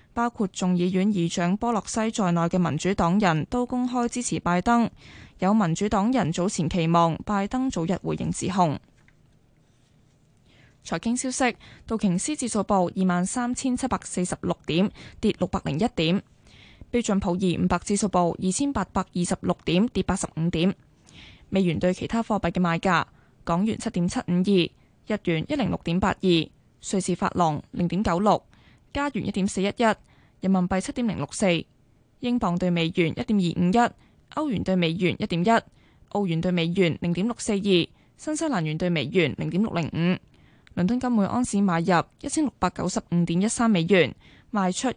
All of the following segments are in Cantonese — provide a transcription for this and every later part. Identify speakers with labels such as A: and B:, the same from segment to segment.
A: 包括眾議院議長波洛西在內嘅民主黨人都公開支持拜登。有民主黨人早前期望拜登早日回應指控。財經消息，道瓊斯指數報23,746點，跌601點；標準普爾500指數報2,826點，跌85點。美元對其他貨幣嘅賣價：港元7.752，日元106.82，瑞士法郎0.96，加元1.411，人民幣7.064，英鎊對美元1.251，歐元對美元1.1，澳元對美元0.642，新西蘭元對美元0.605。倫敦金每安士買入1695.13美元，賣出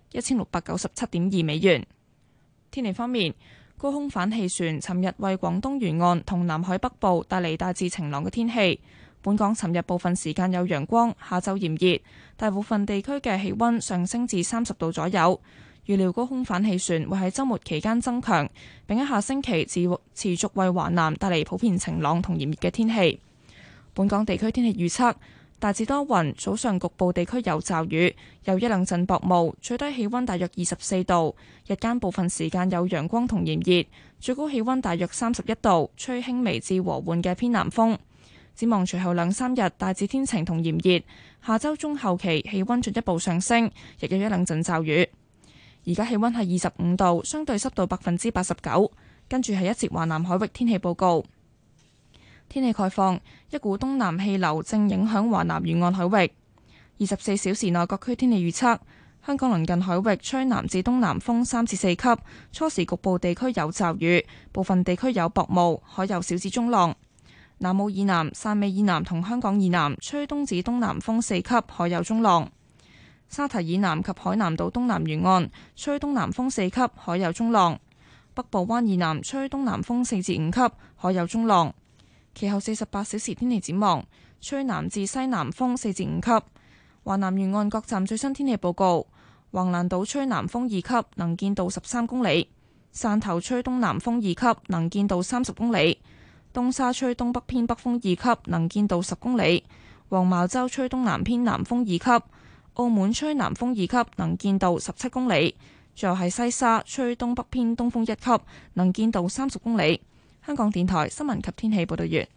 A: 1697.2美元。天氣方面，高空反氣旋尋日為廣東沿岸同南海北部帶嚟大致晴朗嘅天氣。本港尋日部分時間有陽光，下晝炎熱，大部分地區嘅氣溫上升至30度左右。預料高空反氣旋會喺週末期間增強，並喺下星期持續為華南帶嚟普遍晴朗同炎熱嘅天氣。本港地區天氣預測。大致多雲，早上局部地區有驟雨，有一兩陣薄霧，最低氣溫大約24度，日間部分時間有陽光同炎熱，最高氣溫大約31度，吹輕微至和緩嘅偏南風。展望隨後2-3日大致天晴同炎熱，下周中後期氣溫進一步上升，亦有一兩陣驟雨。而家氣溫係25度，相對濕度89%。跟住係一節華南海域天氣報告。天氣概況，一股東南氣流正影響華南沿岸海域。24小時內各區天氣預測：香港鄰近海域吹南至東南風3至4級，初時局部地區有驟雨，部分地區有薄霧，海有小至中浪。南澳以南、汕尾以南同香港以南吹東至東南風4級，海有中浪。沙堤以南及海南島東南沿岸吹東南風4級，海有中浪。北部灣以南吹東南風4至5級，海有中浪。其後48小時天氣展望，吹南至西南風4至5級。華南沿岸各站最新天氣報告：橫瀾島吹南風2級，能見度13公里；汕頭吹東南風2級，能見度30公里；東沙吹東北偏北風2級，能見度10公里；黃茅洲吹東南偏南風2級；澳門吹南風2級，能見度17公里；最後係西沙吹東北偏東風1級，能見度30公里。香港電台新聞及天氣報道完。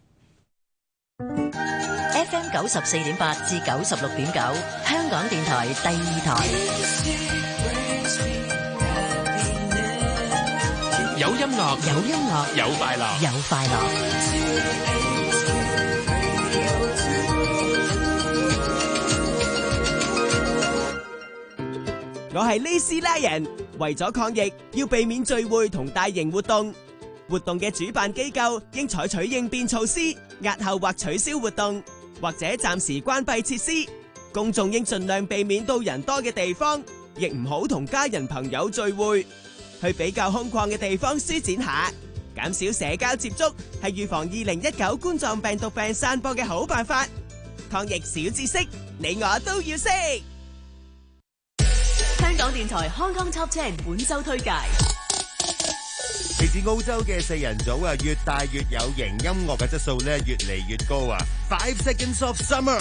B: FM 94.8至96.9，香港電台第2台。
C: 有音樂，
B: 有音樂，
C: 有快樂，
B: 有快樂。
D: 我係呢斯拉人，為咗抗疫，要避免聚會同大型活動。活動嘅主辦機構應採取應變措施，押後或取消活動，或者暫時關閉設施。公眾應盡量避免到人多嘅地方，亦唔好同家人朋友聚會。去比較空曠嘅地方舒展下，減少社交接觸，係預防2019冠狀病毒病散播嘅好辦法。抗疫小知識，你我都要識。
B: 香港電台 Hong Kong Top 10本周推介。
E: 嚟自澳洲嘅4人組啊，越大越有型，音樂嘅質素咧越嚟越高啊 ！5 Seconds of Summer。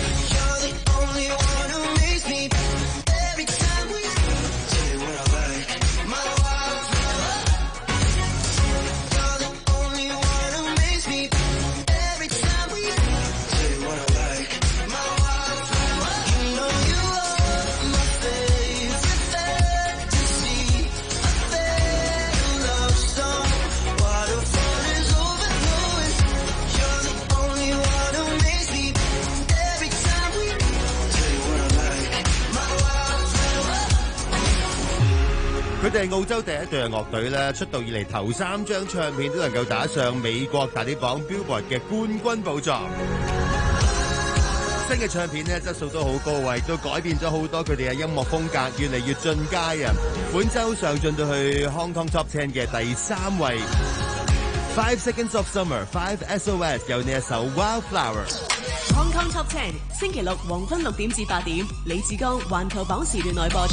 E: 佢哋係澳洲第一隊嘅樂隊咧，出道以嚟頭3張唱片都能夠打上美國大碟榜 Billboard 嘅冠軍寶座。新嘅唱片咧質素都好高位，都改變咗好多佢哋嘅音樂風格，越嚟越進階啊！本周上進到去 Hong Kong Top 10嘅第3位。5 Seconds of Summer 5 SOS 有呢一首 Wildflower。Hong
B: Kong Top 10星期六黃昏6點至8點，李志剛環球榜時段內播出。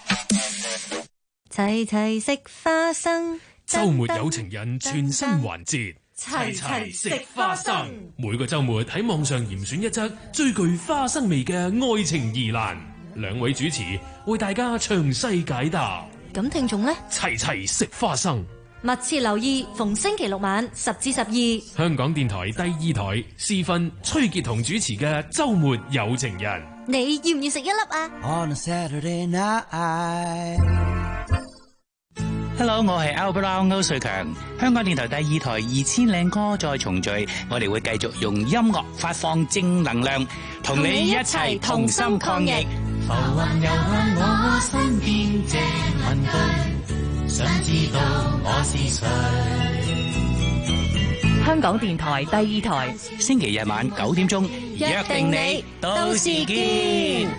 F: 齊齊食花生，
C: 週末有情人全新環節，齊齊食花生。每個週末喺網上嚴選一則最具花生味嘅愛情疑難。 兩位主持為大家詳細解答。
F: 咁聽眾呢？
C: 齊齊食花生，
F: 密切留意逢星期六晚10至12，
C: 香港電台第二台視分崔潔彤主持嘅週末有情人。
F: 你要唔要食一粒啊？
G: On a Saturday night.
H: Hello， 我係 Albert Lau 歐瑞強，香港電台第二台2000靚歌再重聚，我哋會繼續用音樂發放正能量，同你一齊同心抗疫。
I: 浮雲遊向我身邊，這問句，想知道我是誰？
J: 香港電台第二台，
H: 星期日晚9點鐘，約定你，到時見。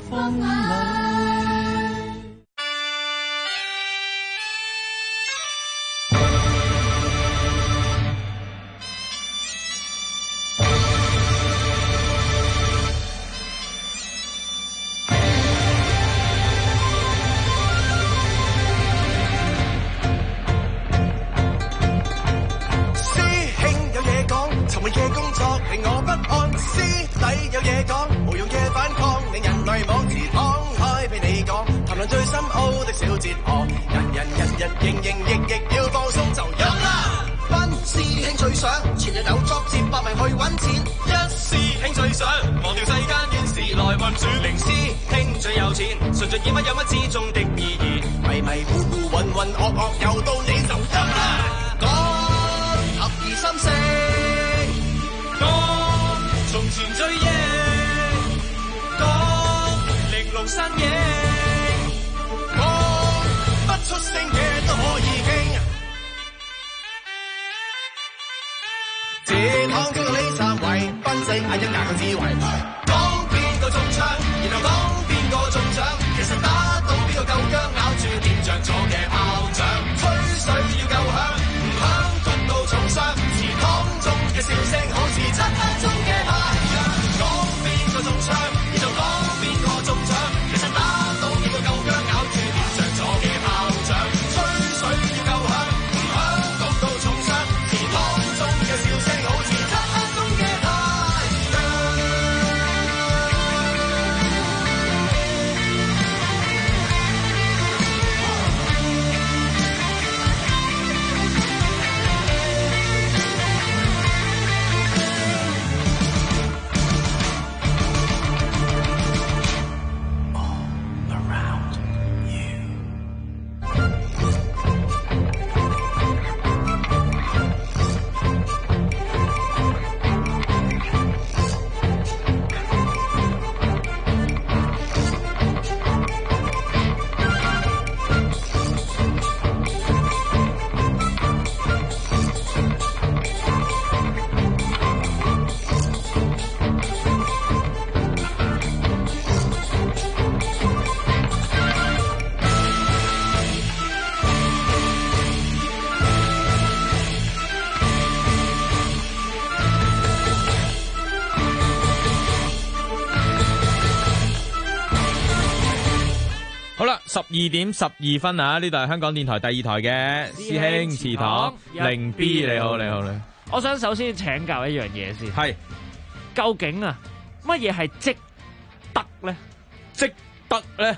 K: 12點12分啊！呢度係香港電台第二台嘅師兄祠堂零 B， 你好，你好，你好。
L: 我想首先請教一樣嘢先，
K: 係
L: 究竟啊乜嘢係積德咧？
K: 積德咧，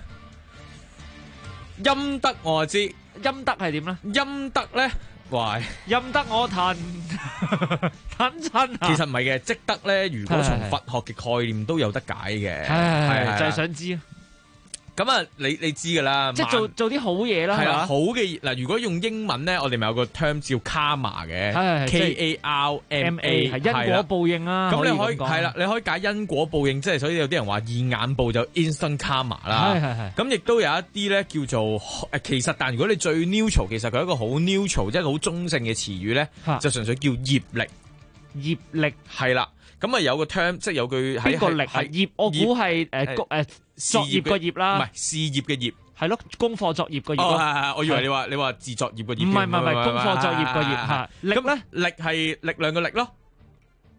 K: 陰德我就知，
L: 陰德係點咧？
K: 陰德咧，喂，
L: 陰德我騰親啊！
K: 其實唔係嘅，積德咧，如果從佛學嘅概念都有得解嘅，
L: 係就係想知啊。
K: 咁啊，你知噶啦，
L: 即係做啲好嘢啦，係
K: 啦，好嘅嗱。如果用英文咧，我哋咪有個 term 叫 karma 嘅，KARMA
L: 係因果報應啦。
K: 咁你可以係啦，你可以解因果報應，即係所以有啲人話現眼報就 instant karma 啦。
L: 係。咁
K: 亦都有一啲咧叫做其實，但如果你最 neutral， 其實佢係一個好 neutral， 即係好中性嘅詞語咧，就純粹叫業力。業力係啦。咁啊有個 term， 即係有句喺
L: 個力係業，我估係作業個業啦，
K: 唔係事業嘅業，
L: 係咯，功課作業個業。
K: 係，我以為你話自作業個業。
L: 唔係，功課作業個業嚇。力咧，
K: 力係力量嘅力咯。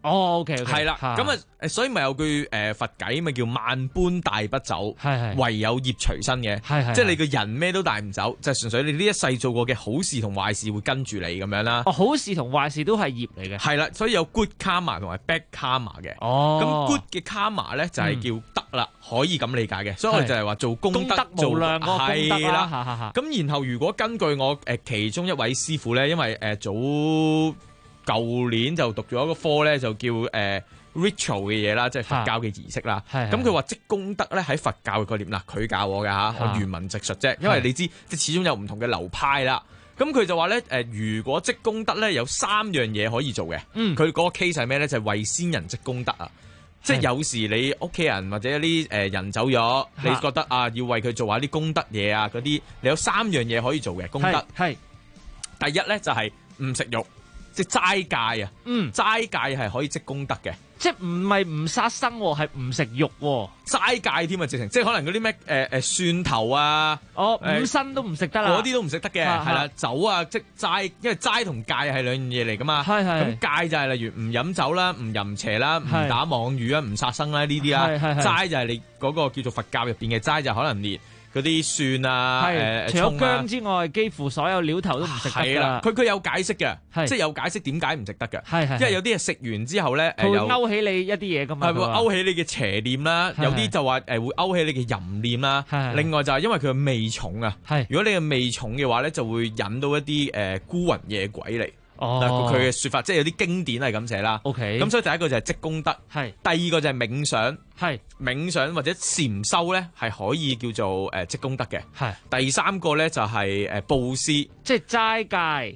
L: 哦，OK，
K: 係啦，咁啊，所以咪有句佛偈咪叫萬般帶不走，唯有業隨身嘅，即係你個人咩都帶唔走，就係純粹你呢一世做過嘅好事同壞事會跟住你咁樣啦。
L: 好事同壞事都係業嚟嘅。
K: 係啦，所以有 good karma 同埋 bad karma 嘅。咁 good 嘅 karma 咧就係叫德啦，可以咁理解嘅。所以我哋就係話做功德
L: 無量嗰個功德啦。
K: 咁然後如果根據我其中一位師傅咧，因為早舊年就讀咗一個科咧，就叫ritual 嘅嘢啦，即係佛教嘅儀式啦。咁佢話積功德咧喺佛教嘅概念，嗱佢教我嘅嚇，我原文直述啫。因為你知即係始終有唔同嘅流派啦。咁佢就話咧如果積功德咧有3樣嘢可以做嘅。佢嗰個 case 係咩咧？就係為先人積功德啊！即係有時你屋企人或者一啲人走咗，你覺得啊要為佢做下啲功德嘢啊嗰啲，你有3樣嘢可以做嘅功德。第一咧就係唔食肉。即係齋戒啊！齋戒係可以積功德嘅，
L: 即係唔係唔殺生喎，係唔食肉喎，
K: 齋戒添啊！直情即係可能嗰啲咩蒜頭啊，
L: 五辛都唔食得啦，
K: 嗰啲都唔食得嘅，係啦，酒啊即齋，因為齋同戒係兩樣嘢嚟噶嘛。咁戒就係例如唔飲酒啦，唔淫邪啦，唔打妄語啊，唔殺生啦呢啲啊。齋就係你嗰個叫做佛教入邊嘅齋，就可能連嗰啲蒜啊，
L: 除咗薑之外，幾乎所有料頭都唔食得㗎啦。
K: 佢有解釋嘅，即係有解釋點解唔食得嘅。因為有啲嘢食完之後咧，
L: 佢會勾起你一啲嘢㗎嘛。
K: 係會勾起你嘅邪念啦，有啲就話會勾起你嘅淫念啦。另外就係因為佢嘅味重啊。如果你嘅味重嘅話咧，就會引到一啲孤魂野鬼嚟。佢嘅説法即係有啲經典係咁寫啦。咁所以第一個就係積功德，第二個就係冥想，冥想或者禪修咧係可以叫做積功德嘅。第三個咧就係布施，
L: 即係齋戒、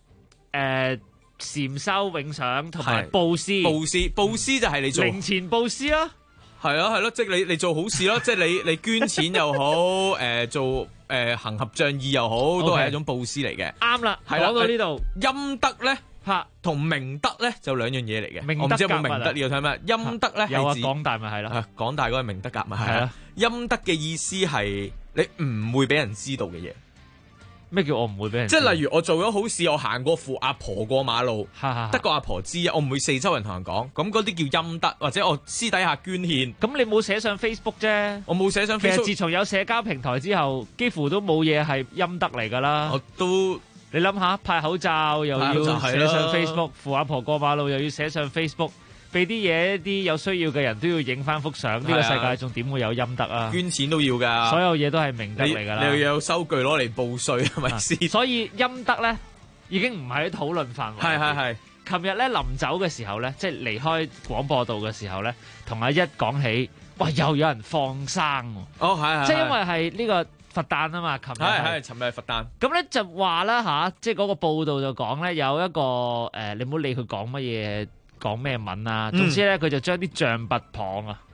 L: 禪修、冥想同埋布施。
K: 布施就係你做
L: 零錢布施啦。
K: 係咯，即係你做好事咯，即係你捐錢又好，做行俠仗義又好，都係一種布施嚟嘅。
L: 啱啦，講到呢度，
K: 陰德咧同明德咧就兩樣嘢嚟嘅。我唔知有冇明德呢個睇咩？陰德咧
L: 有啊，港大咪係咯，
K: 港大嗰個明德格咪係啦。陰德嘅意思係你唔會俾人知道嘅嘢。
L: 咩叫我唔會俾人？
K: 即係例如我做咗好事，我行過扶阿婆過馬路，得個阿婆知啊，我唔會四周人同人講。咁嗰啲叫陰德，或者我私底下捐獻。
L: 咁你冇寫上 Facebook 啫？
K: 我冇寫上 Facebook。
L: 其實自從有社交平台之後，幾乎都冇嘢係陰德嚟㗎啦。
K: 我都
L: 你諗下，派口罩又要寫上 Facebook，扶阿婆過馬路又要寫上 Facebook。俾啲嘢啲有需要嘅人都要影翻幅相，呢個世界仲點會有陰德啊？
K: 捐錢都要㗎，
L: 所有嘢都係明德嚟㗎啦。
K: 你又有收據攞嚟報稅係咪先？
L: 所以陰德咧已經唔係喺討論範圍。
K: 係。
L: 琴日咧臨走嘅時候咧，即係離開廣播道嘅時候咧，同阿一講起，哇又有人放生喎。係。即係因為係呢個佛誕啊嘛，琴日
K: 係尋日係佛誕。
L: 咁咧就話啦嚇，即係嗰個報道就講咧有一個你唔好理佢講乜嘢。講咩文啊？總之咧，佢就將啲象拔蚌啊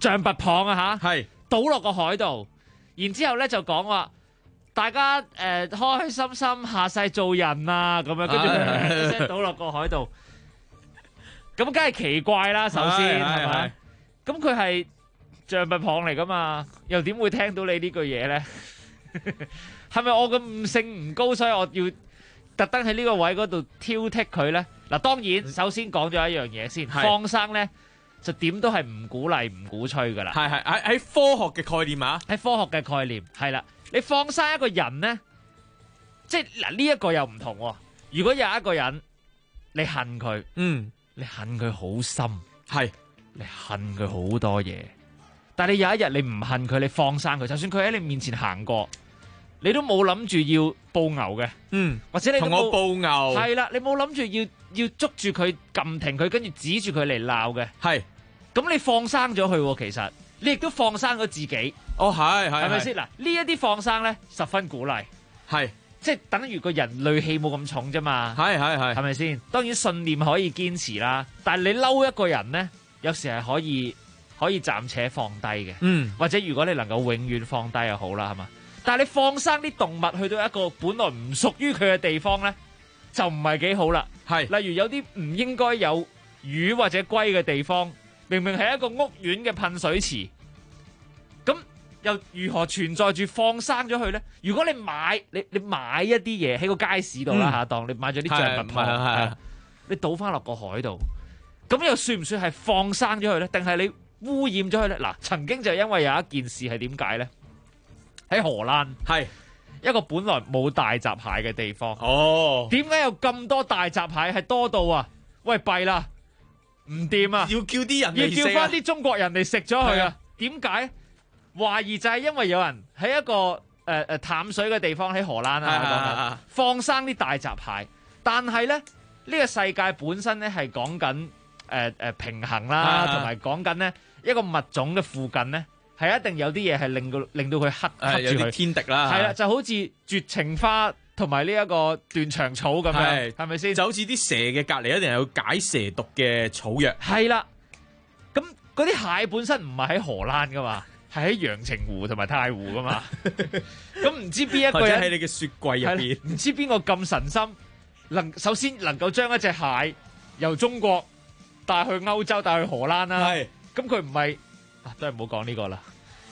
L: 倒落個海度，然之後咧就講話大家開開心心下世做人啊咁樣，跟住聲倒落個海度，咁梗係奇怪啦。首先係咪？咁佢係象拔蚌嚟噶嘛？又點會聽到你呢句嘢咧？係咪我嘅悟性唔高，所以我要特登喺呢個位嗰度挑剔佢咧？嗱，當然首先講咗一樣嘢先，放生咧就點都係唔鼓勵、唔鼓吹噶啦。
K: 係喺科學嘅概念啊，
L: 喺科學嘅概念係啦。你放生一個人咧，即係嗱呢一個又唔同喎。如果有一個人你恨佢，你恨佢好深，你恨佢好多嘢，但係你有一日你唔恨佢，你放生佢，就算佢喺你面前行過，你都冇諗住要報牛嘅，或者你
K: 同我報牛，
L: 係啦，你冇諗住要捉住佢撳停佢，跟住指住佢嚟鬧嘅，咁你放生咗佢，其實你亦都放生咗自己。係咪先？嗱，呢一啲放生咧十分鼓勵，即係等於個人戾氣冇咁重啫嘛，係咪先？當然信念可以堅持啦，但係你嬲一個人咧，有時係可以暫且放低嘅，或者如果你能夠永遠放低又好啦，係嘛？但係你放生啲動物去到一個本來唔屬於佢嘅地方咧，就唔係幾好啦。例如有啲唔應該有魚或者龜嘅地方，明明係一個屋苑嘅噴水池，咁又如何存在住放生咗佢咧？如果你買一啲嘢喺個街市度啦嚇，當你買咗啲象拔蚌，你倒翻落個海度， 咁又算唔算係放生咗佢咧？定係你污染咗佢咧？嗱，曾經就因為有一件事係點解咧？喺荷蘭
K: 係
L: 一個本來冇大閘蟹嘅地方。
K: 哦，
L: 點解有咁多大閘蟹係多到啊？喂，弊啦，唔掂啊！
K: 要叫啲人嚟食啊，
L: 要叫翻啲中國人嚟食咗佢啊？點解？懷疑就係因為有人喺一個淡水嘅地方喺荷蘭啊，放生啲大閘蟹，但係咧呢個世界本身咧係講緊平衡啦，同埋講緊呢一個物種嘅附近咧係一定有啲嘢係令到佢克住
K: 有啲
L: 佢
K: 天敵啦，
L: 係啦，就好似絕情花同埋呢一個斷腸草咁樣，係咪先？
K: 就好似啲蛇嘅隔離一定有解蛇毒嘅草藥，
L: 係啦。咁嗰啲蟹本身唔係喺荷蘭噶嘛，係喺陽澄湖同埋太湖噶嘛。咁唔知邊一個人
K: 或者喺你嘅雪櫃入邊，
L: 唔知邊個咁神心，首先能夠將一隻蟹由中國帶去歐洲、帶去荷蘭啦。係，咁佢唔係，都係唔好講呢個啦。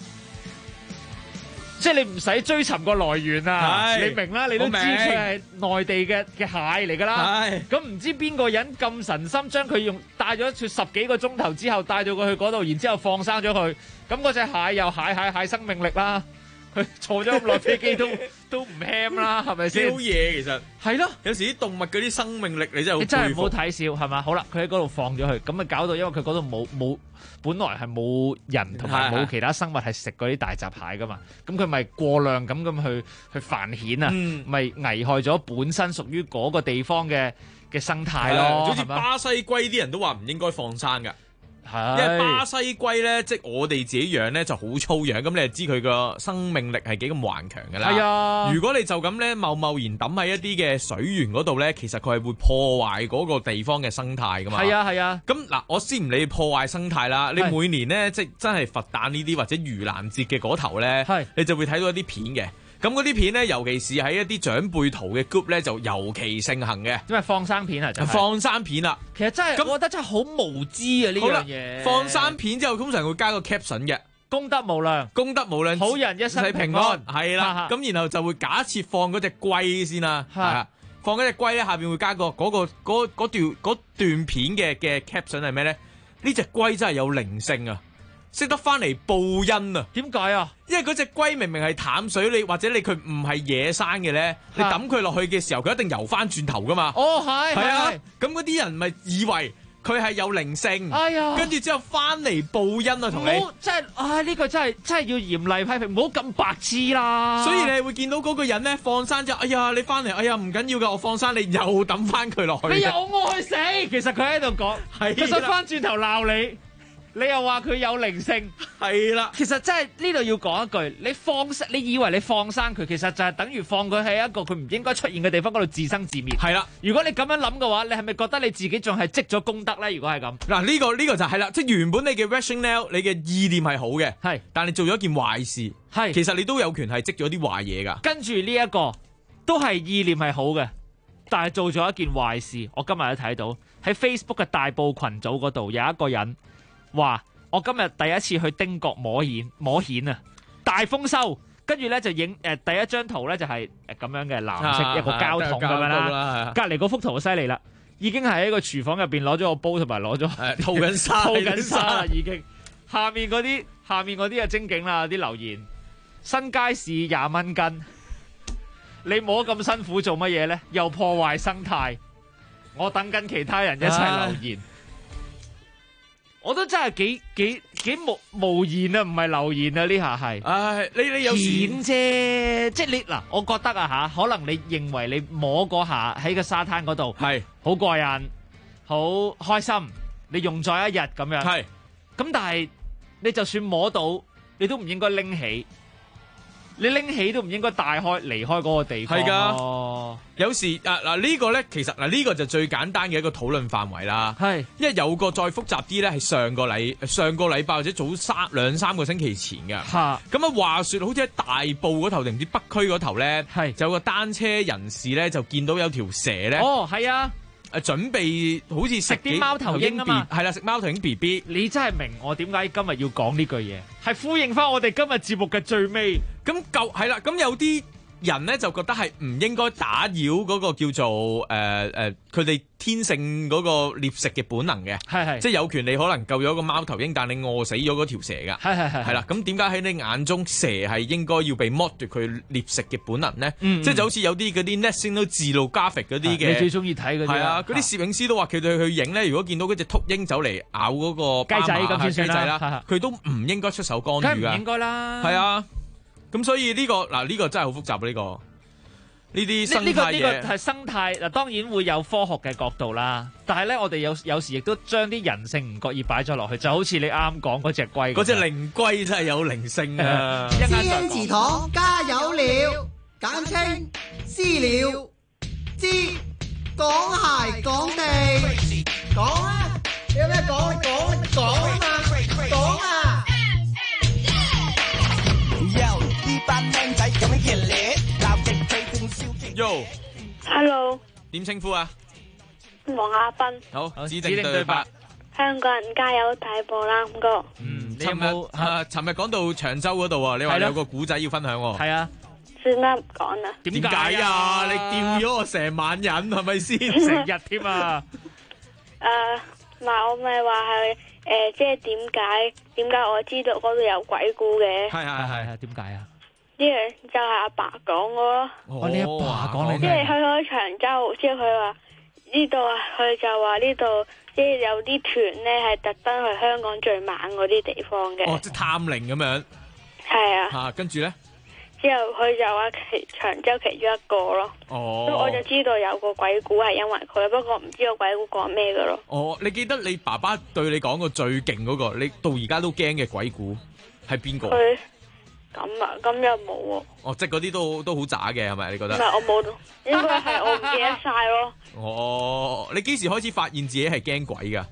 L: 即係你唔使追尋個來源啊，你明啦，你都知佢係內地嘅蟹嚟噶啦。咁唔知邊個人咁神心，將佢帶咗10幾個鐘頭之後帶到佢去嗰度，然之後放生咗佢。咁嗰隻蟹有蟹生命力啦，佢坐咗咁耐飛機都唔輕啦，係咪先？
K: 好嘢其實
L: 係咯，
K: 有時啲動物嗰啲生命力你真係好佩服。
L: 你真係唔好睇笑係嘛？好啦，佢喺嗰度放咗佢，咁咪搞到因為佢嗰度冇。本來係冇人同埋冇其他生物係食嗰啲大閘蟹噶嘛，咁佢咪過量咁去繁衍啊，咪危害咗本身屬於嗰個地方嘅生態咯。
K: 好似巴西龜啲人都話唔應該放生噶，
L: 因
K: 為巴西龜咧，即係我哋自己養咧就好粗養，咁你就知佢個生命力係幾咁頑強噶啦。係啊，如果你就咁咧貿然抌喺一啲嘅水源嗰度咧，其實佢係會破壞嗰個地方嘅生態噶嘛。係啊係啊。咁嗱，我先唔理破壞生態啦，你每年咧即係真係佛誕呢啲或者盂蘭節嘅嗰頭咧，你就會睇到一啲片嘅。咁嗰啲片咧，尤其是喺一啲長輩圖嘅 group 咧，就尤其盛行嘅。
L: 因為放生片啊，就係
K: 放生片啦。
L: 其實真係，我覺得真係好無知啊呢樣嘢。
K: 放生片之後，通常會加個 caption 嘅，
L: 功德無量，
K: 功德無量，
L: 好人一生平安。
K: 係啦，咁然後就會假設放嗰隻龜先啦，放嗰隻龜咧，下邊會加個嗰段片嘅 caption 係咩咧？呢隻龜真係有靈性啊！識得翻嚟報恩啊？點解啊？因為嗰隻龜明明係淡水，你或者佢唔係野生嘅咧，你抌佢落去嘅時候，佢一定游翻轉頭噶嘛。哦，係啊。咁嗰啲人咪以為佢係有靈性，哎呀，跟住之後翻嚟報恩啊，同你。真係，呢個真係要嚴厲批評，唔好咁白痴啦。所以你會見到嗰個人咧放生之後，哎呀，你翻嚟，哎呀，唔緊要噶，我放生你，又抌翻佢落去。你有我去死！其實佢喺度講，佢想翻轉頭鬧你。你又話佢有靈性，係啦。其實真係呢度要講一句，你以為你放生佢，其實就係等於放佢喺一個佢唔應該出現嘅地方嗰度自生自滅。係啦，如果你咁樣諗嘅話，你係咪覺得你自己仲係積咗功德咧？如果係咁，嗱呢個就係啦，即係原本你嘅 rationale，你嘅意念係好嘅，係，但係你做咗一件壞事，係，其實你都有權係積咗啲壞嘢噶。跟住呢一個都係意念係好嘅，但係做咗一件壞事。我今日都睇到喺 Facebook 嘅大埔群組嗰度有一個人。話我今日第一次去丁角摸蜆啊，大豐收，跟住咧就影第一張圖咧就係咁樣嘅藍色一個膠桶咁樣啦，隔籬嗰幅圖就犀利啦，已經係喺個廚房入邊攞咗個煲同埋攞咗吐緊沙啦，已經下面嗰啲啊精警啦，啲留言新街市20蚊斤，你摸咁辛苦做乜嘢咧？又破壞生態，我等緊其他人一齊留言。我都真係幾無言啊，唔係留言啊，呢下係。你有錢啫，即係你嗱，我覺得啊吓，可能你認為你摸嗰下喺個沙灘嗰度係好過癮，好開心，你用咗一日咁樣。係。咁但係你就算摸到，你都唔應該拎起。你拎起都唔應該帶開離開嗰個地方。係㗎，有時呢個咧，其實呢個就最簡單嘅一個討論範圍啦。係，因為有個再複雜啲咧，係上個禮拜或者早2-3個星期前嘅。嚇，咁話說好似喺大埔嗰頭定唔知北區嗰頭咧，係就有個單車人士咧就見到有條蛇咧。哦，係啊。準備好似食啲貓頭鷹啊嘛，係啦，食貓頭鷹 BB。你真係明我點解今日要講呢句嘢，係呼應翻我哋今日節目嘅最尾。咁係啦，咁有啲人咧就覺得係唔應該打擾嗰個叫做佢哋天性嗰個獵食嘅本能嘅，
L: 係
K: 即係有權利可能救咗個貓頭鷹，但你餓死咗嗰條蛇㗎，係啦。咁點解喺你眼中蛇係應該要被剝奪佢獵食嘅本能咧？即係就好似有啲嗰啲 National Geographic 嗰啲嘅，
L: 你最中意睇嗰啲
K: 係啊，嗰啲攝影師都話佢哋去影咧，如果見到嗰隻禿鷹走嚟咬嗰個
L: 雞仔咁先算啦，
K: 佢都唔應該出手干預㗎，
L: 梗係唔應該啦，
K: 係啊。咁所以呢個真係好複雜啊！呢啲生態嘢，
L: 呢個係生態嗱，當然會有科學嘅角度啦。但係咧，我哋有時亦都將啲人性唔覺意擺咗落去，就好似你啱講嗰隻龜，
K: 嗰隻靈龜真係有靈性啊！
G: 師兄祠堂加油了，簡稱私了，知講鞋講地講啊！你有咩講啊嘛，講啊！
M: Hello，
K: 點稱呼啊？
M: 黃亞斌。
K: 好，指定對白。
M: 香港人加油大步啦，五哥。
K: 你有冇尋日講到長洲嗰度啊？你話有個古仔要分享喎。
L: 係啊。
M: 算啦，唔講啦。
K: 點解啊？你吊咗我成晚人係咪先？
L: 成日添啊！
M: 我咪話係即係點解我知道嗰度有鬼故嘅？
L: 係點解啊？
M: 呢樣就係阿爸講嘅咯。
L: 你阿爸講你。
M: 即係去咗長洲，之後佢話呢度啊，佢就話呢度即係有啲團咧係特登去香港最猛嗰啲地方嘅。
K: 哦，即係探靈咁樣。
M: 係啊。
K: 跟住咧？
M: 之後佢就話長洲其中一個咯。
K: 哦。
M: 所以我就知道有個鬼故係因為佢，不過唔知個鬼故講咩嘅咯。
K: 哦，你記得你爸爸對你講過最勁嗰個，你到而家都驚嘅鬼故係邊個？咁
M: 又冇喎。
K: 哦，即係嗰啲都好渣嘅，係咪？你覺得？
M: 唔係，我冇，應該係我唔記得晒咯。
K: 哦，你幾時開始發現自己係驚鬼噶？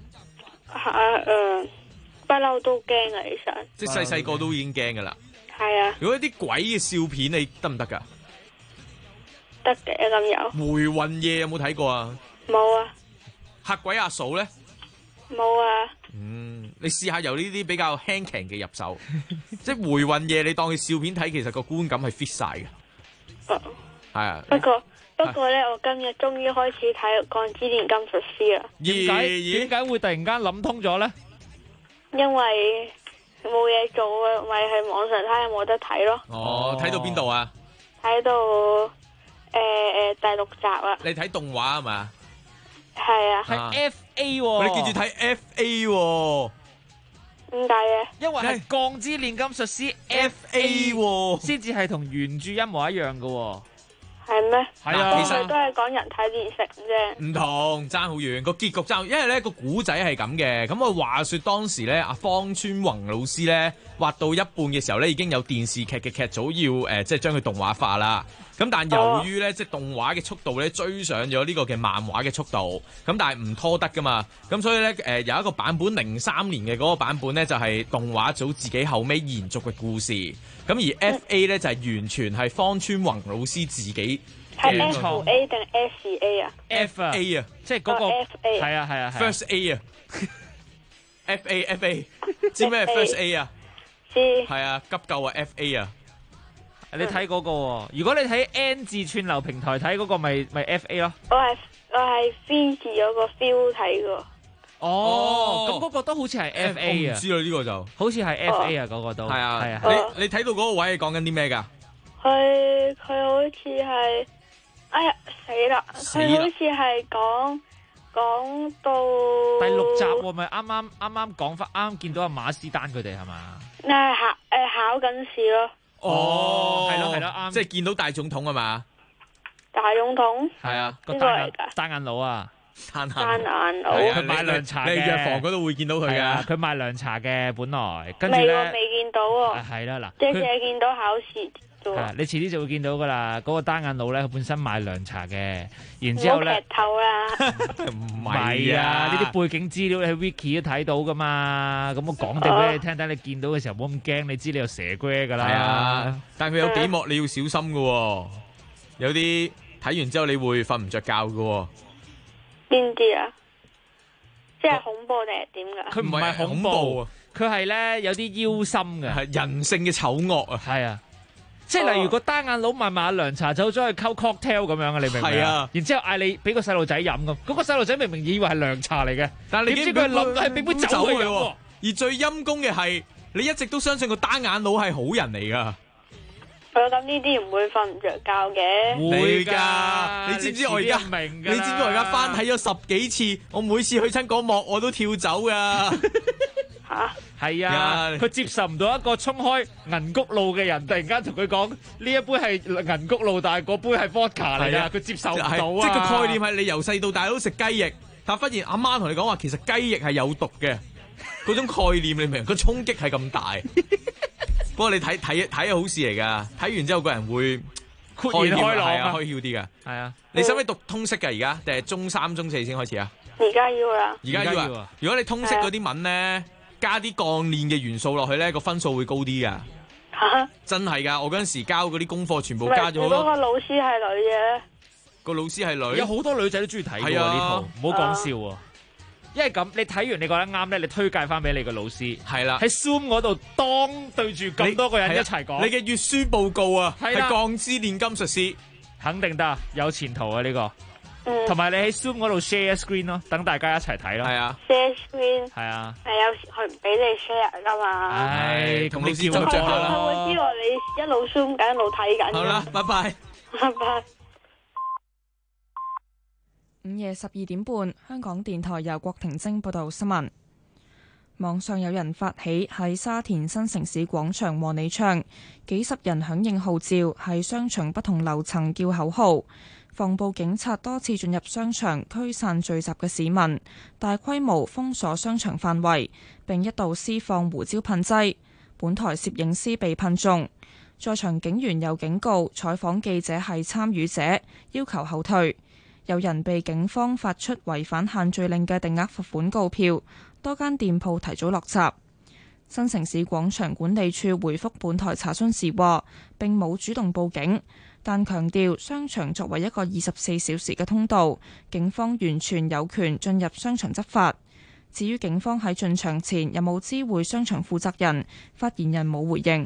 M: 不嬲都驚啊，其實。
K: 即係細個都已經驚噶啦。
M: 係啊。
K: 如果一啲鬼嘅笑片，你得唔得噶？
M: 得嘅，咁有。
K: 回魂夜有冇睇過啊？
M: 冇啊。
K: 嚇鬼阿嫂咧？
M: 冇啊。
K: 你試下由呢啲比較輕鬆嘅入手，即係回魂夜，你當佢笑片睇，其實個觀感係 fit 晒嘅。係啊。不
M: 過咧，我今日終於開始睇《鋼之煉金術師》啦。
L: 點解會突然間諗通咗咧？因
M: 為冇嘢做啊，咪喺網上睇下有冇得睇咯。
K: 哦，睇到邊度啊？
M: 睇到第6集啊。
K: 你睇動畫係嘛？
M: 係啊。
L: 係 FA 喎。
K: 你記住睇 FA 喎。
M: 點解嘅？
L: 因為係《鋼之煉金術師》FA 喎，先至係同原著一模一樣嘅喎。
M: 係咩？
K: 係啊，
M: 其實都係講人體煉成啫。
K: 唔同，爭好遠，個結局爭，因為咧個古仔係咁嘅。咁我話說當時咧，阿方川宏老師咧畫到一半嘅時候咧，已經有電視劇嘅劇組要即係將佢動畫化啦。咁但由於咧即係動畫嘅速度咧追上咗呢個嘅漫畫嘅速度，咁但係唔拖得噶嘛。咁所以咧有一個版本03年嘅嗰個版本咧就係動畫組自己後尾延續嘅故事。咁而 FA 咧就係完全係方川宏老師自己
M: 係 FA 定 SA 啊
L: ？FA 啊，即係嗰個係啊
K: First A 啊FA 知咩 First A 啊？
M: 知
K: 係啊，急救啊 FA 啊！
L: 你睇嗰個喎，如果你睇 N 字串流平台睇嗰個咪 FA 咯。
M: 我係 V 字嗰個 feel 睇嘅。
L: 哦，咁嗰個都好似係 FA 啊。
K: 唔知啦，呢個就
L: 好似係 FA 啊，嗰個都
K: 係啊。
L: 係啊。
K: 你睇到嗰個位係講緊啲咩㗎？
M: 佢好似係，哎呀死啦！佢好似係講到
L: 第6集喎，咪啱啱講翻，啱見到阿馬斯丹佢哋係嘛？
M: 考緊試咯。
L: 哦，係咯啱，
K: 即係見到大總統啊嘛？
M: 大總統
K: 係啊，
L: 個單眼佬啊，
M: 單眼佬，
L: 佢賣涼茶嘅，
K: 你藥房嗰度會見到佢㗎。
L: 佢賣涼茶嘅，本來跟住咧
M: 未見到喎。
L: 係啦嗱，
M: 即係淨係見到考試。
L: 你遲啲就會見到噶啦，嗰個單眼佬咧，佢本身賣涼茶嘅，然之後咧，
M: 劇透啦，
K: 唔
L: 係啊，呢啲背景資料你喺 Wiki 都睇到噶嘛，咁我講定俾你聽，等你見到嘅時候冇咁驚，你知你有蛇龜噶啦。係啊，
K: 但係佢有幾幕你要小心噶，有啲睇完之後你會瞓唔着覺噶。
M: 邊啲啊？即係恐怖定係點噶？
K: 佢唔係恐怖啊，
L: 佢係咧有啲妖心嘅，
K: 係人性嘅醜惡啊，
L: 係啊。 即係例如個單眼佬買埋阿涼茶走咗去溝 cocktail 咁樣啊，你明唔明
K: 係啊？
L: 然之後嗌你俾個細路仔飲咁，嗰個細路仔明明以為係涼茶嚟嘅，
K: 但係你
L: 點知佢諗係俾杯酒佢飲喎。
K: 而最陰公嘅係，你一直都相信個單眼佬係好人嚟㗎。
M: 我諗呢啲唔會瞓唔着覺嘅，
K: 會㗎。你知唔知我而家？你知唔知我而家翻睇咗10幾次？我每次去親嗰幕我都跳走㗎。
M: 吓？
L: 係啊，佢接受唔到一個衝開銀谷路嘅人，突然間同佢講呢一杯係銀谷路，但係嗰杯係 vodka 嚟㗎，佢接受唔到啊！
K: 即係個概念係你由細到大都食雞翼，但係忽然阿媽同你講話，其實雞翼係有毒嘅，嗰種概念你明？個衝擊係咁大。不過你睇係好事嚟㗎，睇完之後個人會
L: 豁然開朗
K: 啊，開竅啲㗎。係啊，你使唔使讀通識㗎？而家定係中3、中4先開始啊？
M: 而家要啦。
K: 而家要啊！如果你通識嗰啲文咧，加啲鋼鍊嘅元素落去咧，個分數會高啲㗎。
M: 嚇！真
K: 係㗎，我嗰陣時交嗰啲功課全部加咗好多。
M: 嗰個老師係女嘅。
K: 個老師係女。
L: 有好多女仔都中意睇㗎喎呢套，唔好講笑喎。因為咁，你睇完你覺得啱咧，你推介翻俾你個老師。係啦，喺 Zoom 嗰度當對住咁多個人一齊講。你嘅閱書報告啊，係鋼之煉金術師，肯定得，有前途啊呢個。同埋你喺 Zoom 嗰度 share screen 咯，等大家一齊睇咯。係啊
M: ，share screen。係
L: 啊。
M: 係有時佢唔俾你 share 噶嘛。
L: 唉，同你叫咗
M: 佢會知道你一路 Zoom 緊一路睇緊。
K: 好啦，拜拜。
M: 拜拜。
A: 午夜12點半，香港電台由郭婷晶報道新聞。網上有人發起喺沙田新城市廣場和你唱，幾十人響應號召，喺商場不同樓層叫口號。防暴警察多次進入商場驅散聚集嘅市民，大規模封鎖商場範圍，並一度施放胡椒噴劑。本台攝影師被噴中，在場警員有警告採訪記者係參與者，要求後退。有人被警方發出違反限聚令嘅定額罰款告票，多間店鋪提早落閘。新城市廣場管理處回覆本台查詢時話，並冇主動報警，但強調商場作為一個24小時嘅通道，警方完全有權進入商場執法。至於警方喺進場前有冇知會商場負責人，發言人冇回應。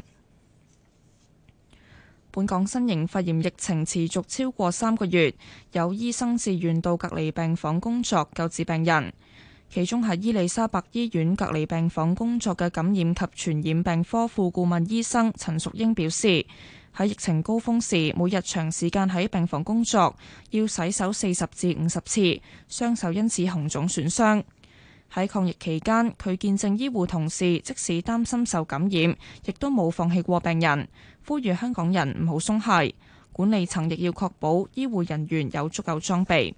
A: 本港新型肺炎疫情持續超過3個月，有醫生自願到隔離病房工作救治病人。其中喺伊利沙伯醫院隔離病房工作嘅感染及傳染病科副顧問醫生陳淑英表示，喺疫情高峰時，每日長時間喺病房工作，要洗手40至50次，雙手因此紅腫損傷。喺抗疫期間，佢見證醫護同事即使擔心受感染，亦都冇放棄過病人，呼籲香港人唔好鬆懈。管理層亦要確保醫護人員有足夠裝備。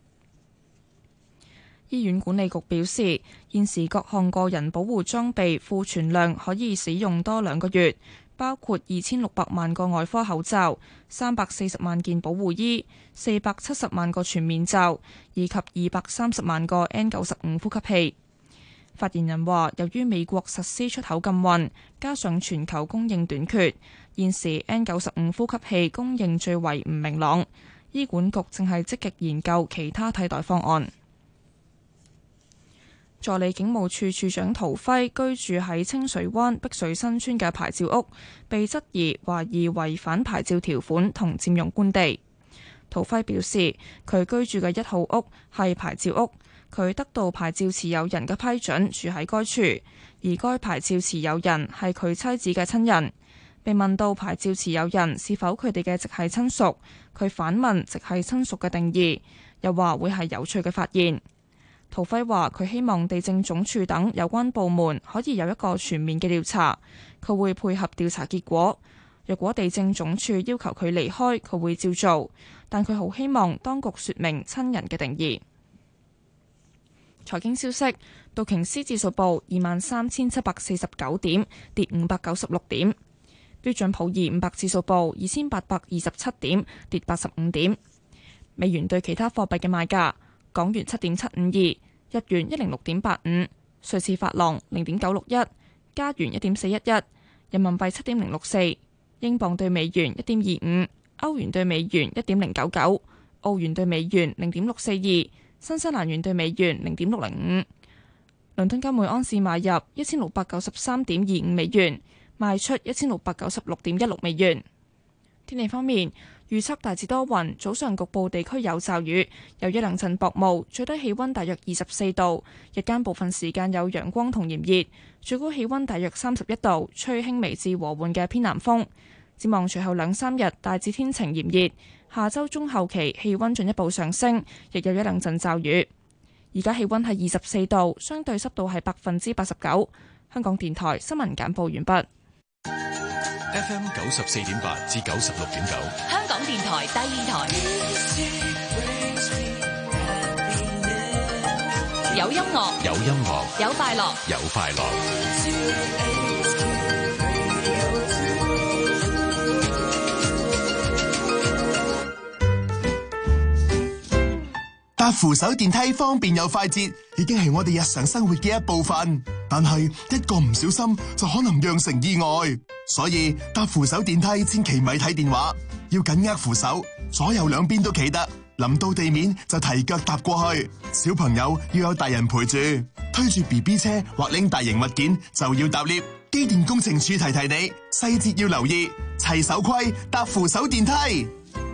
A: 醫院管理局表示，現時各項個人保護裝備庫存量可以使用多2個月，包括2600萬個外科口罩、340萬件保護衣、470萬個全面罩，以及230萬個 N95 呼吸器。發言人話，由於美國實施出口禁運，加上全球供應短缺，現時 N95 呼吸器供應最為唔明朗。醫管局正係積極研究其他替代方案。助理警務處處長陶輝居住喺清水灣碧水新村嘅牌照屋，被質疑懷疑違反牌照條款同佔用官地。陶輝表示，佢居住嘅1號屋係牌照屋，佢得到牌照持有人嘅批准住喺該處，而該牌照持有人係佢妻子嘅親人。被問到牌照持有人是否佢哋嘅直系親屬，佢反問直系親屬嘅定義，又話會係有趣嘅發現。陶輝話：佢希望地政總署等有關部門可以有一個全面嘅調查，佢會配合調查結果。若果地政總署要求佢離開，佢會照做，但佢好希望當局說明親人嘅定義。財經消息：道瓊斯指數報23,749點，跌596點；標準普爾500指數報2827點，跌85點。美元對其他貨幣嘅賣價。港元7.752，日元106.85，瑞士法郎0.961，加元1.411，人民幣7.064，英鎊對美元1.25，歐元對美元1.099，澳元對美元0.642，新西蘭元對美元0.605。倫敦金每盎司買入1693.25美元，賣出1696.16美元。 天氣方面，預測大致多雲，早上局部地區有驟雨，有一兩陣薄霧，最低氣溫大約24度，日間部分時間有陽光同炎熱，最高氣溫大約31度，吹輕微至和緩嘅偏南風。展望隨後2-3日大致天晴炎熱，下周中後期氣溫進一步上升，亦有一兩陣驟雨。而家氣溫係24度，相對濕度係89%。香港電台新聞簡報完畢。
N: FM 94.8至96.9，
J: 香港電台第二台，有音樂，
N: 有音樂，
J: 有快樂，
N: 有快樂。
O: 搭扶手電梯方便又快捷，已經係我哋日常生活嘅一部分。但係一個唔小心就可能釀成意外，所以搭扶手電梯千祈咪睇電話，要緊握扶手，左右兩邊都企得。臨到地面就提腳踏過去。小朋友要有大人陪住，推住 BB 車或拎大型物件就要搭 lift。機電工程署提提你，細節要留意，齊守規搭扶手電梯。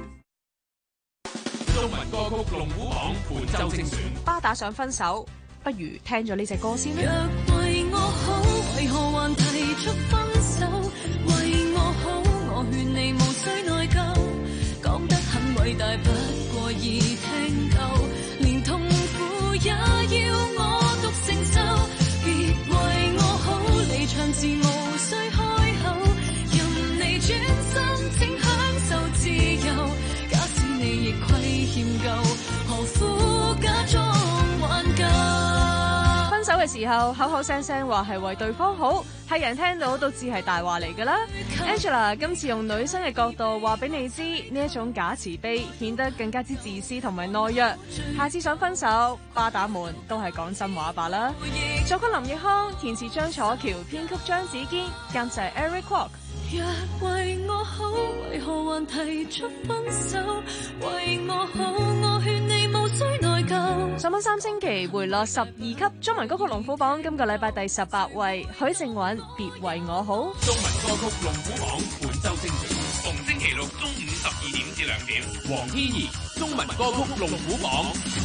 C: 中文歌曲龍虎榜本周精選，
P: 巴打想分手，不如聽咗呢隻歌先啦。
I: 若為我好，為何還提出分手？為我好，我勸你無需內疚，講得很偉大，不過易聽夠，連痛苦也要我獨承受。別為我好，離場時無需開口，任你專心，請享受自由。假使你亦虧欠夠，何苦假裝挽救？
P: 分手嘅時候口口聲聲話係為對方好，係人聽到都知係大話嚟㗎啦。Angela 今次用女生嘅角度話俾你知，呢一種假慈悲顯得更加之自私同埋懦弱。下次想分手，巴打們都係講真話罷啦。作曲林奕匡，填詞張楚喬，編曲張子堅，監製 Eric Kwok。
I: 若為我好，為何還提出分手？為我好，我勸你無需內疚。
P: 上榜3星期回落12級，中文歌曲龍虎榜今個禮拜第18位，許靖韻別為我好。
C: 中文歌曲龍虎榜本周精選，逢星期六中午12點至2點，黃天怡中文歌曲龍虎榜。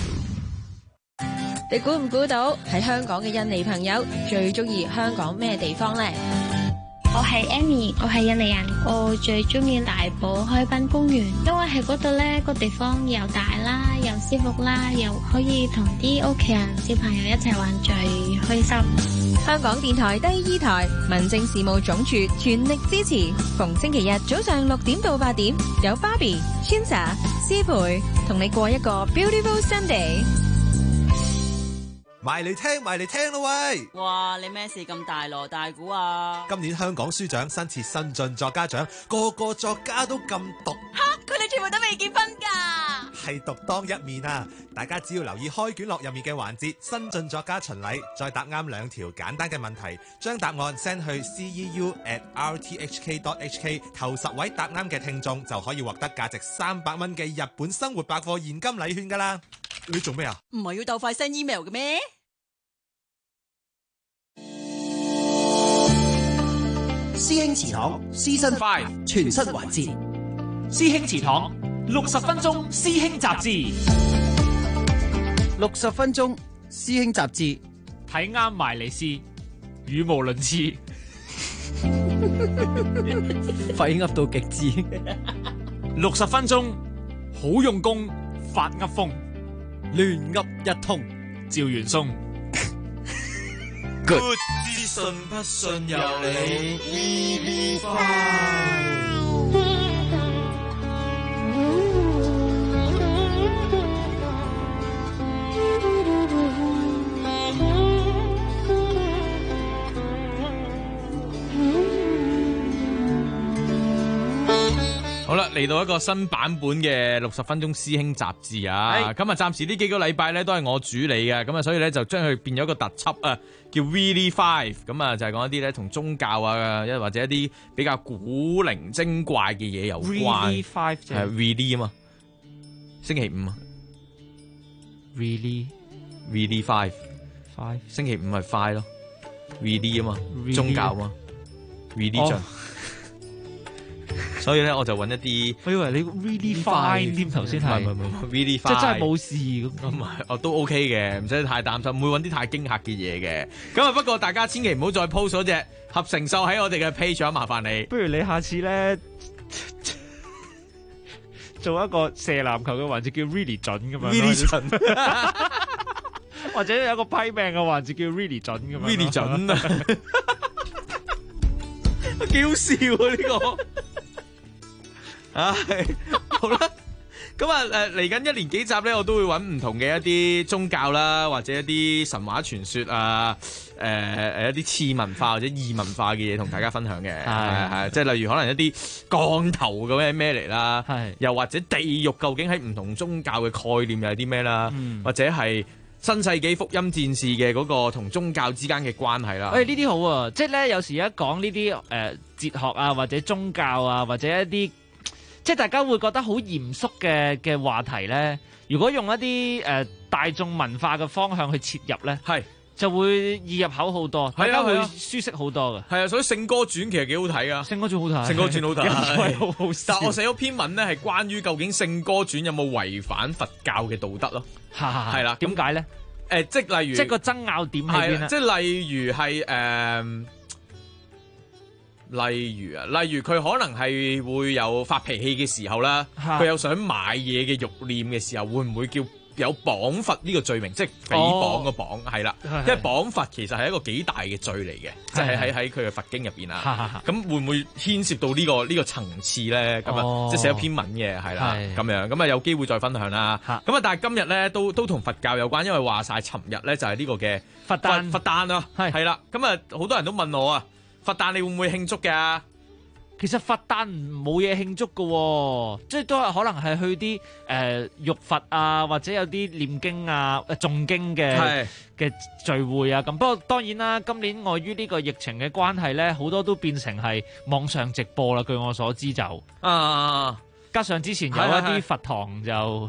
Q: 你估唔估到喺香港嘅印尼朋友最中意香港咩地方呢？
R: 我係 Amy， 我係印尼人，我最中意大埔海濱公園，因為喺嗰度呢個地方又大啦，又舒服啦，又可以同啲屋企人、小朋友一齊玩，最開心。
Q: 香港電台第二台民政事務總署全力支持，逢星期日早上6點到8點，有 Barbie、Chinsa、思培同你過一個 Beautiful Sunday。
S: 埋嚟聽咯喂！
T: 哇，你咩事咁大鑼大鼓啊？
S: 今年香港書獎新設新晉作家獎，個個作家都咁毒。
T: 吓，佢哋全部都未結婚噶？
S: 係獨當一面啊！大家只要留意開卷樂入面嘅環節，新晉作家巡禮，再答啱2條簡單嘅問題，將答案 send 去 ceu@rthk.hk， 頭10位答啱嘅聽眾就可以獲得價值300蚊嘅日本生活百貨現金禮券噶啦！你做咩啊？
T: 唔係要鬥快 send email 嘅咩？
G: 師兄祠堂Season 5全新環節，
L: 師兄祠堂60分鐘師兄雜誌
G: ，60分鐘師兄雜誌，
L: 睇啱埋嚟試，語無倫次，
G: 廢噏到極致。
L: 60分鐘好用功，發噏風，亂噏一通，趙元松。
I: Good， 信不信由你。
K: 好啦，嚟到一個新版本嘅60分鐘師兄雜誌啊！咁啊，暫時呢幾個禮拜咧都係我主理嘅，咁啊，所以咧就將佢變咗個特輯啊，叫 Really 5，咁啊就係講一啲咧同宗教啊，或者一啲比較古靈精怪嘅嘢有關。
L: Really 5即係
K: Really 啊嘛，星期5啊。
L: Really
K: 5，星期5係 5咯。Really 啊嘛，宗教啊嘛。Religion。 所以咧我就揾一啲，
L: 我以為你 really fine 添頭先係，
K: 唔係 really fine，
L: 即係真係冇事咁。
K: 唔係，哦都 OK 嘅，唔使太擔心，唔會揾啲太驚嚇嘅嘢嘅。咁啊，不過大家千祈唔好再 post 嗰隻合成獸喺我哋嘅 page 啊，麻煩你。
L: 不如你下次咧做一個射籃球嘅環節叫 really 準咁樣
K: ，really 準，
L: 或者有一個批命嘅環節叫 really 準咁樣
K: ，really 準啊，幾好笑啊呢個。唉，好啦。咁啊，嚟緊一連幾集咧，我都會揾唔同嘅一啲宗教啦，或者一啲神話傳說啊，一啲次文化或者異文化嘅嘢同大家分享嘅，係即係例如可能一啲降頭咁咩嚟啦，又或者地獄究竟喺唔同宗教嘅概念又係啲咩啦，或者係新世紀福音戰士嘅嗰個同宗教之間嘅關係啦。
L: 呢啲好啊，即係咧有時一講呢啲哲學啊，或者宗教啊，或者一啲。即係大家會覺得好嚴肅嘅話題咧，如果用一啲大眾文化嘅方向去切入咧，就會易入口好多，大家會舒適好多嘅。
K: 係啊，所以《聖歌傳》其實幾好睇噶，《
L: 聖歌傳》好睇，《
K: 聖歌傳》好睇，
L: 好好笑。
K: 但我寫咗篇文咧，係關於究竟《聖歌傳》有冇違反佛教嘅道德咯。係啦，
L: 點解咧？
K: 即係例如，
L: 即係個爭拗點喺邊啊？
K: 即係例如係例如佢可能係會有發脾氣嘅時候啦，佢有想買嘢嘅慾念嘅時候，會唔會叫有綁佛呢個罪名？即係誹謗個綁係啦，因為綁佛其實係一個幾大嘅罪嚟嘅，即係喺佢嘅佛經入邊啊。咁會唔會牽涉到呢個層次咧？咁啊，即係寫一篇文嘅係啦，咁樣咁啊有機會再分享啦。咁啊，但係今日咧都同佛教有關，因為話晒尋日咧就係呢個嘅佛誕啊，係啦。咁啊好多人都問我啊。佛誕你會唔會慶祝㗎？
L: 其實佛誕冇嘢慶祝㗎，即係都係可能係去啲浴佛啊，或者有啲念經啊、誦經嘅聚會啊咁。不過當然啦，今年礙於呢個疫情嘅關係咧，好多都變成係網上直播啦。據我所知就加上之前有一啲佛堂就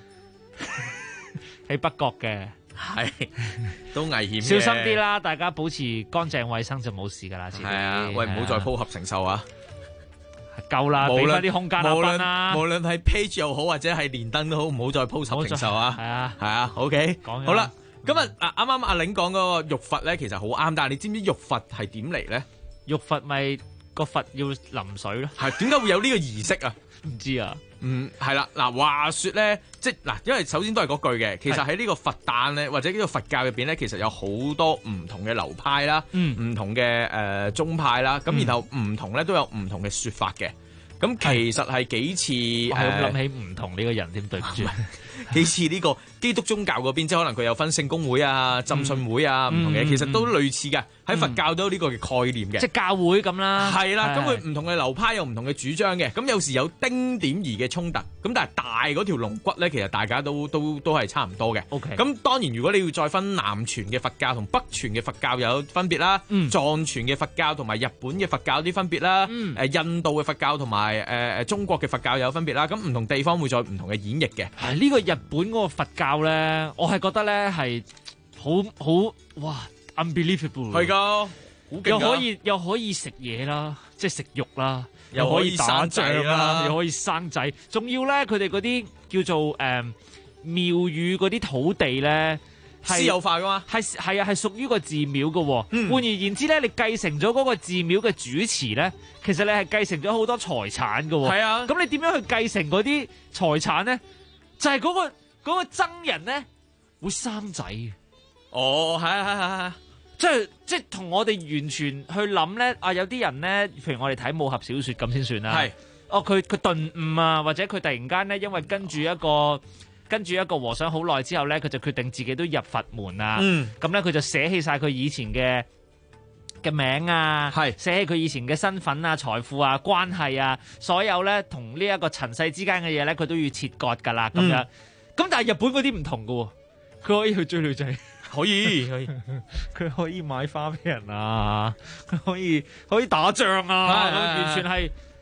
L: 喺北角嘅。
K: 係都危險，
L: 小心啲啦！大家保持乾淨衛生就冇事噶啦。係
K: 啊，喂，唔好再鋪合成獸啊！
L: 夠啦，俾翻啲空間阿斌啦。
K: 無論係 page 又好，或者係連登都好，唔好再鋪合成獸啊！係啊，OK，好啦。咁啊，啱啱阿玲講嗰個浴佛咧，其實好啱。但係你知唔知浴佛係點嚟咧？
L: 浴佛咪個佛要淋水咯。
K: 係點解會有呢個儀式啊？
L: 唔知啊。
K: 係啦，嗱，話說咧，即係嗱，因為首先都係嗰句嘅，其實喺呢個佛誕咧，或者呢個佛教入邊咧，其實有好多唔同嘅流派啦，唔同嘅宗派啦，咁然後唔同咧都有唔同嘅說法嘅，咁其實係幾似，
L: 我係諗起唔同呢個人添，對唔住，
K: 幾似呢個基督宗教嗰邊，即係可能佢有分聖公會啊、浸信會啊，唔同嘅，其實都類似嘅。喺佛教都有呢個嘅概念嘅，
L: 即係教會咁啦。
K: 係啦，咁佢唔同嘅流派有唔同嘅主張嘅，咁有時有丁點兒嘅衝突，咁但係大嗰條龍骨咧，其實大家都係差唔多嘅。
L: OK，
K: 咁當然如果你要再分南傳嘅佛教同北傳嘅佛教有分別啦，藏傳嘅佛教同埋日本嘅佛教有啲分別啦，印度嘅佛教同埋中國嘅佛教有分別啦，咁唔同地方會再唔同嘅演繹嘅。
L: 係呢個日本嗰個佛教咧，我係覺得咧係好哇！Unbelievable
K: 係噶，
L: 又可以食嘢啦，即係食肉啦，
K: 又可以打仗啦，
L: 又可以生仔，仲要咧佢哋嗰啲叫做廟宇嗰啲土地咧係
K: 私有化噶嘛，
L: 係屬於個寺廟噶。換而言之咧，你繼承咗嗰個寺廟嘅主持咧，其實你係繼承咗好多財產噶。
K: 係啊，
L: 咁你點樣去繼承嗰啲財產咧？就係嗰個僧人咧會生仔。
K: 哦，係，
L: 即係同我哋完全去諗咧，有啲人咧，譬如我哋睇武俠小說咁先算啦。係，佢頓悟啊，或者佢突然間咧，因為跟住一個和尚好耐之後咧，佢就決定自己都入佛門啊。咁咧佢就捨棄晒佢以前嘅名啊，捨棄佢以前嘅身份啊、財富啊、關係啊，所有咧同呢一個塵世之間嘅嘢咧，佢都要切割噶啦。咁樣，咁但係日本嗰啲唔同噶，佢可以去追女仔。
K: 可以，
L: 佢可以買花俾人啊，佢可以打仗啊，完全係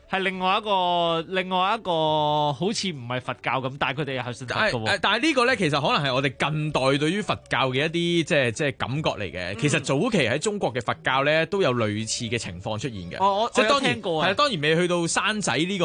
L: 係另外一個好似唔係佛教咁，但係佢哋又係信佛嘅喎。
K: 但係呢個咧，其實可能係我哋近代對於佛教嘅一啲即係感覺嚟嘅。其實早期喺中國嘅佛教咧都有類似嘅情況出現嘅。
L: 我有聽過啊。
K: 係當然未去到山仔呢個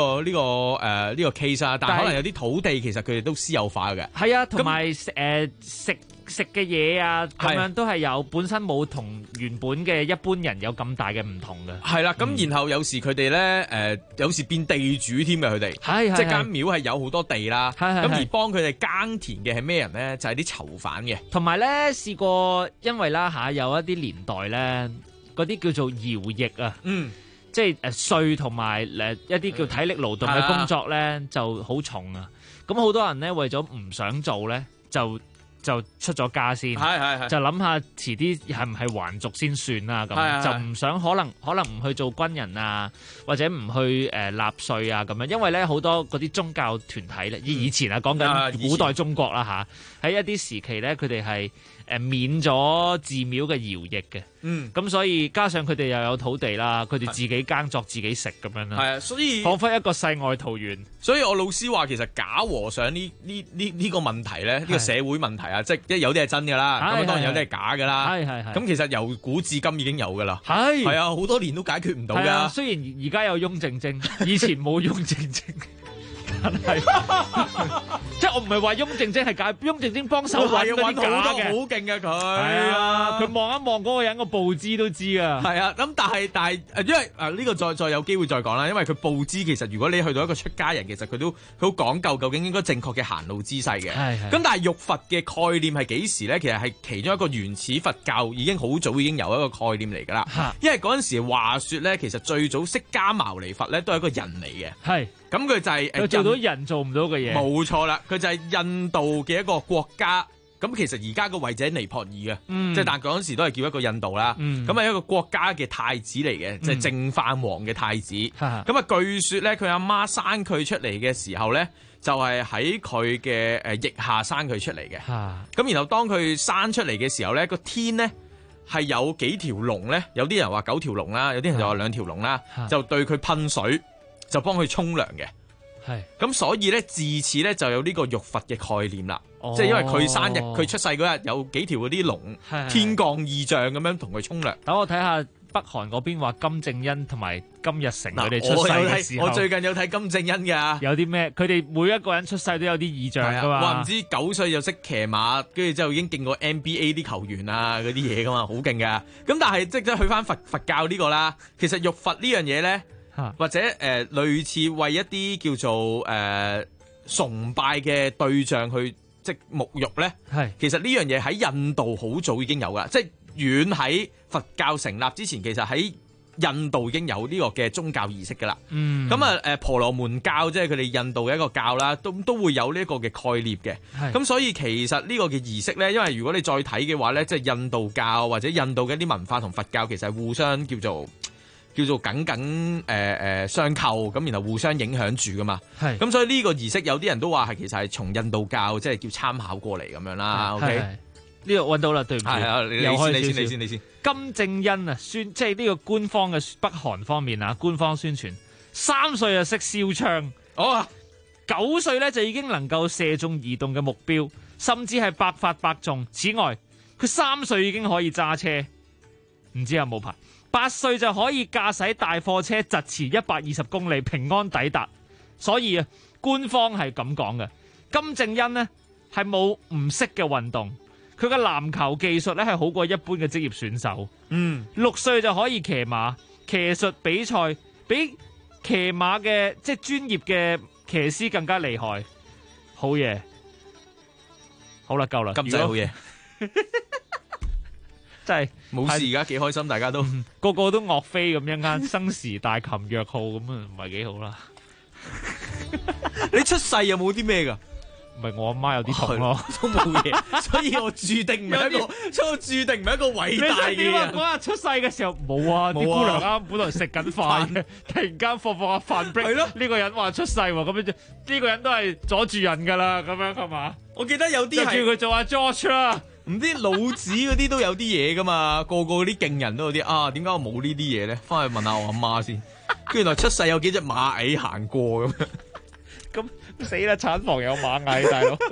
K: case 啊，但係可能有啲土地其實佢哋都私有化嘅。
L: 係啊，同埋食嘅嘢啊，咁樣都係有本身冇同原本嘅一般人有咁大嘅唔同嘅。
K: 係啦，咁然後有時佢哋咧有時變地主添嘅佢哋，即係間廟係有好多地啦。咁而幫佢哋耕田嘅係咩人咧？就係啲囚犯嘅。
L: 同埋咧試過，因為啦有一啲年代咧，嗰啲叫做徭役啊，即係稅同埋一啲叫體力勞動嘅工作咧就好重啊。咁好多人咧為咗唔想做咧就出咗家先，就諗下遲啲係唔係還俗先算啦咁，就唔想可能唔去做軍人啊，或者唔去納稅啊咁樣，因為咧好多嗰啲宗教團體咧，以前啊講緊古代中國啦嚇，喺一啲時期咧佢哋係免咗寺廟嘅徭役嘅，咁所以加上佢哋又有土地啦，佢哋自己耕作自己食咁樣啦，
K: 係啊，所以
L: 彷彿一個世外桃源。
K: 所以我老師話其實假和尚呢個問題咧，呢個社會問題啊，即係有啲係真㗎啦，咁當然有啲係假㗎啦。咁其實由古至今已經有㗎啦。係啊，好多年都解決唔到㗎。
L: 雖然而家有雍正精，以前冇雍正精。係，即係我唔係話雍正精係假，雍正精幫手揾嗰啲假嘅，
K: 好勁嘅佢。
L: 係啊，佢望一望嗰個人個報紙都知啊。
K: 係啊，咁但係因為呢個再有機會再講啦，因為佢報紙其實如果你去到一個出家人，其實佢都好講究究竟應該正確嘅行路姿勢嘅。咁但係浴佛嘅概念係幾時咧？其實係其中一個原始佛教已經好早已經有一個概念嚟㗎啦。因為嗰陣時話說咧，其實最早釋迦牟尼佛咧都係一個人嚟嘅。係。咁佢就係
L: 做到人做唔到嘅嘢，
K: 冇錯啦。佢就係印度嘅一個國家。咁其實而家個位置喺尼泊爾嘅，即係但嗰陣時都係叫一個印度啦。咁係一個國家嘅太子嚟嘅，即係淨飯王嘅太子。咁啊，據說咧，佢阿媽生佢出嚟嘅時候咧，就係喺佢嘅腋下生佢出嚟嘅。咁然後當佢生出嚟嘅時候咧，個天咧係有幾條龍咧，有啲人話9條龍啦，有啲人就話2條龍啦，就對佢噴水。就幫佢沖涼嘅，係咁所以咧自此咧就有呢個浴佛嘅概念啦，即係因為佢生日佢出世嗰日有幾條嗰啲龍天降異象咁樣同佢沖涼。
L: 等我睇下北韓嗰邊話金正恩同埋金日成佢哋出世嘅時候，
K: 我最近有睇金正恩㗎，
L: 有啲咩？佢哋每一個人出世都有啲異象㗎嘛。
K: 話唔知9歲就識騎馬，跟住之後已經勁過 NBA 啲球員啊嗰啲嘢㗎嘛，好勁㗎。咁但係即係去翻佛教呢個啦，其實浴佛呢樣嘢咧。或者類似為一啲叫做崇拜嘅對象去即沐浴咧，其實呢樣嘢喺印度好早已經有噶，即係遠喺佛教成立之前，其實喺印度已經有呢個嘅宗教儀式噶啦。咁啊婆羅門教即係佢哋印度嘅一個教啦，都會有呢一個嘅概念嘅。咁所以其實呢個嘅儀式咧，因為如果你再睇嘅話咧，即係印度教或者印度嘅一啲文化同佛教其實係互相叫做緊相扣，咁然後互相影響住噶嘛。咁所以呢個儀式有啲人都話係其實係從印度教即係叫參考過嚟咁樣啦。OK，呢
L: 個揾到啦，對唔住，
K: 你先。
L: 金正恩啊，即係呢個官方嘅北韓方面啊，官方宣傳3歲就識燒槍，9歲咧就已經能夠射中移動嘅目標，甚至係百發百中。此外，佢3歲已經可以揸車，唔知有冇牌。8歲就可以駕駛大貨車疾馳120公里平安抵達，所以啊，官方係咁講嘅。金正恩呢係冇唔識嘅運動，佢嘅籃球技術咧係好過一般嘅職業選手。6歲就可以騎馬，騎術比賽比騎馬嘅即係專業嘅騎師更加厲害。好嘢，好啦，夠啦，
K: 金仔好嘢。
L: 真係
K: 冇事，而家幾開心，大家都
L: 個個都岳飛咁一間生時大琴若號咁啊，唔係幾好啦。
K: 你出世有冇啲咩㗎？
L: 唔係我阿媽有啲痛咯，
K: 都冇嘢，所以我注定唔係一個偉大嘅人。
L: 嗰日出世嘅時候冇啊，啲姑娘啱本來食緊飯嘅，突然間放下飯 break，係咯，呢個人話出世喎，咁樣呢個人都係阻住人㗎啦，咁樣係嘛？
K: 我記得有啲係
L: 叫佢做阿 George 啦。
K: 唔知老子嗰啲都有啲嘢噶嘛，個個嗰啲勁人都有啲啊，點解我冇呢啲嘢咧？翻去問下我阿媽先。 原來出世有幾隻螞蟻行過咁樣。
L: 咁死啦！產房有螞蟻，大佬。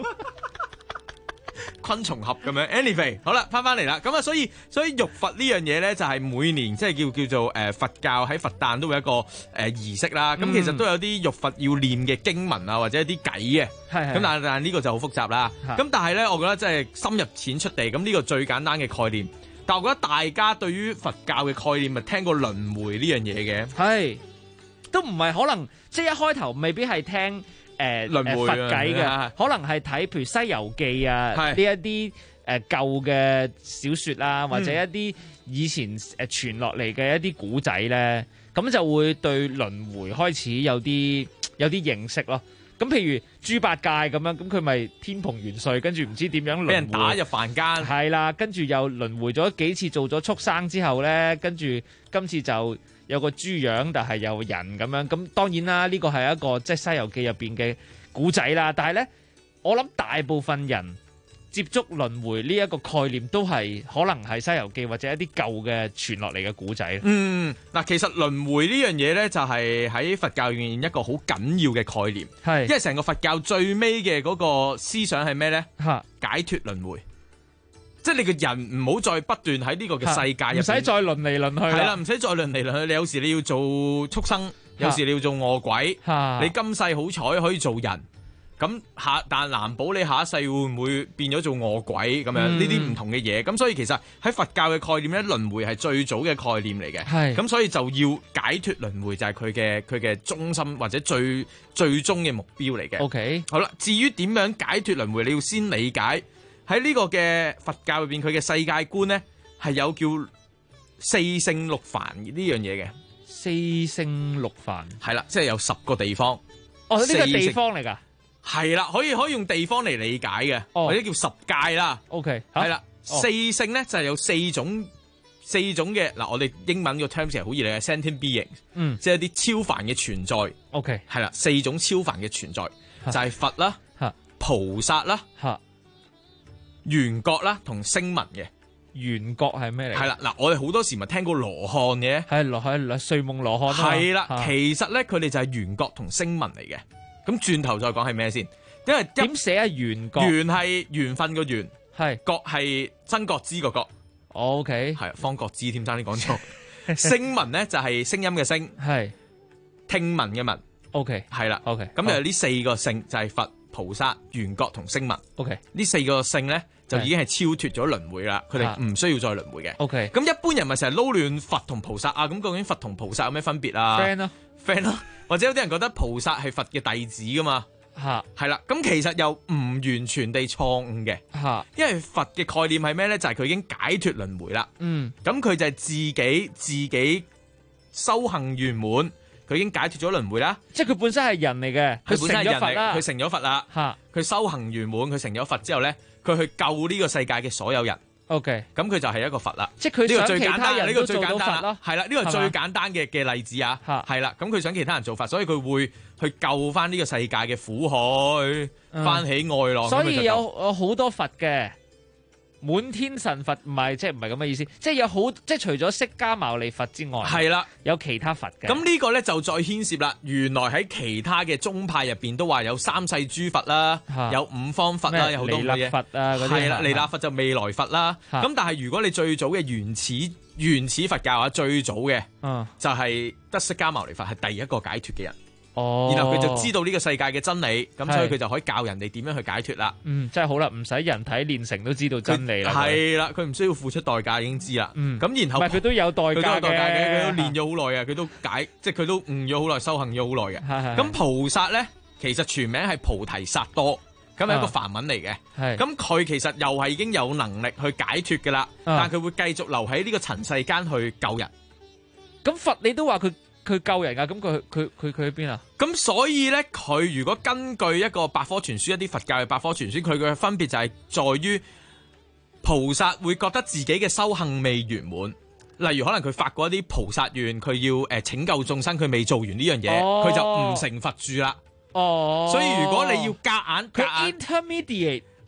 K: 昆蟲俠咁樣 ，anyway， 好啦，翻嚟啦，咁啊，所以浴佛呢樣嘢咧，就係每年即係叫做佛教喺佛誕都會有一個儀式啦。咁其實都有啲浴佛要念嘅經文啊，或者一啲偈嘅。咁但係呢個就好複雜啦。咁但係咧，我覺得即係深入淺出地，咁呢個最簡單嘅概念。但我覺得大家對於佛教嘅概念，咪聽過輪迴呢樣嘢嘅？係，
L: 都唔係可能，即係一開頭未必係聽。
K: 輪迴
L: 佛偈嘅，可能係睇譬如《西遊記》啊，呢一啲舊嘅小說啦，或者一啲以前傳落嚟嘅一啲古仔咧，咁就會對輪迴開始有啲認識咯。咁譬如豬八戒咁樣，咁佢咪天蓬元帥，跟住唔知點樣俾人
K: 打入凡間，
L: 係啦，跟住又輪迴咗幾次，做咗畜生之後咧，跟住今次就有個豬樣，但係有人咁樣。咁當然啦，呢個係一個即係《西遊記》入邊嘅古仔啦。但係咧，我諗大部分人接觸輪迴呢一個概念，都係可能係《西遊記》或者一啲舊嘅傳落嚟嘅古仔。
K: 嗱，其實輪迴呢樣嘢咧，就係喺佛教入面一個好緊要嘅概念。係，因為成個佛教最尾嘅嗰個思想係咩咧？解脫輪迴。即係你個人唔好再不斷喺呢個嘅世界入邊，
L: 唔使再輪嚟輪去。
K: 係啦，唔使再輪嚟輪去。你有時你要做畜生，有時你要做餓鬼。你今世好彩可以做人，咁但難保你下一世會唔會變咗做餓鬼咁樣？呢啲唔同嘅嘢。咁所以其實喺佛教嘅概念咧，輪迴係最早嘅概念嚟嘅。係。咁所以就要解脫輪迴就係佢嘅中心或者最終嘅目標嚟嘅。OK。好啦，至於點樣解脫輪迴，你要先理解。喺呢個嘅佛教入邊，佢嘅世界觀咧係有叫四聖六凡呢樣嘢嘅。四聖六凡係啦，即係有10個地方。哦，呢個地方嚟㗎。係啦，可以用地方嚟理解嘅，或者叫十界啦。OK，係啦，四聖咧就係有四種嘅嗱，我哋英文個 terms 係好易理解 sentient beings，即係一啲超凡嘅存在。OK，係啦，4種超凡嘅存在就係佛啦、菩薩啦、緣覺啦同聲聞嘅。緣覺係咩嚟？係啦，嗱，我哋好多時咪聽過羅漢嘅，係睡夢羅漢。係啦，其實咧佢哋就係緣覺同聲聞嚟嘅。咁轉頭再講係咩先？因為點寫啊？緣覺，緣係緣分個緣，係覺係真覺知個覺。OK，係方覺知添，爭啲講錯。聲聞咧就係聲音嘅聲，係聽聞嘅聞。OK，係啦。OK，咁就呢4個性就係佛、菩薩、緣覺同聲聞。OK，呢4個性咧就已經係超脫咗輪迴啦，佢哋唔需要再輪迴嘅。OK，咁一般人咪成日撈亂佛同菩薩啊？咁究竟佛同菩薩有咩分別啊 ？friend 咯，或者有啲人覺得菩薩係佛嘅弟子噶嘛？係啦，咁其實又唔完全地錯誤嘅。因為佛嘅概念係咩咧？就係佢已經解脫輪迴啦。咁佢就係自己修行圓滿。佢已經解脫咗輪迴啦，即係佢本身係人嚟嘅，佢本身係人嚟，佢成咗佛啦，佢修行圓滿，佢成咗佛之後咧，佢去救呢個世界嘅所有人。OK，咁佢就係一個佛啦，即係佢想其他人都做到佛咯。係啦，呢個係最簡單嘅例子啊，係啦，咁佢想其他人做佛，所以佢會去救翻呢個世界嘅苦海，翻起外浪。所以有好多佛嘅。滿天神佛唔係咁嘅意思，即係有好，即係除咗釋迦牟尼佛之外，係啦，有其他佛嘅。咁呢個咧就再牽涉啦。原來喺其他嘅宗派入邊都話有三世諸佛啦，有五方佛啦，有好多嘅嘢。彌勒佛啊，嗰啲係啦，彌勒佛就未來佛啦。咁但係如果你最早嘅原始佛教啊，最早嘅就係得釋迦牟尼佛係第一個解脫嘅人。哦，然後佢就知道呢個世界嘅真理，咁所以佢就可以教人哋點樣去解脫啦。真係好啦，唔使人體煉成都知道真理啦。係啦，佢唔需要付出代價已經知啦。咁然後佢都有代價嘅，佢都練咗好耐啊，佢都即係佢都悟咗好耐，修行咗好耐嘅。咁菩薩咧，其實全名係菩提薩多，咁係一個梵文嚟嘅。咁佢其實又係已經有能力去解脫噶啦，但係佢會繼續留喺呢個塵世間去救人。咁佛你都話佢救人噶，咁佢喺邊啊？咁所以咧，佢如果根據一個百科全書，一啲佛教嘅百科全書，佢嘅分別就係在於菩薩會覺得自己嘅修行未圓滿，例如可能佢發過一啲菩薩願，佢要拯救眾生，佢未做完呢樣嘢，佢就唔成佛住啦。所以如果你要夾硬，佢 intermediate。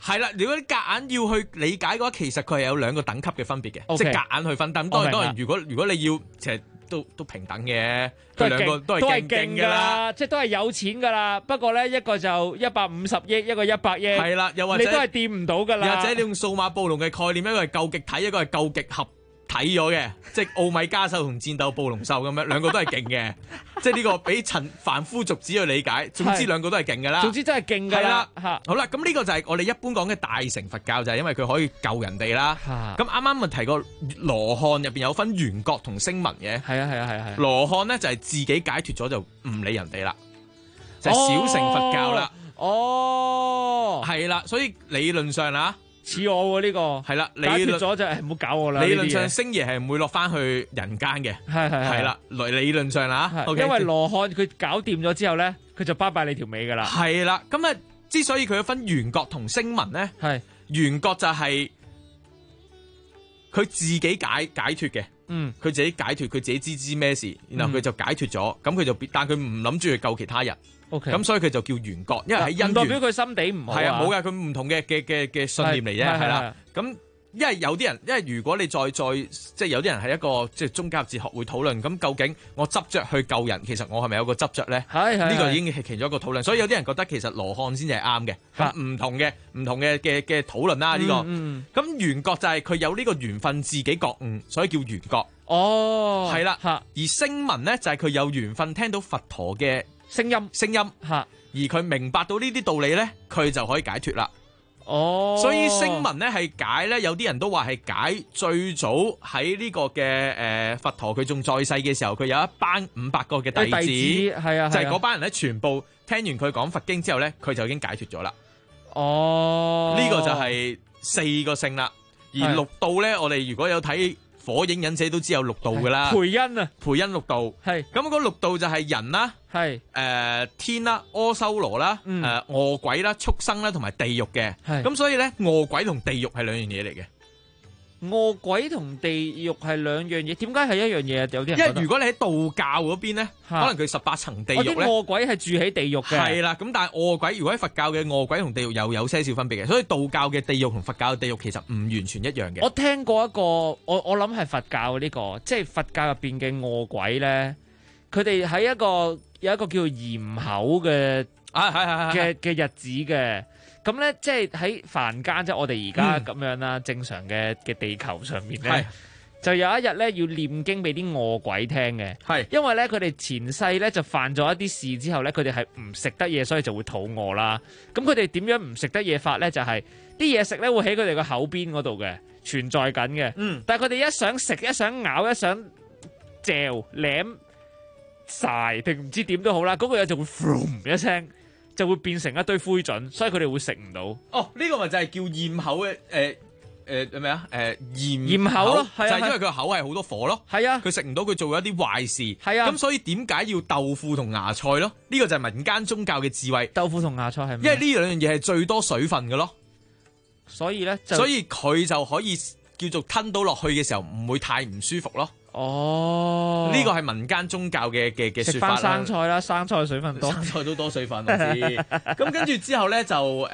K: 係啦，如果你夾硬要去理解嘅話，其實佢係有兩個等級嘅分別嘅，即係夾硬去分。但當然，如果你要其實都平等嘅，佢兩個都係勁㗎啦，
L: 即係都係有錢㗎啦。不過咧，一個就150億，一個100億。
K: 係啦，又或者
L: 你都係掂唔到㗎啦。
K: 又或者你用數碼暴龍嘅概念，一個係夠極體，一個係夠極合體咗嘅，即係奧米加獸同戰鬥暴龍獸咁樣，兩個都係勁嘅。即係呢個俾凡夫俗子去理解，總之兩個都係勁㗎啦。
L: 總之真係勁㗎啦。
K: 好啦，咁呢個就係我哋一般講嘅大乘佛教，就係因為佢可以救人哋啦。咁啱啱咪提過羅漢入邊有分緣覺同聲聞嘅。係啊。羅漢咧就係自己解脫咗就唔理人哋啦，就係小乘佛教啦。係啦，所以理論上啊。
L: 似我喎呢個，
K: 係啦，
L: 解脫咗就唔好搞我啦。
K: 理論上星爺係唔會落翻去人間嘅，係啦，理論上啦，
L: 因為羅漢佢搞掂咗之後咧，佢就拜拜你條尾噶啦。
K: 係啦，咁啊，之所以佢有分緣覺同聲聞咧，係緣覺就係佢自己解脫嘅，佢自己解脫，佢自己知咩事，然後佢就解脫咗，咁佢就但佢唔諗住去救其他人。咁所以佢就叫緣覺，因為喺因緣
L: 唔代表佢心地唔好。
K: 係啊，冇嘅，佢唔同嘅信念嚟啫，係啦。咁因為有啲人，因為如果你再即係有啲人係一個即係宗教哲學會討論，咁究竟我執着去救人，其實我係咪有個執着咧？呢個已經係其中一個討論。所以有啲人覺得其實羅漢先至係啱嘅。咁唔同嘅討論啦，呢個。咁緣覺就係佢有呢個緣分自己覺悟，所以叫緣覺。係啦。而聲聞咧就係佢有緣分聽到佛陀嘅聲音而佢明白到呢啲道理咧，佢就可以解脫啦。所以聲聞咧係解咧，有啲人都話係解最早喺呢個嘅佛陀佢仲在世嘅時候，佢有一班500個嘅弟子，係啊，就係嗰班人咧全部聽完佢講佛經之後咧，佢就已經解脫咗啦。呢個就係4個性啦。而六道咧，我哋如果有睇火影忍者都知有6道噶啦，
L: 培恩
K: 6道，係咁嗰6道就係人啦，係天啦、阿修羅啦、餓鬼啦、畜生啦同埋地獄嘅，咁所以咧餓鬼同地獄係兩樣嘢嚟嘅。
L: 餓鬼同地獄係兩樣嘢，點解係一樣嘢啊？有啲人
K: 因為如果你喺道教嗰邊咧，可能佢18層地獄咧，
L: 餓鬼係住喺地獄嘅，
K: 係啦。咁但係餓鬼如果喺佛教嘅餓鬼同地獄又有些少分別嘅，所以道教嘅地獄同佛教嘅地獄其實唔完全一樣嘅。
L: 我聽過一個，我諗係佛教呢個，即係佛教入邊嘅餓鬼咧，佢哋喺有一個叫做鹽口嘅嘅日子嘅。咁咧，即係喺凡間，即係我哋而家咁樣啦，正常嘅地球上面咧，就有一日咧要念經俾啲餓鬼聽嘅。係，因為咧佢哋前世咧就犯咗一啲事之後咧，佢哋係唔食得嘢，所以就會肚餓啦。咁佢哋點樣唔食得嘢法咧？就係啲嘢食咧會喺佢哋個口邊嗰度嘅存在緊嘅。但係佢哋一想食、一想咬、一想嚼、舐晒定唔知點都好啦，嗰個嘢就會一聲。就會變成一堆灰燼，所以佢哋會食唔到。
K: 呢個咪就係叫咽口嘅咩啊？
L: 咽口咯，
K: 就係因為佢個口係好多火咯。係啊，佢食唔到，佢做咗一啲壞事。係啊，咁所以點解要豆腐同芽菜咯？呢個就係民間宗教嘅智慧。
L: 豆腐同芽菜係咩？
K: 因為呢兩樣嘢係最多水分嘅咯。
L: 所以咧，
K: 所以佢就可以叫做吞到落去嘅時候唔會太唔舒服咯。呢個係民間宗教嘅說法啦。食翻
L: 生菜啦，生菜水分多，
K: 生菜都多水分我知。咁跟住之後咧就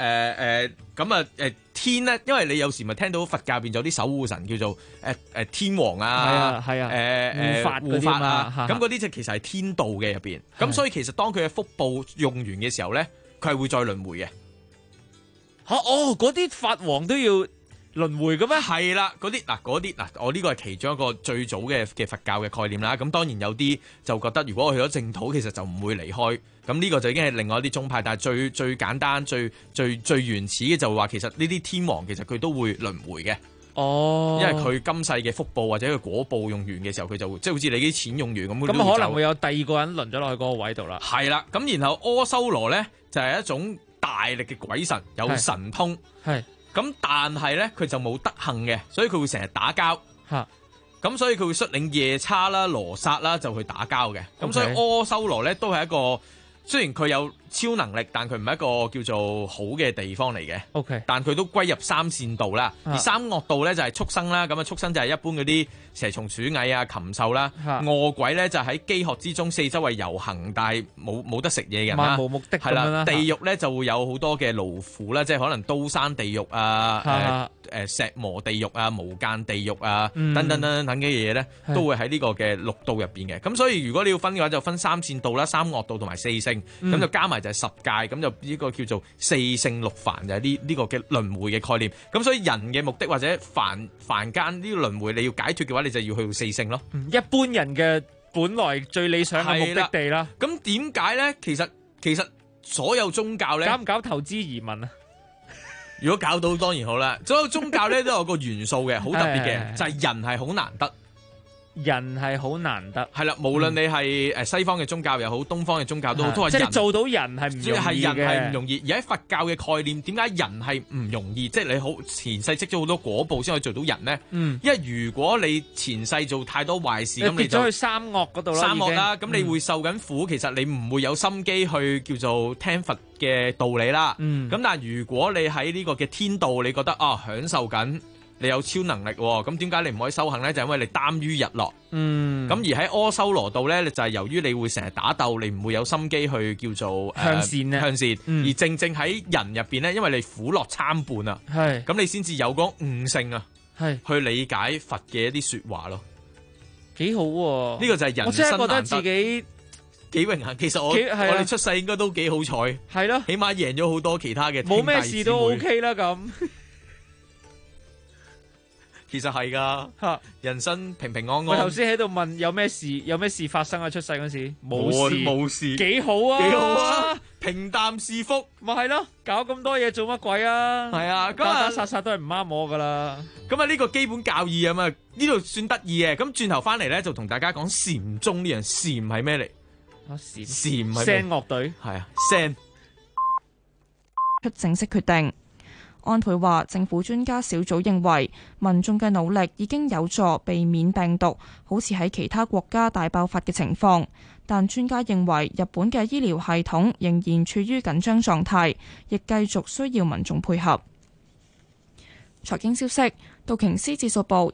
K: 天咧，因為你有時咪聽到佛教入邊有啲守護神叫做天王啊，護法啊，咁嗰啲就其實係天道嘅入邊。咁所以其實當佢嘅福報用完嘅時候咧，佢係會再輪迴嘅。
L: 嗰啲法王都要輪迴嘅咩？
K: 係啦，嗰啲我呢個係其中一個最早嘅佛教嘅概念啦。咁當然有啲就覺得，如果我去咗淨土，其實就唔會離開。咁呢個就已經係另外一啲宗派。但係最簡單、最原始嘅就話，其實呢啲天王其實佢都會輪迴嘅。因為佢今世嘅福報或者佢果報用完嘅時候，佢就會即係好似你啲錢用完咁。
L: 咁可能會有第二個人輪咗落去嗰個位度啦。
K: 係啦，咁然後阿修羅咧就係一種大力嘅鬼神，有神通。係。咁但係咧，佢就冇德行嘅，所以佢會成日打交。咁所以佢會率領夜叉啦、羅剎啦，就去打交嘅。咁所以阿修羅咧都係一個雖然佢有超能力，但佢唔係一個叫做好嘅地方嚟嘅。
L: OK，
K: 但佢都歸入三善道啦。而三惡道咧就係畜生啦，咁啊畜生就係一般嗰啲蛇蟲鼠蟻啊、禽獸啦。餓鬼咧就喺飢渴之中四周圍遊行，但係冇得食嘢嘅人啦。
L: 漫無目的咁樣啦。
K: 地獄咧就會有好多嘅勞苦啦，即係可能刀山地獄啊、石磨地獄啊、無間地獄啊等等嘅嘢咧，都會喺呢個嘅六道入邊嘅。咁所以如果你要分嘅話，就分三善道啦、三惡道同埋四聖，咁就加埋就係十界，咁就呢個叫做四聖六凡，就係呢個嘅輪迴嘅概念。咁所以人嘅目的或者凡間呢個輪迴你要解脫嘅話，你就要去到四聖咯。
L: 一般人嘅本來最理想嘅目的地啦。
K: 咁點解咧？其實所有宗教咧，
L: 搞唔搞投資移民啊？
K: 如果搞到當然好啦。所有宗教咧都有個元素嘅，好特別嘅，就係人係好難得。
L: 人係好難得，
K: 係啦，無論你係西方嘅宗教又好，東方嘅宗教都好，都係
L: 即係做到人係唔容易嘅。
K: 係人係唔容易，而喺佛教嘅概念，點解人係唔容易？即係你好前世積咗好多果報先可以做到人呢？因為如果你前世做太多壞事，咁你就
L: 跌咗去三惡嗰度啦。
K: 三惡啦，咁你會受緊苦，其實你唔會有心機去叫做聽佛嘅道理啦。咁但係如果你喺呢個嘅天道，你覺得享受緊。你有超能力喎，咁點解你唔可以修行呢？就係因為你耽於日落。咁而喺阿修羅道呢，就係由於你會成日打鬥，你唔會有心機去叫做
L: 向善啊。
K: 向善。而正喺人入邊呢，因為你苦樂參半啊，咁你先至有嗰悟性啊，去理解佛嘅一啲説話咯。
L: 幾好喎！
K: 呢個就係人生難得。
L: 我真係覺得自己
K: 幾榮幸。其實我哋出世應該都幾好彩。
L: 係咯，
K: 起碼贏咗好多其他嘅。
L: 冇咩事都 OK 啦咁。
K: 其實係噶，人生平平安安。
L: 我頭先喺度問有咩事發生啊？出世嗰時
K: 冇事，
L: 幾好啊！
K: 幾好啊！平淡是福，
L: 咪係咯，搞咁多嘢做乜鬼啊？
K: 係啊，
L: 打打殺殺都係唔啱我噶啦。
K: 咁啊，呢個基本教義啊嘛，呢度算得意嘅。咁轉頭翻嚟咧，就同大家講禪宗呢樣。禪係咩嚟？禪係
L: 聲樂隊，
K: 係啊，聲
A: 出正式決定。安倍話：政府專家小組認為民眾嘅努力已經有助避免病毒好似喺其他國家大爆發嘅情況，但專家認為日本嘅醫療系統仍然處於緊張狀態，亦繼續需要民眾配合。財經消息：道瓊斯指數報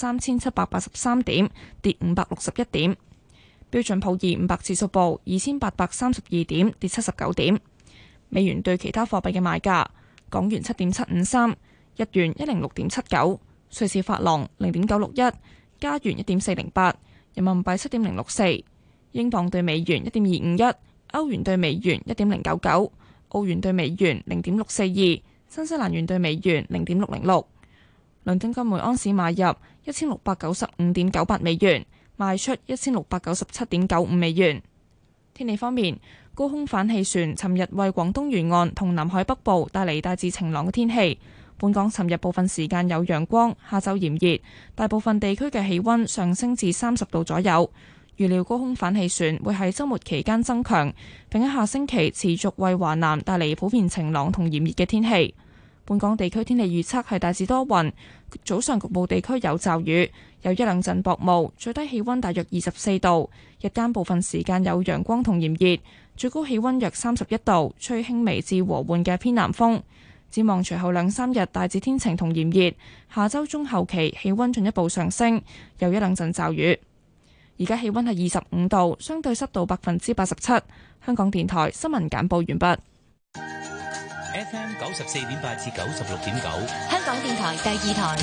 A: 23,783點，跌561點；標準普爾500指數報2,832點，跌79點。美元對其他貨幣嘅賣價。港元7.753，日元106.79，瑞士法郎0.961，加元1.408，人民幣7.064，英鎊對美元1.251，歐元對美元1.099，澳元對美元0.642，新西蘭元對美元0.606。倫敦金每安士買入1695.98美元，賣出1697.95美元。天氣方面。高空反氣旋尋日為廣東沿岸同南海北部帶嚟大致晴朗嘅天氣。本港尋日部分時間有陽光，下晝炎熱，大部分地區嘅氣溫上升至30度左右。預料高空反氣旋會喺週末期間增強，並喺下星期持續為華南帶嚟普遍晴朗同炎熱嘅天氣。本港地區天氣預測係大致多雲，早上局部地區有驟雨，有一兩陣薄霧，最低氣溫大約24度，日間部分時間有陽光同炎熱。最高氣溫約31度，吹輕微至和緩嘅偏南風。展望隨後2-3日大致天晴同炎熱，下周中後期氣溫進一步上升，有一兩陣驟雨。而家氣溫係25度，相對濕度87%。香港電台新聞簡報完畢。
H: FM 94.8至96.9，
F: 香港電台第2台。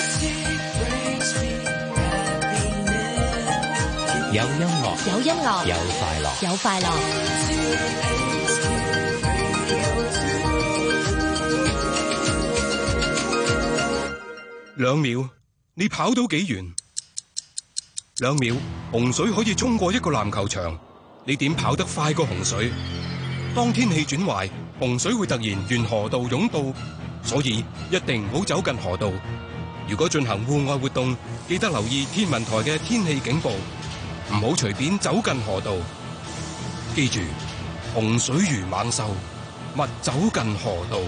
H: 有音樂，
F: 有音樂，
H: 有快樂，
F: 有快樂。
U: 2秒，你跑到幾遠？2秒，洪水可以衝過一個籃球場，你點跑得快過洪水？當天氣轉壞，洪水會突然沿河道湧到，所以一定唔好走近河道。如果進行戶外活動，記得留意天文台嘅天氣警報。唔好隨便走近河道，記住，洪水如猛獸，勿走近河道。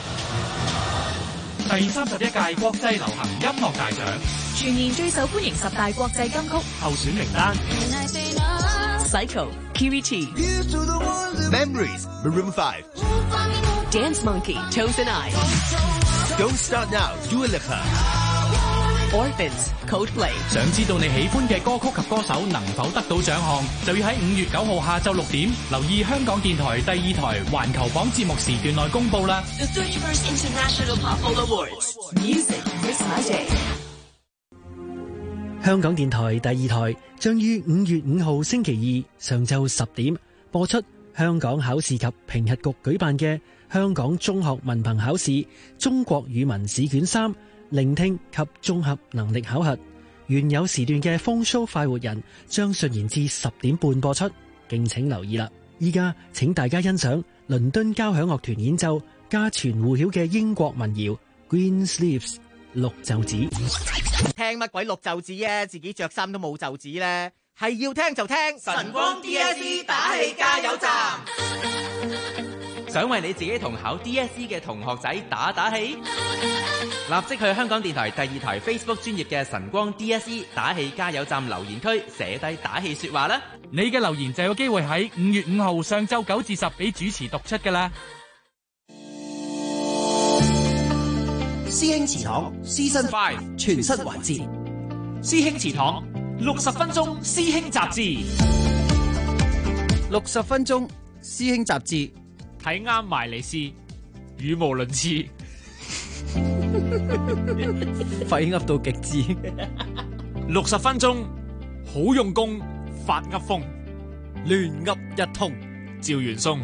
C: 第31屆國際流行音樂大獎，
F: 全年最受歡迎10大國際金曲
C: 候選名單。
T: Psycho
B: Kiwi Tea,
E: Memories Maroon 5,
B: Dance Monkey, Toes and I,
E: Don't Start Now Dua
B: Lipa。Orphans, Coldplay。
D: 想知道你喜歡嘅歌曲及歌手能否得到獎項，就要喺5月9號下晝6點留意香港電台第2台環球榜節目時段內公佈啦。
B: The 31st International Pop Awards, Music is my day。
V: 香港電台第2台將於5月5號星期二上晝10點播出香港考試及評核局舉辦嘅香港中學文憑考試中國語文試卷3聆聽及綜合能力考核，原有時段嘅風騷快活人將順延至10點半播出，敬請留意啦。依家請大家欣賞倫敦交響樂團演奏家傳戶曉嘅英國民謠 Green Sleeves 綠袖子。
G: 聽乜鬼綠袖子啊？自己着衫都冇袖子咧，係要聽就聽晨光 DSE 打氣加油站。
W: 想為你自己同考 DSE 嘅同學仔打打氣，立即去香港電台第2台 Facebook 專頁嘅晨光 DSE 打氣加油站留言區寫低打氣說話啦。
D: 你嘅留言就有機會喺5月5號上晝9至10俾主持讀出噶啦。
G: 師兄祠堂 Season 5全新環節，
L: 師兄祠堂60分鐘師兄雜誌
G: ，60分鐘師兄雜誌。
L: 睇啱埋嚟試，語無倫次，
G: 廢噏到極致。
L: 60分鐘好用功，發噏風，亂噏一通，趙元松。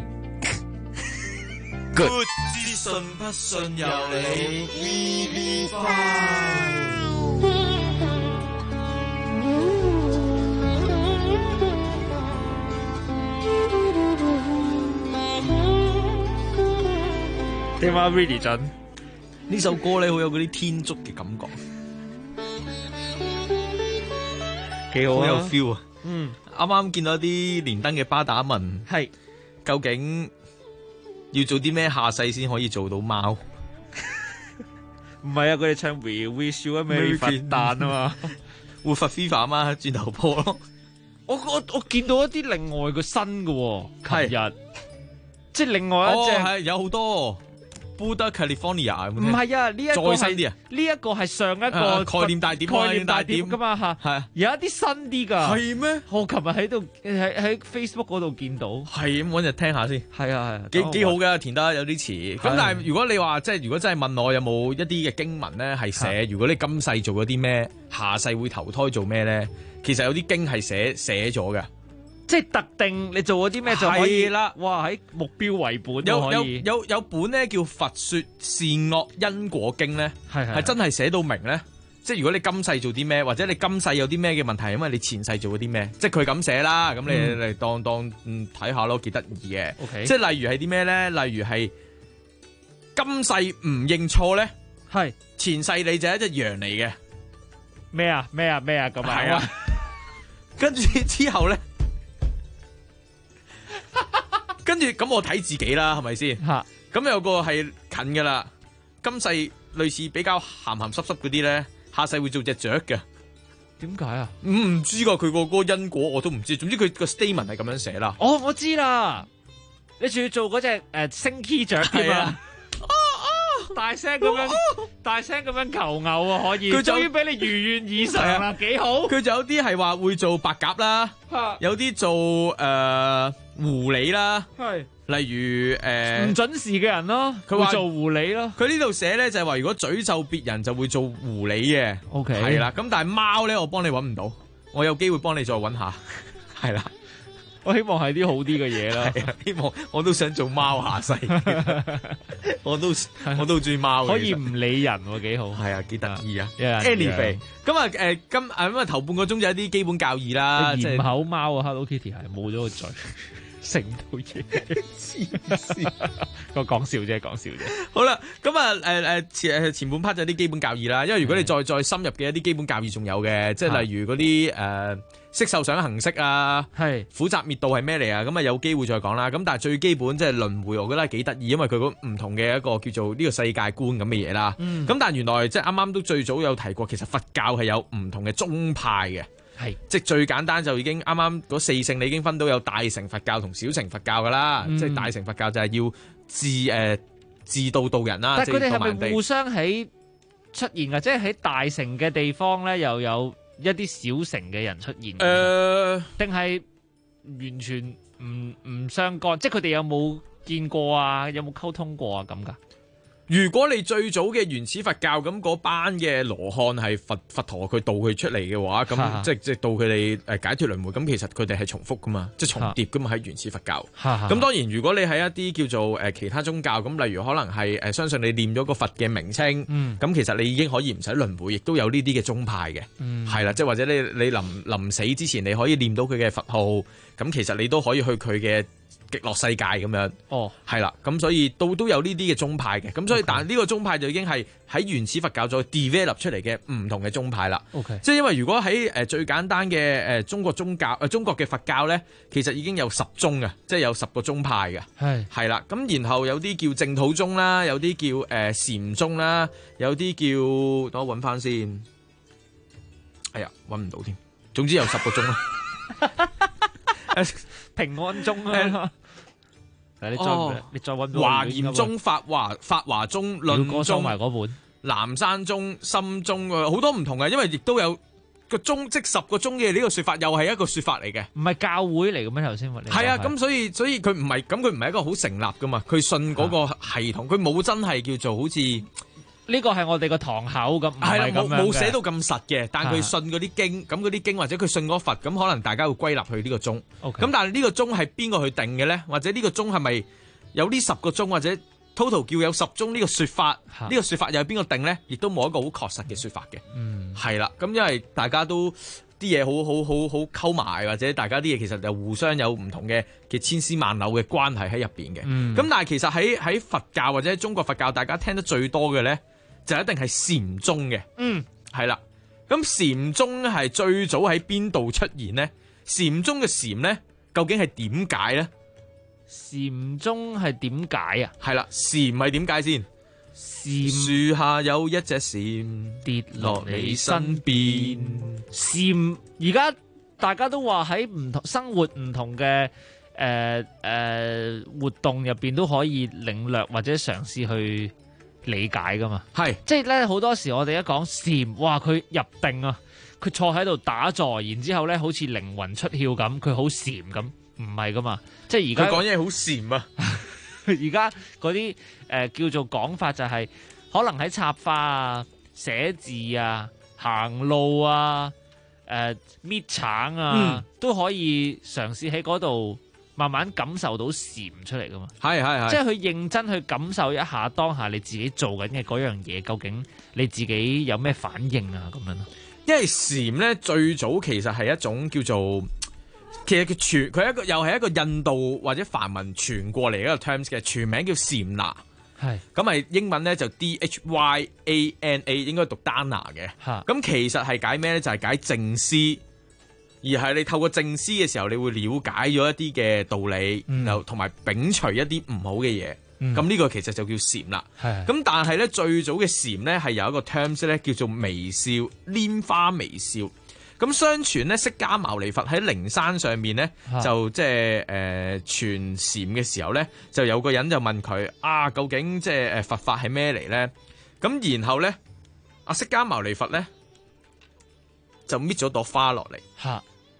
C: Good 資訊不信由你 VV5。
L: 聽翻 Really 準
K: 呢首歌咧，好有嗰啲天竺嘅感覺，
L: 幾好啊，
K: 好有 feel 啊！啱啱見到啲連登嘅巴打文，
L: 係
K: 究竟要做啲咩下世先可以做到貓？
L: 唔係啊，佢哋唱 We Wish You a Merry 佛誕啊嘛，
K: 活佛 FIFA 啊嘛，轉頭播咯。
L: 我見到一啲另外嘅新嘅，琴日即係另外一隻
K: 係有好多。Buddha California
L: 唔係啊，呢一個
K: 再新啲啊，
L: 呢一個係上一個
K: 概念大碟，
L: 概念大碟噶嘛吓，
K: 係
L: 有一啲新啲噶，
K: 係咩？
L: 我琴日喺度喺 Facebook 嗰度見到，
K: 係咁搵日聽下先，
L: 係啊
K: 係，幾好噶，填得有啲詞。咁但係如果你話即係如果真係問我有冇一啲嘅經文咧係寫，如果你今世做咗啲咩，下世會投胎做咩咧？其實有啲經係寫咗嘅。
L: 即係特定你做咗啲咩就可以啦，哇喺目標為本都可以。
K: 有本咧叫《佛說善惡因果經》咧，係真係寫到明咧。即係如果你今世做啲咩，或者你今世有啲咩嘅問題，因為你前世做咗啲咩，即係佢咁寫啦。咁你嚟當睇下咯，幾得意嘅。
L: Okay.
K: 即係例如係啲咩咧？例如係今世唔認錯咧，
L: 係
K: 前世你就係一隻羊嚟嘅。
L: 咩啊咁啊！
K: 跟住之後咧。跟住咁我睇自己啦，係咪先？咁有個係近噶啦，今世類似比較鹹鹹濕濕嗰啲咧，下世會做隻雀嘅。
L: 點解啊？
K: 唔知噶，佢個嗰個因果我都唔知。總之佢個 statement 係咁樣寫啦。
L: 哦，我知啦，你仲要做嗰隻升 key 雀添啊！大聲咁樣求偶啊！可以，佢終於俾你如願以償啦，幾好。
K: 佢就有啲係話會做白鴿啦，有啲做狐狸啦，係例如
L: 唔準時嘅人咯，佢話做狐狸咯。
K: 佢呢度寫咧就係話，如果詛咒別人就會做狐狸嘅。
L: OK，
K: 係啦。咁但係貓咧，我幫你搵唔到，我有機會幫你再搵下。係啦。
L: 我希望係啲好啲嘅嘢啦，
K: 希望我都想做貓下世，我都中意貓，
L: 可以唔理人喎，幾好，
K: 係啊，幾得意啊 ！Anyway， 咁啊咁啊頭半個鐘就有啲基本教義啦，
L: 鹽口貓啊 ，Hello Kitty 係冇咗個嘴，成套嘢黐線，講笑啫。
K: 好啦，咁啊前半 part 就有啲基本教義啦，因為如果你再深入嘅一啲基本教義仲有嘅，即係例如嗰啲色受想行識啊，係苦集滅道係咩嚟啊？咁啊有機會再講啦。咁但係最基本即係輪迴，我覺得係幾得意，因為佢個唔同嘅一個叫做呢個世界觀咁嘅嘢啦。咁但係原來即係啱啱都最早有提過，其實佛教係有唔同嘅宗派嘅。
L: 係
K: 即係最簡單就已經啱啱嗰四聖你已經分到有大乘佛教同小乘佛教噶啦，即係大乘佛教就係要自度度人啦。
L: 但係佢哋係咪互
K: 相
L: 相喺出現㗎？即係喺大乘嘅地方咧，又有一啲小乘嘅人出現，定係完全唔相干？即係佢哋有冇見過啊？有冇溝通過啊？咁㗎？
K: 如果你最早嘅原始佛教咁嗰班嘅羅漢係佛陀佢導佢出嚟嘅話，咁即係導佢哋解脫輪迴，咁其實佢哋係重複噶嘛，即係重疊噶嘛喺原始佛教。咁當然如果你喺一啲叫做其他宗教，咁例如可能係相信你念咗個佛嘅名稱，咁其實你已經可以唔使輪迴，亦都有呢啲嘅宗派嘅，係啦，即係或者你臨死之前你可以念到佢嘅佛號，咁其實你都可以去佢嘅極樂世界咁樣，係啦，咁所以都有呢啲嘅宗派嘅，咁所以但係呢個宗派就已經係喺原始佛教再 develop 出嚟嘅唔同嘅宗派啦。即係因為如果喺最簡單嘅中國宗教中國嘅佛教咧，其實已經有10宗嘅，即係有10個宗派嘅，係啦。咁然後有啲叫淨土宗啦，有啲叫禪宗啦，有啲叫等我揾翻先，哎呀揾唔到添。總之有10個宗啦。
L: 平安宗啊！你再揾
K: 華嚴宗、法華宗、論宗
L: 埋嗰本
K: 南山宗、心宗好多唔同嘅，因為亦都有個宗，即10個宗嘅呢個說法，又係一個說法嚟嘅，
L: 唔係教會嚟嘅咩？頭先
K: 係啊，咁所以佢唔係咁，佢唔係一個好成立噶嘛，佢信嗰個系統，佢冇真係叫做好似。
L: 呢個係我哋個堂口咁，
K: 係啦，冇寫到咁實嘅，但係佢信嗰啲經，咁嗰啲經或者佢信嗰佛，咁可能大家會歸納去呢個宗。咁但係呢個宗係邊個去定嘅咧？或者呢個宗係咪有呢10個宗，或者 total 叫有10宗呢個說法？呢個說法又係邊個定咧？亦都冇一個好確實嘅說法嘅。係啦，咁因為大家都啲嘢好溝埋，或者大家啲嘢其實就互相有唔同嘅千絲萬縷嘅關係喺入邊嘅。咁但係其實喺佛教或者中國佛教，大家聽得最多嘅咧，就一定係禪宗嘅，係啦。咁禪宗係最早喺邊度出現呢？禪宗嘅禪呢，究竟係點解呢？
L: 禪宗係點解啊？
K: 係啦，禪係點解先？樹下有一隻禪跌落你身邊。
L: 禪而家大家都話喺唔同生活唔同嘅活動入邊都可以領略或者嘗試去理解噶嘛，
K: 係
L: 即係咧好多時我哋一講禪，哇佢入定啊，佢坐喺度打坐，然之後咧好似靈魂出竅咁，佢好禪咁，唔係噶嘛，即係而家
K: 佢講嘢好禪啊，
L: 而家嗰啲叫做講法就係、可能喺插花啊、寫字啊、行路啊、搣橙啊，都可以嘗試喺嗰度慢慢感受到禪出嚟噶嘛，
K: 係，
L: 即係去認真去感受一下當下你自己做緊嘅嗰樣嘢，究竟你自己有咩反應啊咁樣咯。
K: 因為禪咧最早其實係一種叫做，其實佢一個又係一個印度或者梵文傳過嚟一個 terms 嘅，全名叫禪那，係咁係英文咧就 DHYANA， 應該讀 Dana 嘅。咁其實係解咩咧？就係解靜思。而係你透過靜思嘅時候，你會了解咗一啲嘅道理，又同埋摒除一啲唔好嘅嘢。咁呢個其實就叫禪啦。咁但係咧最早嘅禪咧係有一個 terms 咧叫做微笑，拈花微笑。咁相傳咧釋迦牟尼佛喺靈山上面咧就即係傳禪嘅時候咧，就有個人就問佢啊，究竟即係佛法係咩嚟咧？咁然後咧阿釋迦牟尼佛咧就搣咗朵花落嚟。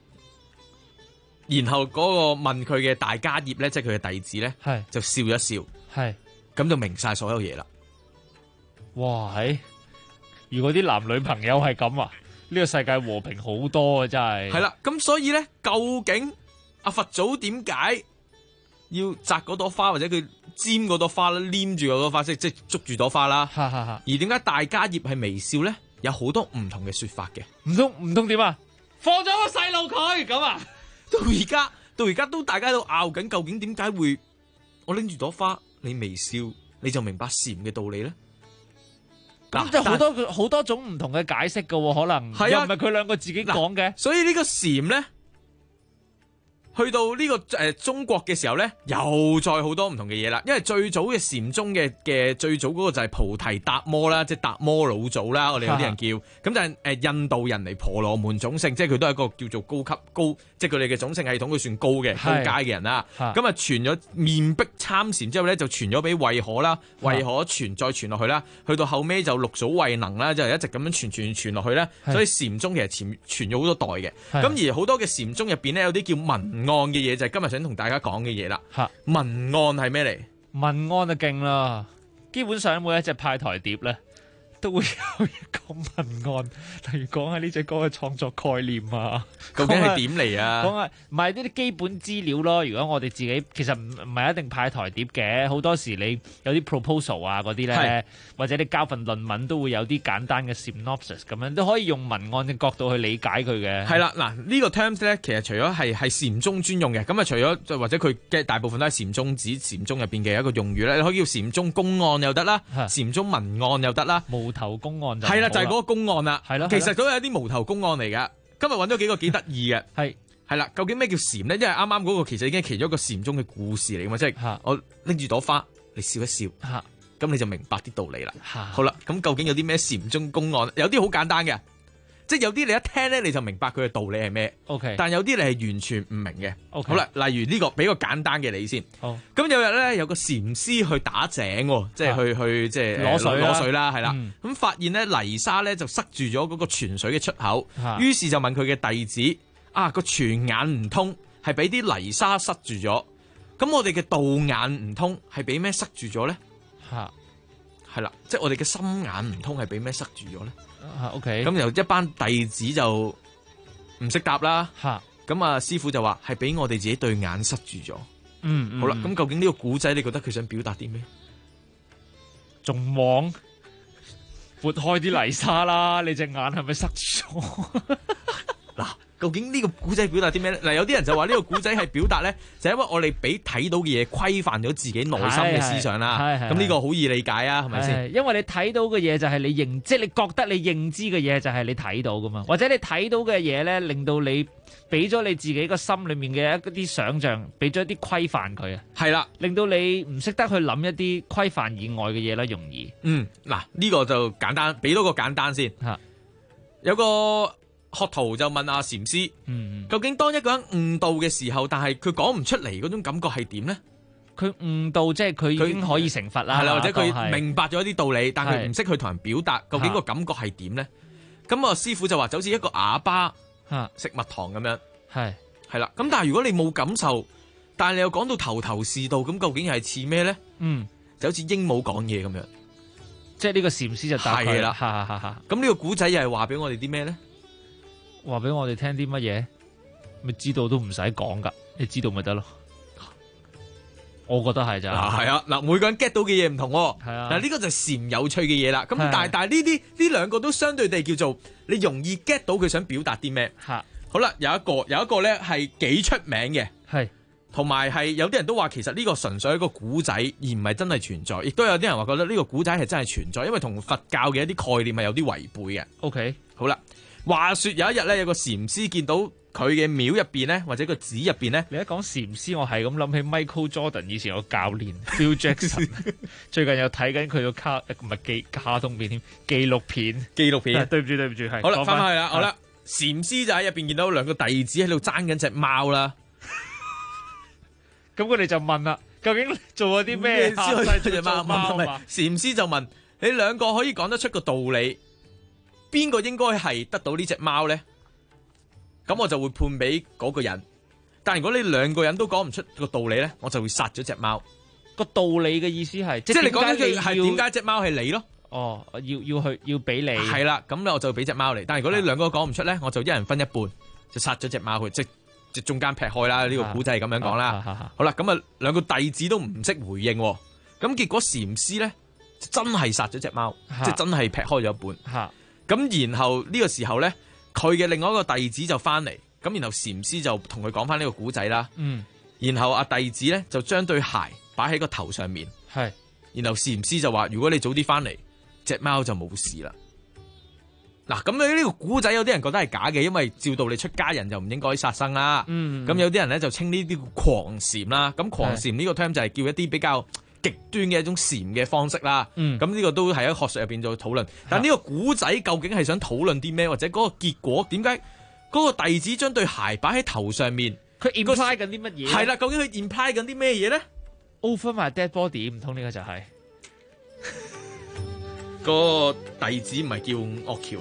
K: 然後嗰個問佢嘅大家業咧，即係佢嘅弟子咧，就笑一笑，咁就明晒所有嘢啦。
L: 哇！如果啲男女朋友係咁啊，呢個世界和平好多啊，真係。係啦，
K: 咁所以咧，究竟阿佛祖點解要摘嗰朵花，或者佢沾嗰朵花啦，黏住嗰朵花，即係捉住朵花啦？而點解大家業係微笑咧？有好多唔同嘅說法嘅。
L: 唔通點啊？放咗個細路佢咁啊？
K: 到而家都大家都拗緊，究竟點解會我拎住朵花，你微笑，你就明白禪嘅道理咧？
L: 咁就好多種唔同嘅解釋噶，可能又唔係佢兩個自己講嘅。
K: 所以呢個禪咧去到呢個中國嘅時候咧，又再好多唔同嘅嘢啦。因為最早嘅禪宗嘅最早嗰個就係菩提達摩啦，即係達摩老祖啦，我哋有啲人叫。咁就係印度人嚟，婆羅門種姓，即係佢都係一個叫做高，即係佢哋嘅種姓系統，佢算高嘅高階嘅人啦。咁啊傳咗面壁參禪之後咧，就傳咗俾慧可啦，慧可再傳落去啦，去到後尾就六祖慧能啦，就一直咁樣傳落去咧。所以禪宗其實傳咗好多代嘅。咁而好多嘅禪宗入邊咧，有啲叫文案嘅嘢，就係今日想同大家講嘅嘢啦。文案係咩嚟？
L: 文案就勁啦，基本上每一隻派台碟咧都會有一個文案，例如講下呢隻歌嘅創作概念啊，
K: 究竟係點嚟啊？
L: 講下唔係呢啲基本資料咯。如果我哋自己其實唔係一定派台碟嘅，好多時你有啲 proposal 啊嗰啲咧，或者你交份論文都會有啲簡單嘅 synopsis 咁樣，都可以用文案嘅角度去理解佢嘅。係
K: 啦，嗱呢個 terms 咧，其實除咗係禪宗專用嘅，咁啊除咗或者佢嘅大部分都係禪宗指禪宗入邊嘅一個用語咧，你可以叫禪宗公案又得啦，禪宗文案又得啦。
L: 頭公案就
K: 係啦，就係嗰個公案啦。
L: 係咯，
K: 其實都有啲無頭公案嚟㗎。今日揾咗幾個幾得意嘅。係啦，究竟咩叫禪咧？因為啱啱嗰個其實已經係其中一個禪宗嘅故事嚟㗎嘛，即係我拎住朵花，你笑一笑，咁你就明白啲道理啦。好啦，咁究竟有啲咩禪宗公案？有啲好簡單嘅。即係有啲你一聽咧，你就明白佢嘅道理係咩。
L: OK，
K: 但有啲你係完全唔明嘅。
L: OK，
K: 好啦，例如呢個俾個簡單嘅你先。
L: 好，
K: 咁有日咧有個禪師去打井，即係去即係攞水啦，係啦。咁發現咧泥沙咧就塞住咗嗰個泉水嘅出口，於是就問佢嘅弟子：個泉眼唔通，係俾啲泥沙塞住咗。咁我哋嘅道眼唔通，係俾咩塞住咗咧？係啦，即係我哋嘅心眼唔通，係俾咩塞住咗咧
L: ？OK，
K: 咁由一班弟子就唔識答啦。咁啊，師傅就話係俾我哋自己對眼塞住咗。好啦，咁究竟呢個古仔，你覺得佢想表達啲咩？
L: 仲望撥開啲泥沙啦，你隻眼係咪塞住咗？
K: 嗱，究竟呢個古仔表達啲咩咧？嗱，有啲人就話呢個古仔係表達咧，就因為我哋俾睇到嘅嘢規範咗自己內心嘅思想啦。咁呢個好易理解啊，係咪先？
L: 因為你睇到嘅嘢就係你認，即係你覺得你認知嘅嘢就係你睇到噶嘛，或者你睇到嘅嘢咧，令到你俾咗你自己個心裏面嘅一啲想像，俾咗一啲規範佢啊。係啦，令到你唔識得去諗一啲規範以外嘅嘢啦，容易。
K: 嗱，呢個就簡單，俾多個簡單先。有個學徒就問阿禪師，究竟當一個人悟道嘅時候，但係佢講唔出嚟嗰種感覺係點呢？
L: 佢悟道即係佢已經可以成佛啦，
K: 係啦，或者佢明白咗一啲道理，但係唔識去同人表達，究竟個感覺係點呢？咁啊，師傅就話就好似一個啞巴食蜜糖咁樣，係啦。咁但係如果你冇感受，但係你又講到頭頭是道，咁究竟係似咩呢？就好似鸚鵡講嘢咁樣，
L: 即係呢個禪師就答佢啦。
K: 咁呢個古仔又係話俾我哋啲咩呢？
L: 話俾我哋聽啲乜嘢？咪知道都唔使講噶，你知道咪得咯？我覺得係咋。
K: 係啊，嗱，每個人 get 到嘅嘢唔同。係啊，嗱，呢個就係禪有趣嘅嘢啦。咁但係呢兩個都相對地叫做你容易 get 到佢想表達啲咩。好啦，有一個咧係幾出名嘅，同埋係有啲人都話其實呢個純粹係一個古仔，而唔係真係存在。亦都有啲人話覺得呢個古仔係真係存在，因為同佛教嘅一啲概念係有啲違背嘅。
L: OK，
K: 好啦。話說有一日咧，有個禪師見到佢嘅廟入邊咧，或者個寺入邊咧，
L: 你一講禪師，我係咁諗起 Michael Jordan 以前個教練 Phil Jackson， 最近又睇緊佢個卡通片添，紀錄片。對唔住，係。
K: 好啦，翻返去啦，好啦，禪師就喺入邊見到兩個弟子喺度爭緊隻貓啦。
L: 咁佢哋就問啦，究竟做咗啲咩？
K: 隻貓，禪師就問你兩個可以講得出個道理。邊個應該係得到呢隻貓呢？咁我就會判俾嗰個人。但如果你兩個人都講唔出個道理呢，我就會殺咗隻貓。
L: 個道理嘅意思係，
K: 即係你講緊句係點解隻貓係你咯？
L: 哦，要俾你。係
K: 啦，咁我就俾隻貓嚟。但如果你兩個講唔出呢，我就一人分一半，就殺咗隻貓佢，即中間劈開啦。呢個古仔係咁樣講啦。好啦，咁啊兩個弟子都唔識回應，咁結果禪師呢，就真係殺咗隻貓，即係真係劈開咗一半。咁然後呢個時候咧，佢嘅另外一個弟子就翻嚟，咁然後禪師就同佢講翻呢個古仔啦。然後阿弟子咧就將對鞋擺喺個頭上面，然後禪師就話：如果你早啲翻嚟，隻貓就冇事啦。 嗱，咁呢個古仔有啲人覺得係假嘅，因為照道理出家人就唔應該殺生啦。咁有啲人咧就稱呢啲叫狂禪啦。咁狂禪呢個 term 就係叫一啲比較極端嘅一種禪嘅方式啦。咁呢個都係喺學術入邊做討論。但呢個古仔究竟係想討論啲咩，或者嗰個結果點解嗰個弟子將對鞋擺喺頭上面？
L: 佢 imply 緊啲乜嘢？
K: 係啦，究竟佢 imply 緊啲咩嘢咧
L: ？Over my dead body， 唔通呢個就係、
K: 個弟子唔係叫岳橋？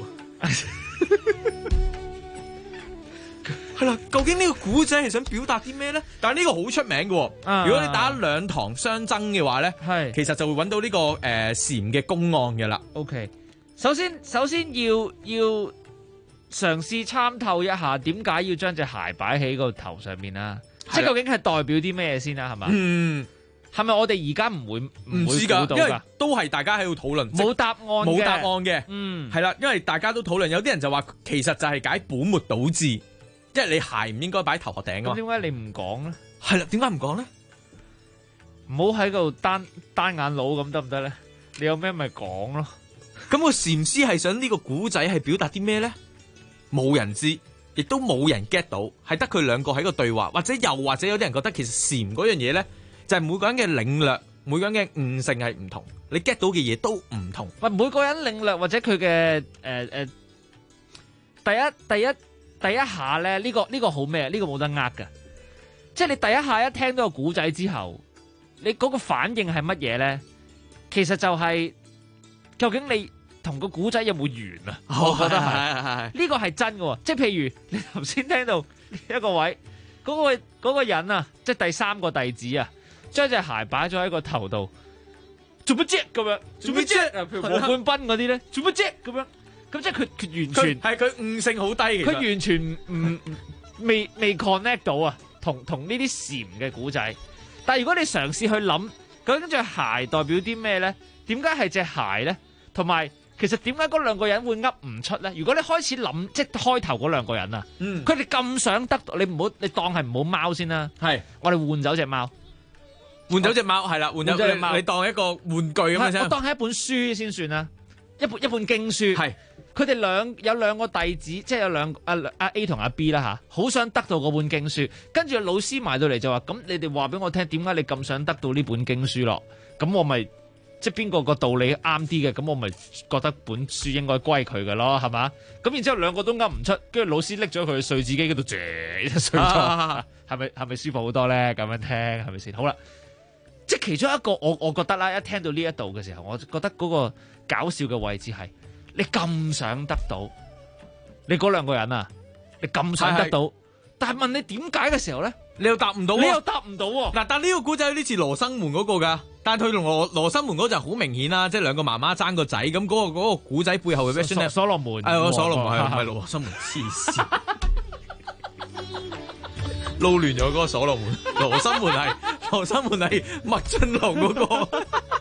K: 係啦，究竟呢個古仔係想表達啲咩咧？但係呢個好出名嘅，如果你打兩堂相爭嘅話咧，其實就會揾到呢個禪嘅公案嘅啦。
L: OK， 首先要嘗試參透一下點解要將隻鞋擺喺個頭上面啦，即係究竟係代表啲咩先啦？係嘛？係咪我哋而家唔會
K: 知㗎？因為都係大家喺度討論，
L: 冇答案嘅。
K: 係啦，因為大家都討論，有啲人就話其實就係解本末倒置，即係你鞋唔應該擺頭殼頂㗎嘛。
L: 咁點解你唔講咧？
K: 係啦，點解唔講咧？
L: 唔好喺度單眼佬咁得唔得咧？你有咩咪講咯？
K: 咁個禪師係想呢個古仔係表達啲咩咧？冇人知，亦都冇人 get 到，係得佢兩個喺個對話，或者有啲人覺得其實禪嗰樣嘢咧，就係每個人嘅領略，每個人嘅悟性係唔同，你 get 到嘅嘢都唔同。
L: 喂，每個人領略或者佢嘅第一下咧，呢個好咩？呢個冇得呃㗎，即係你第一下一聽到個古仔之後，你嗰個反應係乜嘢咧？其實就係究竟你同個古仔有冇緣啊？我覺得係呢個係真嘅，即係譬如你頭先聽到一個位嗰個人啊，即係第三個弟子啊，將隻鞋擺咗喺個頭度，做乜啫咁樣？做乜啫？譬如黃半斌嗰啲咧，做乜啫咁樣？咁即係佢完全
K: 係佢悟性好低嘅，
L: 佢完全未 connect 到啊，同呢啲禪嘅古仔。但係如果你嘗試去諗，究竟隻鞋代表啲咩咧？點解係隻鞋咧？同埋其實點解嗰兩個人會噏唔出咧？如果你開始諗，即係開頭嗰兩個人啊，佢哋咁想得到，你當係唔好貓先啦。係，我哋換走隻貓，
K: 換走隻貓係啦，換走隻貓，你當一個玩具咁樣先。
L: 我當係一本書先算啦，一本經書。係，佢哋有兩個弟子，即係有兩阿 A 同阿 B 啦吓，好想得到嗰本經書。跟住老師埋到嚟就話：咁你哋話俾我聽，點解你咁想得到呢本經書咯？咁我咪。即係邊個個道理啱啲嘅，咁我咪覺得本書應該歸佢嘅咯，係嘛？咁然之後兩個都噏唔出，跟住老師拎咗佢去碎紙機嗰度，碎咗，係咪舒服好多咧？咁樣聽係咪先？好啦，即係其中一個我覺得啦，一聽到呢一度嘅時候，我覺得嗰個搞笑嘅位置係你咁想得到，你嗰兩個人啊，你咁想得到，但係問你點解嘅時候咧，
K: 你又答唔到，
L: 喎。
K: 嗱，但呢個古仔有啲似羅生門嗰個㗎。但係佢同羅生門嗰就好明顯啦，即係兩個媽媽爭個仔，咁嗰個古仔背後嘅 version 咧，
L: 所羅門，
K: 所羅門係唔係羅生門？黐線，撈亂咗嗰個所羅門，羅生門係麥浚龍嗰個，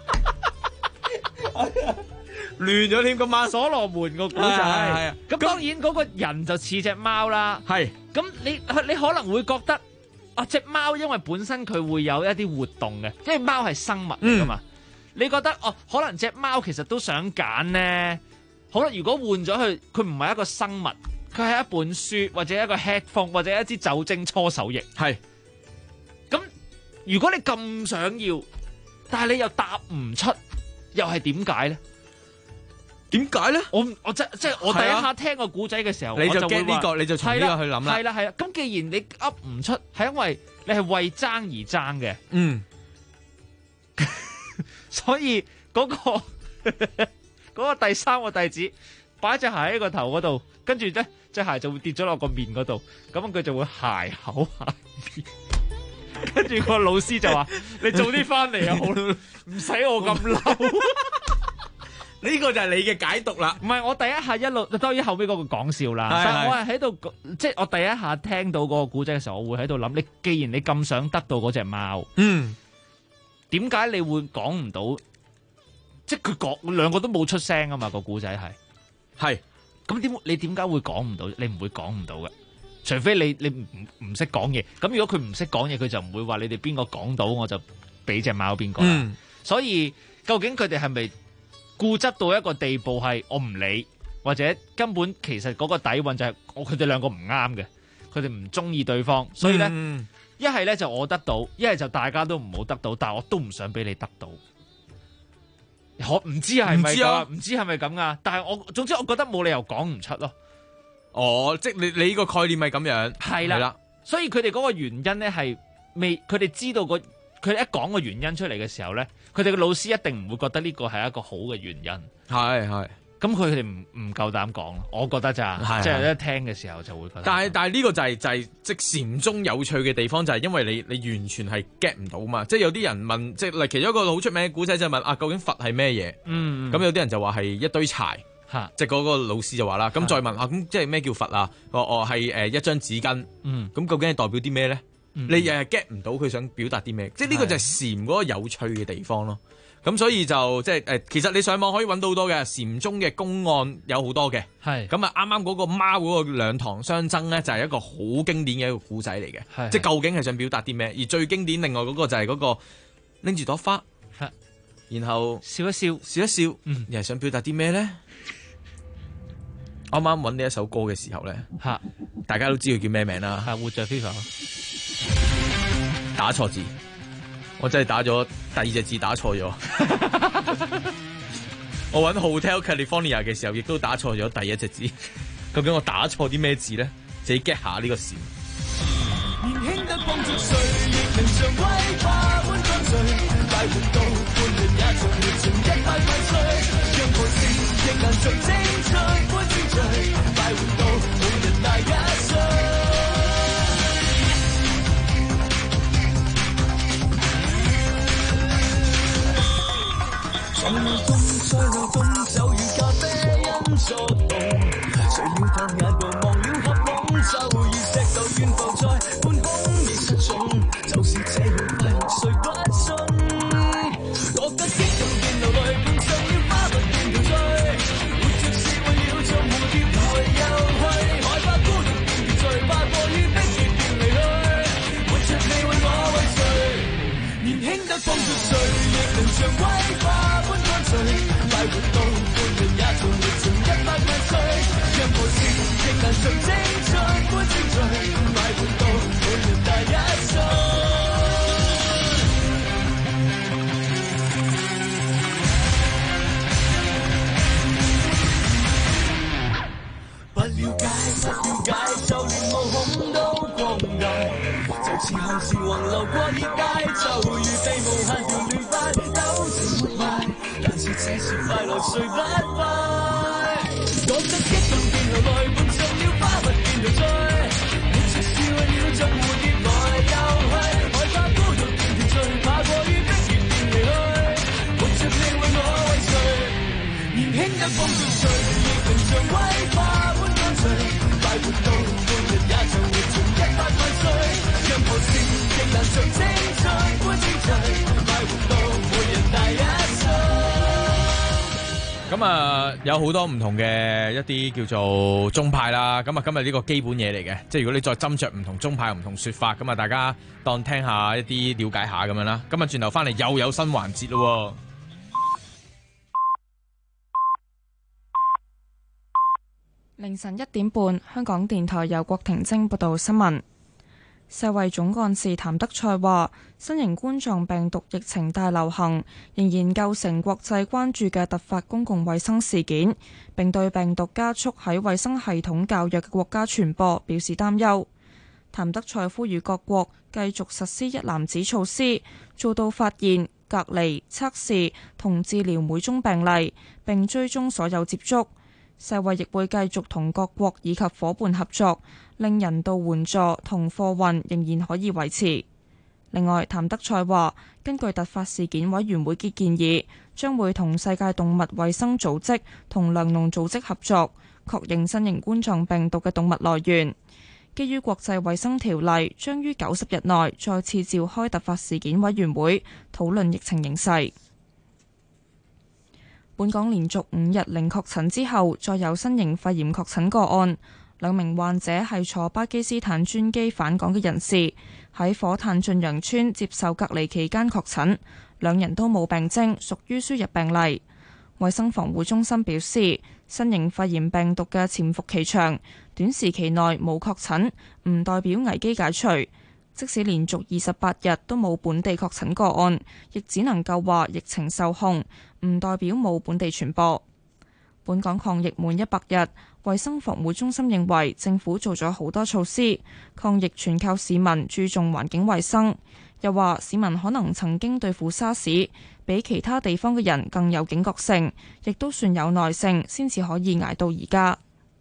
K: 亂咗添。今晚
L: 所羅門個古仔，係啊，咁當然嗰個人就似隻貓啦，係，咁你可能會覺得。啊！隻貓因為本身佢會有一啲活動嘅，因為貓係生物嚟噶嘛。你覺得可能隻貓其實都想揀呢？好啦，如果換咗佢唔係一個生物，佢係一本書或者一個 headphone 或者一支酒精搓手液。係。咁如果你咁想要，但係你又答唔出，又係點解咧？
K: 點解咧？
L: 我即係我第一下聽個古仔嘅時候，
K: 你就 get 呢個，你就從呢個去諗啦。
L: 係啦。咁既然你噏唔出，係因為你係為爭而爭嘅。所以嗰個第三個弟子擺隻鞋喺個頭嗰度，跟住咧隻鞋就會跌咗落個面嗰度，咁佢就會鞋口鞋面。跟住個老師就話：你早啲翻嚟啊，好唔使我咁嬲。
K: 呢個就係你嘅解讀啦，
L: 唔係我第一下一路，當然後尾嗰個講笑啦。但我係喺度，即係我第一下聽到嗰個古仔嘅時候，我會喺度諗：你既然你咁想得到嗰隻貓，點解你會講唔到？即係佢講兩個都冇出聲啊嘛，個古仔係咁你點解會講唔到？你唔會講唔到嘅，除非你唔識講嘢。咁如果佢唔識講嘢，佢就唔會話你哋邊個講到，我就俾隻貓邊個啦。所以究竟佢哋係咪固執到一個地步係我唔理， 或者根本其實嗰個底蘊就係佢哋兩個唔啱嘅，佢哋唔中意對方，所以咧一係咧就我得到，一係就大家都唔好得到，但係我都唔想俾你得到。唔知係咪咁？唔知係咪咁啊？但係總之我覺得冇理由講唔出咯。
K: 哦，即係你呢個概念係咁樣，
L: 係啦。所以佢哋嗰個原因咧係未，佢哋知道佢哋一講個原因出嚟嘅時候咧，佢哋嘅老師一定唔會覺得呢個係一個好嘅原因。
K: 係。
L: 咁佢哋唔夠膽講咯，我覺得咋，即係一聽嘅時候就會覺得。
K: 但係呢個就係即禪宗有趣嘅地方，就係因為你完全係 get 唔到嘛。即係有啲人問，即係其中一個好出名嘅古仔就係問究竟佛係咩嘢？咁有啲人就話係一堆柴，即係嗰個老師就話啦。咁再問咁即係咩叫佛啊？係一張紙巾。咁究竟係代表啲咩咧？你又係 get 唔到佢想表達啲咩？即係呢個就係禪嗰個有趣嘅地方咯。咁所以就即係其實你上網可以揾到好多嘅禪宗嘅公案有好多嘅，係咁啊！啱啱嗰個貓嗰個兩堂相爭咧，就係一個好經典嘅一個古仔嚟嘅，即係究竟係想表達啲咩？而最經典另外嗰個就係嗰個拎住朵花，然後
L: 笑一笑，
K: 又係想表達啲咩咧？啱啱揾呢一首歌嘅時候咧，大家都知佢叫咩名啦？
L: 活着非凡，
K: 打錯字。我真係打咗第二隻字打錯咗，我揾 Hotel California 嘅時候，亦都打錯咗第一隻字。究竟我打錯啲咩字咧？自己 get 下呢個線。年輕得幫助誰，亦能像威化般乾脆，快活到半人也像活成100萬歲，讓無情亦能像青春般精粹，快活到每日大1歲。在路東，就如咖啡因作動，誰要探眼度忘了合夢，就如石頭懸浮在半空亦失蹤，就是這樣快樂誰不信？覺得激動便流淚，碰上了花蜜便陶醉，活着是為了像蝴蝶來又去，害怕孤獨便別醉，怕過於逼傑便離去，活着你為我為誰？年輕得幫助誰，亦能像威化般乾脆，快活到半日也像活成100萬歲，讓無情亦能像青春般精粹，快活到每日大1歲。不了解，就連毛孔都光大，就似看時橫流過熱帶，就如地無限條亂髮，糾纏活埋，但是這是快樂誰不快？覺得激動便流淚，碰上了花蜜便陶醉，活着是為了像蝴蝶來又去，害怕孤獨便陶醉，怕過於逼傑便離去，活着你為我為誰？年輕得幫助誰，亦能像威化般乾脆，快活到半日也像活成100萬歲，讓無情亦能像青春般精粹，快活到每日大1歲。咁啊，有好多唔同嘅一啲叫做宗派啦。咁啊，今日呢個基本嘢嚟嘅，即係如果你再斟酌唔同宗派、唔同說法，咁啊，大家當聽下一啲了解下咁樣啦。咁啊，轉頭翻嚟又有新環節咯。
A: 凌晨1點半，香港電台由郭婷晶報道新聞。世衛總幹事譚德塞話，新型冠狀病毒疫情大流行仍然構成國際關注嘅突發公共衛生事件，並對病毒加速喺衛生系統較弱嘅國家傳播表示擔憂。譚德塞呼籲各國繼續實施一籃子措施，做到發現、隔離、測試同治療每宗病例，並追蹤所有接觸。世衛亦會繼續同各國以及夥伴合作，令人道援助同貨運仍然可以維持。另外，譚德塞話，根據突發事件委員會嘅建議，將會同世界動物衛生組織同糧農組織合作，確認新型冠狀病毒嘅動物來源。基於國際衛生條例，將於90日內再次召開突發事件委員會，討論疫情形勢。本港連續5日零確診之後，再有新型肺炎確診個案。2名患者係坐巴基斯坦專機返港嘅人士，喺火炭駿洋邨接受隔離期間確診，2人都冇病徵，屬於輸入病例。 衛生防護中心表示，新型肺炎病毒嘅潛伏期長，短時期內冇確診，唔代表危機解除。即使連續28日都冇本地確診個案，亦只能夠話疫情受控，唔代表冇本地傳播。本港抗疫滿100日，衛生防護中心認為政府做咗好多措施，抗疫全靠市民注重環境衛生。又話市民可能曾經對付沙士，比其他地方嘅人更有警覺性，亦都算有耐性，先至可以捱到而家。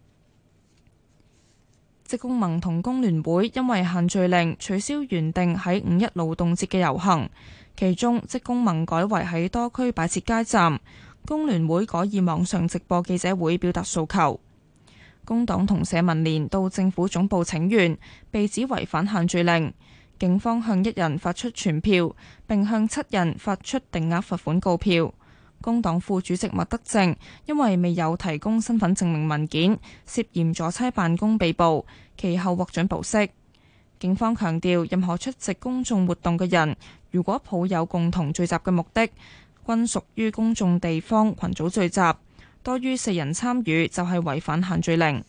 A: 職工盟同工聯會因為限聚令取消原定喺5一勞動節嘅遊行，其中職工盟改為喺多區擺設街站，工聯會改以網上直播記者會表達訴求。工黨同社民連到政府總部請願，被指違反限聚令，警方向1人發出傳票，並向7人發出定額罰款告票。工黨副主席麥德正因為未有提供身份證明文件，涉嫌阻差辦公被捕，其後獲准保釋。警方強調，任何出席公眾活動嘅人，如果抱有共同聚集嘅目的，均屬於公眾地方群組聚集，多於4人參與就係違反限聚令。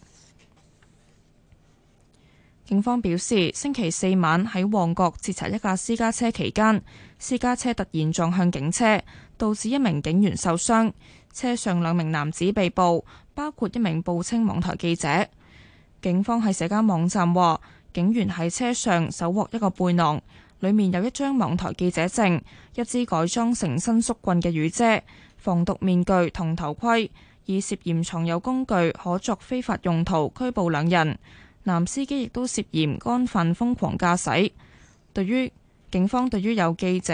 A: 警方表示，星期4晚喺旺角截查一架私家車期間，私家車突然撞向警車，導致1名警員受傷，車上2名男子被捕，包括1名報稱網台記者。警方喺社交網站話，警員喺車上搜獲一個背囊，裡面有1張網台記者證、1支改裝成伸縮棍嘅雨遮、防毒面具同頭盔，以涉嫌藏有工具可作非法用途拘捕2人。男司機亦都涉嫌干犯瘋狂駕駛。警方對於有持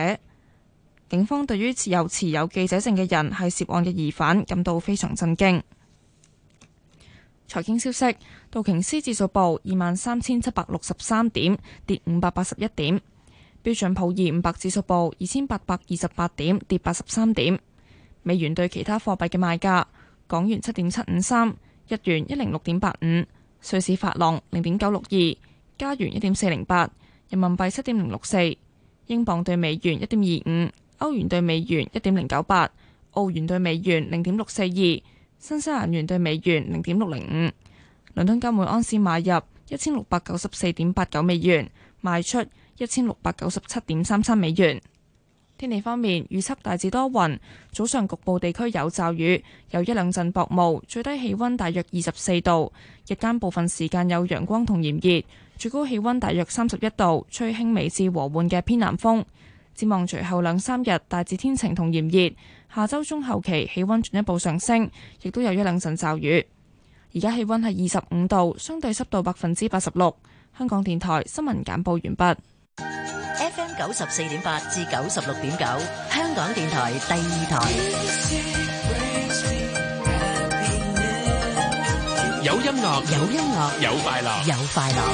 A: 有記者證嘅人係涉案嘅疑犯感到非常震驚。財經消息，道瓊斯指數報23,763點，跌581點；標準普爾500指數報2828點，跌83點。美元對其他貨幣嘅賣價：港元7.753，日元106.85。瑞士法郎0.962，加元1.408，人民幣7.064，英鎊對美元1.25，歐元對美元1.098，澳元對美元0.642，新西蘭元對美元0.605。倫敦金每盎司買入1694.89美元，賣出1697.33美元。天氣方面，預測大致多雲，早上局部地區有驟雨，有1兩陣薄霧，最低氣溫大約24度，日間部分時間有陽光同炎熱，最高氣溫大約31度，吹輕微至和緩嘅偏南風。展望隨後2、3日大致天晴同炎熱，下周中後期氣溫進一步上升，亦都有1兩陣驟雨。而家氣溫係25度，相對濕度86%。香港電台新聞簡報完畢。
J: FM 94.8至96.9，香港電台第2台。
C: 有音樂，
J: 有音樂，
C: 有快樂，
J: 有快樂。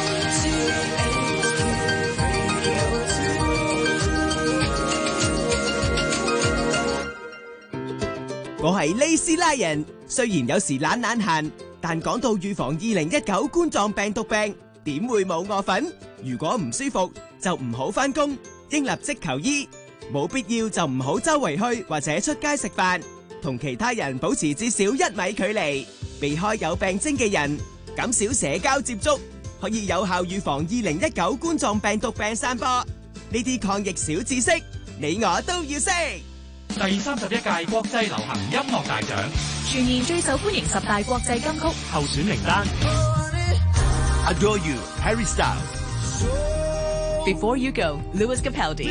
M: 我係利斯拉人，雖然有時懶閒，但講到預防2019冠狀病毒病，點會冇我份？如果唔舒服，就唔好返工，應立即求醫。冇必要就唔好周圍去或者出街食飯，同其他人保持至少1米距離，避開有病徵嘅人，減少社交接觸，可以有效預防2019冠狀病毒病散播。呢啲抗疫小知識，你我都要識。
D: 第31屆國際流行音樂大獎，
P: 全年最受歡迎10大國際金曲
D: 候選名單。
E: Adore You, Harry Styles.
B: Before You Go, Lewis Capaldi.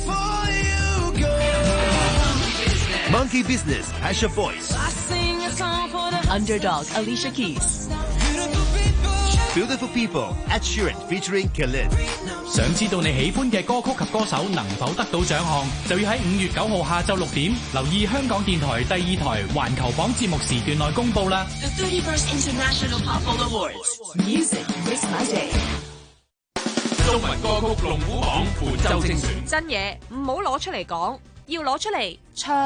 E: Monkey Business, Asher Voice.
B: Underdog, Alicia Keys.
E: Beautiful People, Ed Sheeran featuring Khalid.
D: 想知道你喜歡嘅歌曲及歌手能否得到獎項，就要喺5月9號下晝6點留意香港電台第2台環球榜節目時段內公佈啦。
B: The 31st International Pop Awards. Music makes my day.
C: 中文歌曲龍虎榜本周精選。
P: 真嘢唔好攞出嚟講，要攞出嚟唱。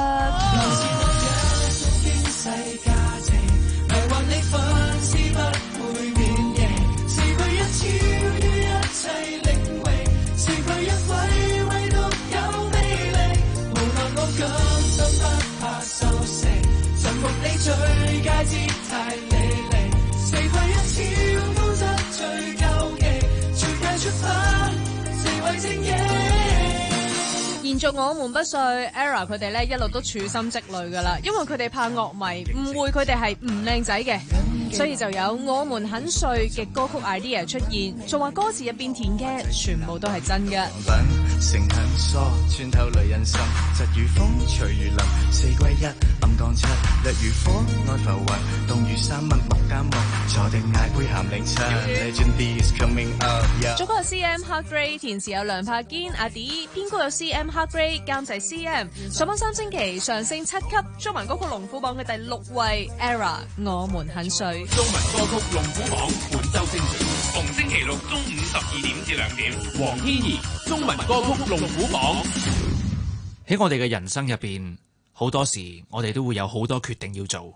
I: 姿態離離，四季一超高質最究極，最佳出發，四位精英。
P: 延續我們不碎 ，ERA 佢哋咧一路都處心積慮噶啦，因為佢哋怕樂迷誤會佢哋係唔靚仔嘅，所以就有我們很碎嘅歌曲 idea 出現，仲話歌詞入邊填嘅全部都係真嘅。
N: 誠很疏，穿透雷人心，疾如風，隨如林，四歸一，暗當七，烈如火，愛浮雲，凍如山，默默監獄，坐定嗌杯鹹檸茶 ，Legend is coming up。
P: 作曲有 CM Heartbreak， 填詞有梁柏堅、阿 D， 編曲有 CM Heartbreak， 監製 CM， 上榜3星期上升7級，中文歌曲龍虎榜嘅第6位 ERA， 我們很碎。
C: 中文歌曲龍虎榜本周精選，逢星期六中午12點至2點，黃天怡中文歌曲龍虎榜。
L: 喺我哋嘅人生入邊，好多時我哋都會有好多決定要做，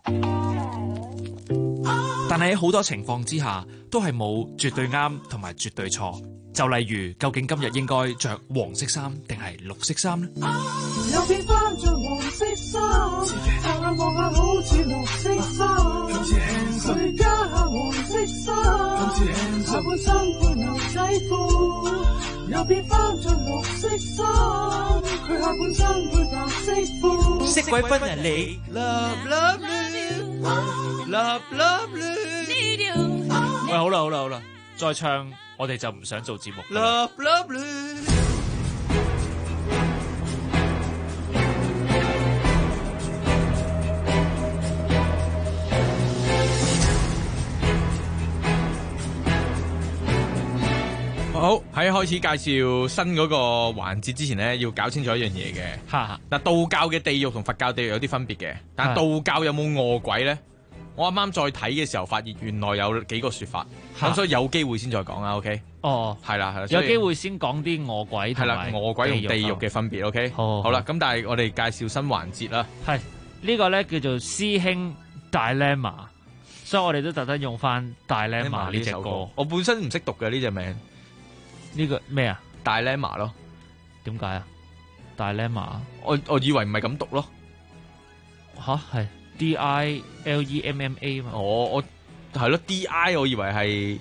L: 但係喺好多情況之下，都係冇絕對啱同埋絕對錯。就例如，究竟今日應該着黃色衫定係綠色衫呢？
I: 又變翻着黃色衫，驟眼望下好似綠色衫，佢加下黃色衫，下半身配牛仔褲，又變翻着綠色衫，佢下半身配白色褲，
L: 色鬼分人嚟
I: ，love love love love need you。
L: 喂，好啦，再唱我哋就唔想做節目。
I: Love love。
K: 好，喺開始介紹新嗰個環節之前呢，要搞清楚一樣嘢嘅。嗱，道教嘅地獄同佛教地獄有啲分別嘅，但道教有冇餓鬼呢？我啱啱再睇嘅時候，發現原來有幾個說法，咁所以有機會先再講啦。OK，係啦，
L: 有機會先講啲餓鬼同埋
K: 餓鬼同地獄嘅分別。OK，好啦，咁但係我哋介紹新環節啦。
L: 係呢個咧叫做師兄 Dilemma， 所以我哋都特登用翻 Dilemma 呢隻歌。
K: 我本身唔識讀嘅呢隻名，
L: 呢個咩啊
K: ？Dilemma 咯，
L: 點解啊 ？Dilemma，
K: 我以為唔係咁讀咯，
L: 吓係。Dilemma 嘛，
K: 我係咯 DI， 我以為係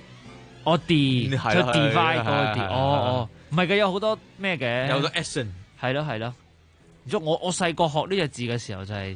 L: D， 出 divide 嗰個 D，唔係嘅，有好多咩嘅，
K: 有好多 action，
L: 係咯。我細個學呢隻字嘅時候就係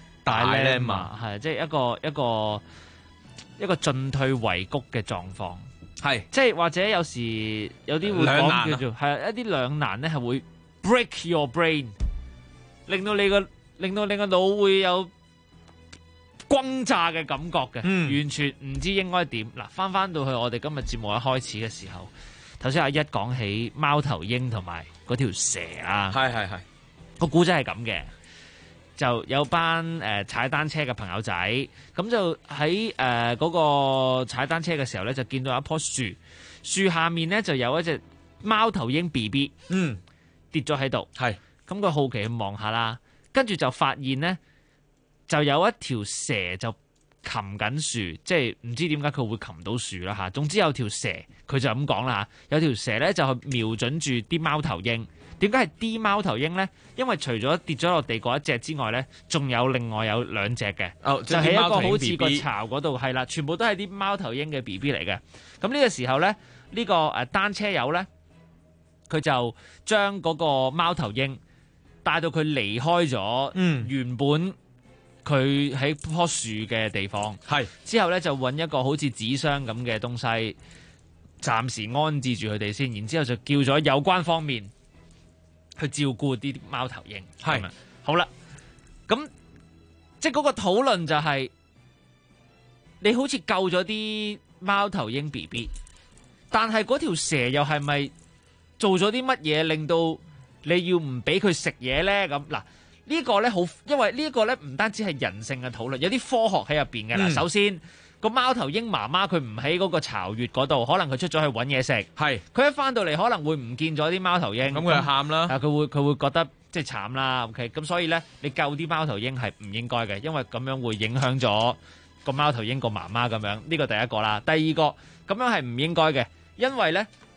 L: Dilemma， 係即係一個進退維谷嘅狀況，
K: 係
L: 即係或者有時有啲會講叫做係一啲兩難咧，係會 break your brain， 令到你個腦會有轟炸嘅感覺嘅，完全唔知應該點。嗱，翻到去我哋今日節目一開始嘅時候，頭先阿一講起貓頭鷹同埋嗰條蛇啊，
K: 係
L: 個古仔係咁嘅，就有班踩單車嘅朋友仔，咁就喺嗰個踩單車嘅時候咧，就見到一棵樹，樹下面咧就有一隻貓頭鷹 BB， 跌咗喺度，咁佢好奇去望下啦，跟住就發現咧。就有一條蛇就擒緊樹，即係唔知點解佢會擒到樹啦嚇。總之有條蛇，佢就咁講啦嚇。有條蛇咧就瞄準住啲貓頭鷹。點解係啲貓頭鷹咧？因為除咗跌咗落地嗰一隻之外咧，仲有另外有兩隻嘅。就喺一個好似個巢嗰度，係啦，全部都係啲貓頭鷹嘅 BB 嚟嘅。咁呢個時候咧，呢個單車友咧，佢就將嗰個貓頭鷹帶到佢離開咗原本佢喺棵樹嘅地方，之後咧就揾一個好似紙箱咁嘅東西，暫時安置住佢哋先，然之後就叫咗有關方面去照顧啲貓頭鷹。係好啦，咁即係嗰個討論就係，你好似救咗啲貓頭鷹 BB， 但係嗰條蛇又係咪做咗啲乜嘢令到你要唔俾佢食嘢咧？咁嗱。呢個咧好，因為呢個咧唔單止係人性嘅討論，有啲科學喺入邊嘅啦。首先，個貓頭鷹媽媽佢唔喺嗰個巢穴嗰度，可能佢出咗去揾嘢食。係，佢一翻到嚟可能會唔見咗啲貓頭鷹。咁佢就喊啦。佢會覺得即係慘啦。OK，咁所以咧，你救啲貓頭鷹係唔應該嘅，因為咁樣會影響咗個貓頭鷹個媽媽咁樣。呢個第一個啦。第二個咁樣係唔應該嘅，因為咧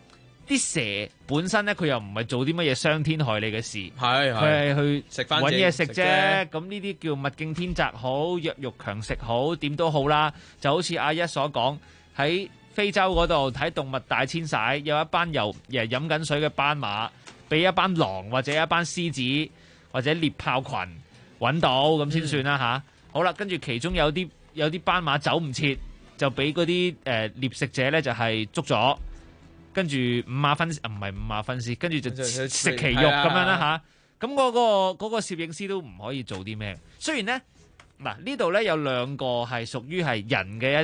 L: 啲蛇本身咧，佢又唔係做啲乜嘢傷天害理嘅事，
K: 佢
L: 係去
K: 食返
L: 揾嘢食啫。
K: 啫
L: 咁呢啲叫物競天擇好，弱肉強食好，點都好啦。就好似阿一所講，喺非洲嗰度睇動物大遷徙，有一班飲緊水嘅斑馬，俾一班狼或者一班獅子或者獵豹群揾到咁先算啦嚇。好啦，跟住其中有啲斑馬走唔切，就俾嗰啲獵食者咧就係捉咗，跟住五馬分屍，跟住就食其肉咁樣啦嚇。咁嗰個攝影師都唔可以做啲咩。雖然咧嗱呢度咧有兩個係屬於係人嘅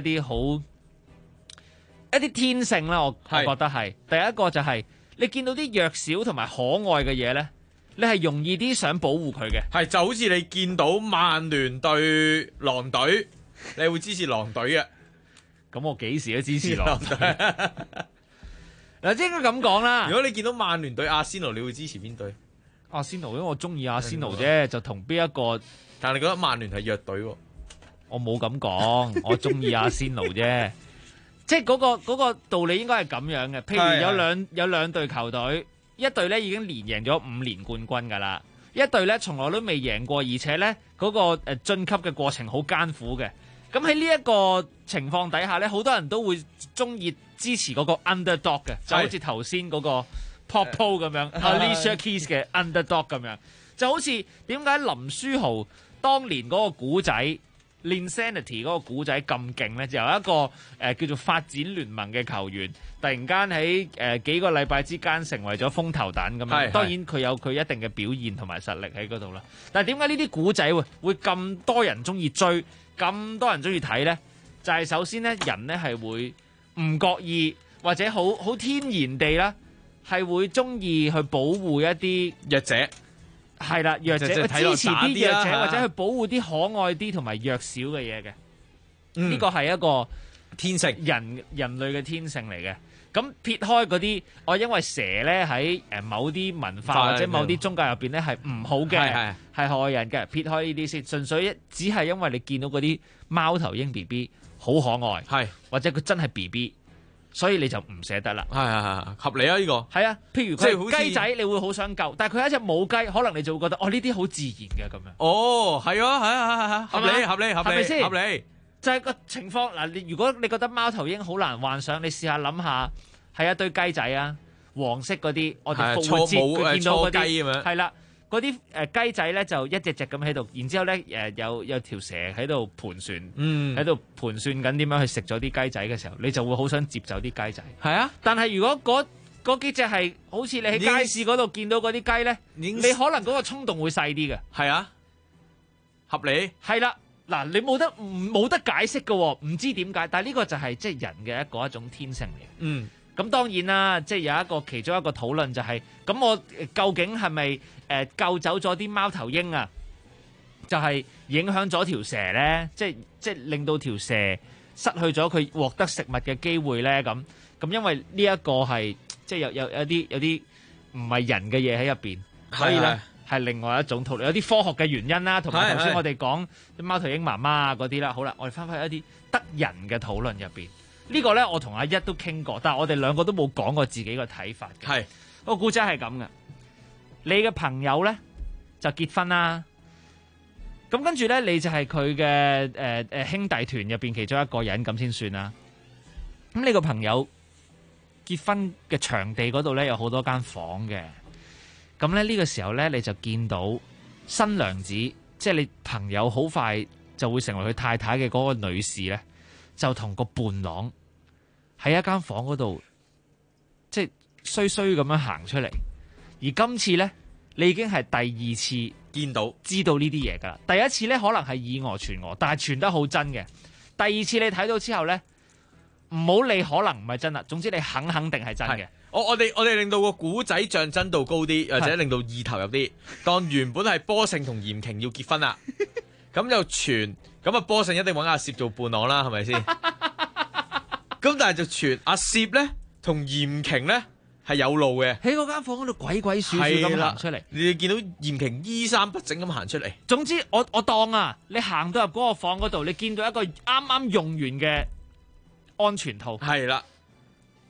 L: 一啲天性啦，我覺得係第一個就係你見到啲弱小同埋可愛嘅嘢咧，你係容易啲想保護佢嘅。
K: 係就好似你見到曼聯對狼隊，你會支持狼隊嘅。
L: 咁我幾時都支持狼隊。嗱，應該咁講啦。
K: 如果你見到曼聯對阿仙奴，你會支持邊隊？
L: 阿仙奴，因為我中意阿仙奴啫，就同邊一個？
K: 但係你覺得曼聯係弱隊喎？
L: 我冇咁講，我中意阿仙奴啫。即係嗰個道理應該係咁樣嘅。譬如有兩隊球隊，一隊咧已經連贏咗5年冠軍㗎啦，一隊咧從來都未贏過，而且咧嗰個晉級嘅過程好艱苦嘅。咁喺呢一個情況底下咧，好多人都會中意支持嗰個 underdog 嘅，就好似頭先嗰個 Popo 咁樣，Alicia Keys 嘅 underdog 咁樣，就好似點解林書豪當年嗰個古仔 Linsanity 嗰個古仔咁勁咧？就由一個叫做發展聯盟嘅球員，突然間喺幾個禮拜之間成為咗風頭躉咁樣。當然佢有佢一定嘅表現同埋實力喺嗰度啦。但係點解呢啲古仔會咁多人中意追？咁多人中意睇呢，就係首先呢，人呢係會唔覺意或者好天然地啦，係會中意去保護一啲
K: 弱者，
L: 係啦，弱者去支持啲弱者，或者去保護啲可愛啲同埋弱小嘅嘢嘅。呢個係一個
K: 天性，
L: 人類嘅天性嚟嘅。咁撇開嗰啲，因為蛇咧喺某啲文化或者某啲宗教入邊咧係唔好嘅，係害人嘅。撇開呢啲先，純粹只係因為你見到嗰啲貓頭鷹 BB 好可愛，或者佢真係 BB，所以你就唔捨得啦。
K: 係合理啊！呢個
L: 係啊，譬如佢係雞仔，你會好想救，但係佢係一隻母雞，可能你就會覺得呢啲好自然嘅咁樣。
K: 哦，係啊，合理，
L: 係咪先？
K: 合理。
L: 就係個情況嗱，如果你覺得貓頭鷹好難幻想，你試下諗下，係一堆雞仔啊，黃色嗰啲，我哋復活節見到嗰啲，係啦，嗰啲雞仔咧就一隻隻咁喺度，然之後咧有條蛇喺度盤旋，喺度盤旋緊點樣去食咗啲雞仔嘅時候，你就會好想接走啲雞仔。
K: 係啊，
L: 但係如果嗰幾隻係好似你喺街市嗰度見到嗰啲雞咧，你可能嗰個衝動會細啲嘅。
K: 係啊，合理。
L: 係啦。嗱，你冇得解釋嘅，唔知點解，但係呢個就係即係人嘅一種天性嚟。咁當然啦，即係有其中一個討論就係，咁我究竟係咪救走咗啲貓頭鷹啊？就係影響咗條蛇咧，即係令到條蛇失去咗佢獲得食物嘅機會咧。咁因為呢一個係即係有啲唔係人嘅嘢喺入邊，所以咧。係另外一種討論，有啲科學嘅原因啦，同埋頭先我哋講啲貓頭鷹媽媽啊嗰啲啦。好啦，我哋翻返去一啲得人嘅討論入邊，呢個咧我同阿一都傾過，但係我哋兩個都冇講過自己嘅睇法嘅。係個故仔係咁嘅，你嘅朋友咧就結婚啦，咁跟住咧你就係佢嘅兄弟團入邊其中一個人咁先算啦。咁你個朋友結婚嘅場地嗰度咧有好多間房嘅。咁咧呢個時候咧，你就見到新娘子，即係你朋友好快就會成為佢太太嘅嗰個女士咧，就同個伴郎喺一間房嗰度，即係衰衰咁樣行出嚟。而今次咧，你已經係第二次知道呢啲嘢噶啦。第一次咧可能係以訛傳訛，但係傳得好真嘅。第二次你睇到之後咧，唔好理可能唔係真啦，總之你肯定係真嘅。
K: 我哋令到個古仔象真度高啲，或者令到意投入啲。當原本係波勝同嚴瓊要結婚啦，咁就傳，咁啊波勝一定揾阿攝做伴郎啦，係咪先？咁但係就傳阿攝咧同嚴瓊咧係有路嘅，
L: 喺嗰間房嗰度鬼鬼祟祟咁行出嚟。
K: 你哋見到嚴瓊衣衫不整咁行出嚟。
L: 總之我當啊，你行到入嗰個房嗰度，你見到一個啱啱用完嘅安全套。
K: 係啦。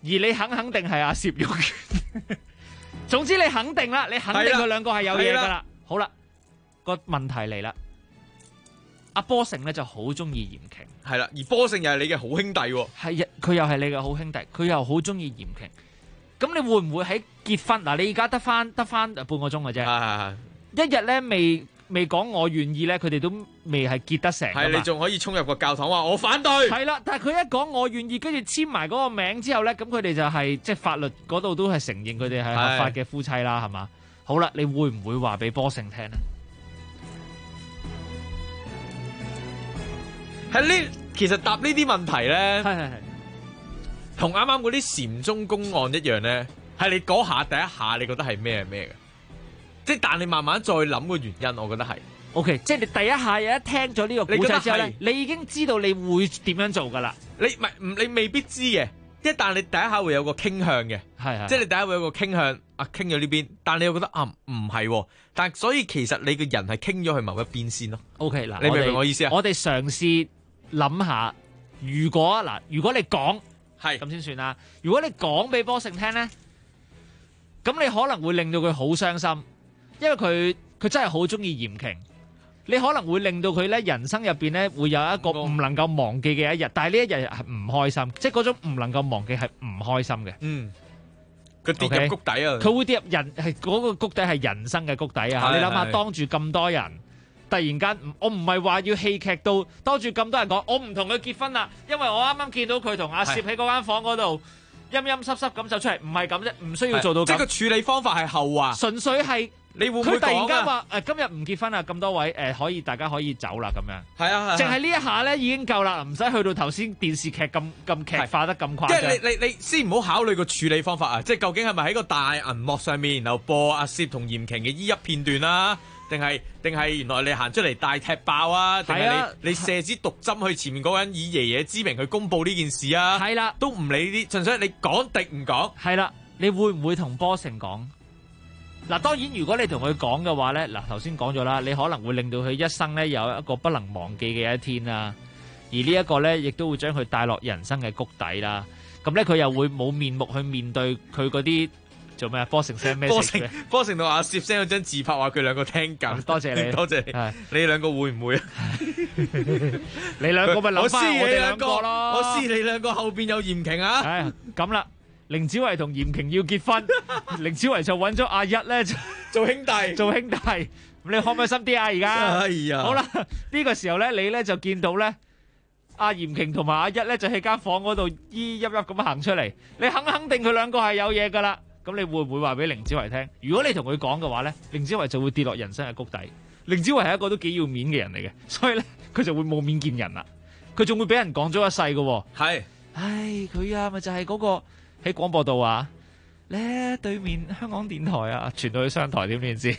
L: 你肯定係阿薛玉娟。總之你肯定啦，你肯定佢兩個係有嘢噶啦。好啦，個問題嚟啦，阿波成咧就好中意嚴瓊，
K: 係啦，而波成又係你嘅好兄弟喎。
L: 係佢又係你嘅好兄弟，佢又好中意嚴瓊。咁你會唔會喺結婚嗱？你而家得翻半個鐘嘅啫，一日咧未講我願意咧，佢哋都未係結得成。
K: 係你仲可以衝入個教堂話我反對。
L: 係啦，但係佢一講我願意，跟住簽埋嗰個名之後咧，咁佢哋就係即係法律嗰度都係承認佢哋係合法嘅夫妻啦，係嘛？好啦，你會唔會話俾波成聽咧？
K: 係呢，其實答呢啲問題咧，同啱啱嗰啲禪宗公案一樣咧，係你嗰下第一下你覺得係咩嘅？即係但你慢慢再諗個原因，我覺得係
L: OK， 即係你第一下一聽咗呢個故仔之後咧，你已經知道你會點樣做噶啦。
K: 你未必知嘅，一旦你第一下會有個傾向嘅，即係你第一下會有個傾向傾咗呢邊，但你又覺得唔係，但係所以其實你個人係傾咗去某一邊先咯。
L: OK 嗱，
K: 你明唔明我意思啊？
L: 我哋嘗試諗下，如果你講係咁先算啦。如果你講俾波成聽咧，咁你可能會令到佢好傷心。因為佢真係好中意嚴瓊，你可能會令到佢咧人生入邊咧會有一個唔能夠忘記嘅一日，但係呢一日係唔開心，即係嗰種唔能夠忘記係唔開心嘅。
K: 佢跌入谷底啊！
L: 佢會跌入係嗰個谷底係人生嘅谷底啊！你諗下，當住咁多人，突然間我唔係話要戲劇到當住咁多人講，我唔同佢結婚啦，因為我啱啱見到佢同阿攝喺嗰間房嗰度陰陰濕濕咁就出嚟，唔係咁啫，唔需要做到咁。
K: 即係個處理方法係後話，
L: 純粹係。
K: 你會唔會
L: 佢突然間話今日唔結婚啦，咁多位大家可以走啦咁樣。係啊，淨係呢一下咧已經夠啦，唔使去到頭先電視劇咁劇化得咁誇張。即
K: 係你先唔好考慮個處理方法啊！即係究竟係咪喺個大銀幕上面，然後播阿攝同嚴瓊嘅依一片段啦，定係原來你行出嚟大踢爆啊？定係你射支毒針去前面嗰個人以爺爺之名去公佈呢件事啊？
L: 係啦，
K: 都唔理呢啲，純粹你講定唔講？
L: 係啦，你會唔會同波成講？嗱，當然如果你同佢講嘅話咧，嗱頭先講咗啦，你可能會令到佢一生咧有一個不能忘記嘅一天啦，而呢一個咧亦都會將佢帶落人生嘅谷底啦。咁咧佢又會冇面目去面對佢嗰啲做咩啊？波成 send 咩？
K: 波成同阿攝 send 咗張自拍話佢兩個聽緊。多謝你，多謝你。你兩個會唔會啊？
L: 你兩個咪諗翻我哋兩個咯。
K: 我知你兩個後邊有嚴瓊啊。
L: 咁啦。凌子維同嚴瓊要結婚，凌子維就揾咗阿一咧
K: 做兄弟，
L: 做兄弟。咁你開唔開心啲啊？而家，
K: 哎呀，
L: 好啦，呢個時候咧，你咧就見到咧，阿嚴瓊同埋阿一咧就喺間房嗰度依一咁行出嚟。你肯定佢兩個係有嘢噶啦。咁你會唔會話俾凌子維聽？如果你同佢講嘅話咧，凌子維就會跌落人生嘅谷底。凌子維係一個都幾要面嘅人嚟嘅，所以咧佢就會冇面見人啦。佢仲會俾人講咗一世嘅。係，唉，佢啊，咪就係嗰個。喺廣播道啊，咧對面香港電台啊，傳到去商台點點知？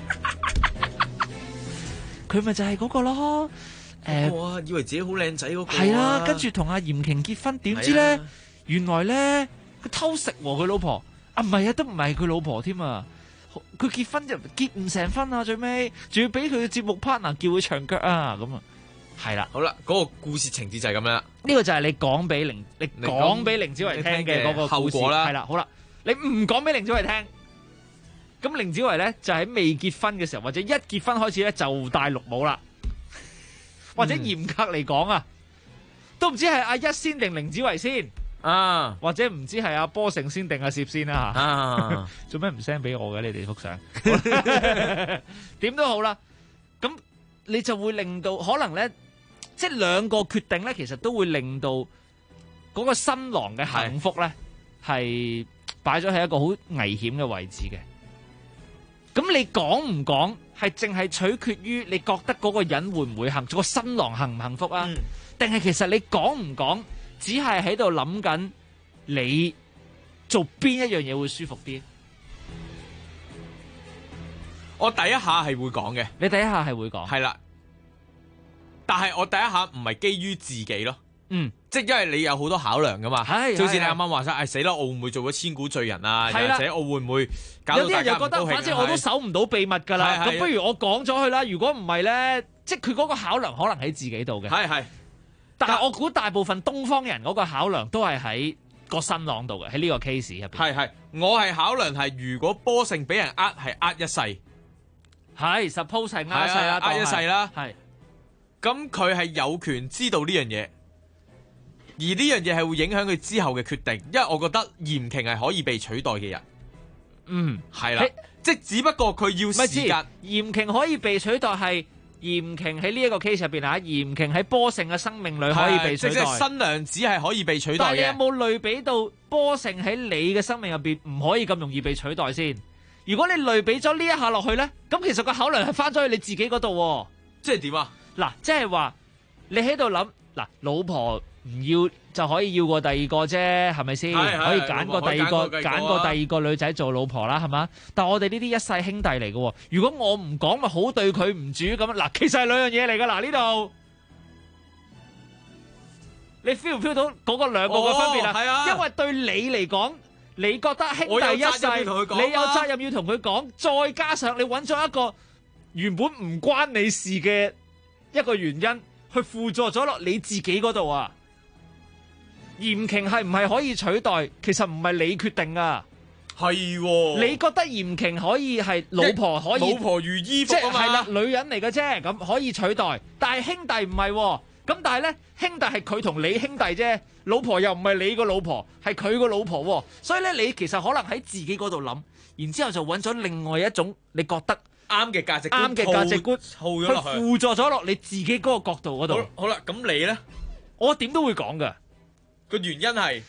L: 佢咪就係嗰個咯。
K: 哇，以為自己好靚仔嗰個。
L: 係啦，跟住同阿嚴瓊結婚，點知咧？原來咧佢偷食佢老婆。啊，唔係啊，都唔係佢老婆添啊。佢結婚就結唔成婚啊，最尾仲要俾佢嘅節目 partner 叫佢長腳啊，咁啊。係啦，
K: 好啦，嗰個故事情節就係咁樣啦。
L: 呢個就係你講俾凌子維聽嘅嗰個
K: 後果啦。
L: 係啦，好啦，你唔講俾凌子維聽，咁凌子維咧就喺未結婚嘅時候，或者一結婚開始咧就戴綠帽啦。或者嚴格嚟講啊，都唔知係阿一先定凌子維先啊，或者唔知係阿波成先定阿攝先啦吓。啊，做咩唔 send 俾我嘅？你哋幅相點都好啦，咁你就會令到可能咧。即係兩個決定咧，其實都會令到嗰個新郎嘅幸福咧，係擺咗喺一個好危險嘅位置嘅。咁你講唔講，係淨係取決於你覺得嗰個人會唔會幸福，個新郎幸唔幸福啊？定係其實你講唔講，只係喺度諗緊你做邊一樣嘢會舒服啲？
K: 我第一下係會講嘅，
L: 你第一下係會講，
K: 係啦。但係我第一下唔係基於自己咯，即係因為你有好多考量噶嘛，就好似你啱啱話晒，死啦，我會唔會做咗千古罪人啊？或者我會唔會搞到大家唔高興？有啲人又覺得，反正我
L: 都守唔到秘密噶啦，咁不如我講咗佢啦。如果唔係咧，即係佢嗰個考量可能喺自己度嘅。係，但係我估大部分東方人嗰個考量都係喺個新郎度嘅喺呢個 case 入邊。
K: 係，我係考量係如果波勝俾人係一世，
L: 係 suppose 係呃一世啦，
K: 一世啦，
L: 係。
K: 咁佢係有權知道呢樣嘢，而呢樣嘢係會影響佢之後嘅決定，因為我覺得嚴瓊係可以被取代嘅人。係啦，即係只不過佢要時間。
L: 嚴瓊可以被取代係嚴瓊喺呢一個 case 入邊啊，嚴瓊喺波勝嘅生命裏可以被取代。
K: 即係新娘子係可以被取代嘅。
L: 但係你有冇類比到波勝喺你嘅生命入邊唔可以咁容易被取代先？如果你類比咗呢一下落去咧，咁其實個考量係翻咗去你自己嗰度。
K: 即係點啊？
L: 嗱，即係話你喺度諗，嗱，老婆唔要就可以要過第二個啫，係咪先？可以揀個第二個女仔做老婆啦，係嘛？但係我哋呢啲一世兄弟嚟嘅，如果我唔講，咪好對佢唔住咁。嗱，其實係兩樣嘢嚟噶。嗱，呢度你 feel 唔 feel 到嗰個兩個嘅分別啊？係啊，因為對你嚟講，你覺得兄弟一世，你有責任要同佢講，再加上你揾咗一個原本唔關你事嘅一個原因，去輔助咗落你自己嗰度啊！嚴瓊係唔係可以取代？其實唔係你決定啊，
K: 係
L: 你覺得嚴瓊可以係老婆可以，
K: 老婆如衣服啊嘛，
L: 係啦，女人嚟嘅啫，咁可以取代。但係兄弟唔係，咁但係咧，兄弟係佢同你兄弟啫，老婆又唔係你個老婆，係佢個老婆，所以咧，你其實可能喺自己嗰度諗，然之後就揾咗另外一種你覺得
K: 啱嘅價值觀，
L: 去輔助咗落你自己嗰個角度嗰度。
K: 好啦，咁你咧？
L: 我點都會講噶。
K: 個原因係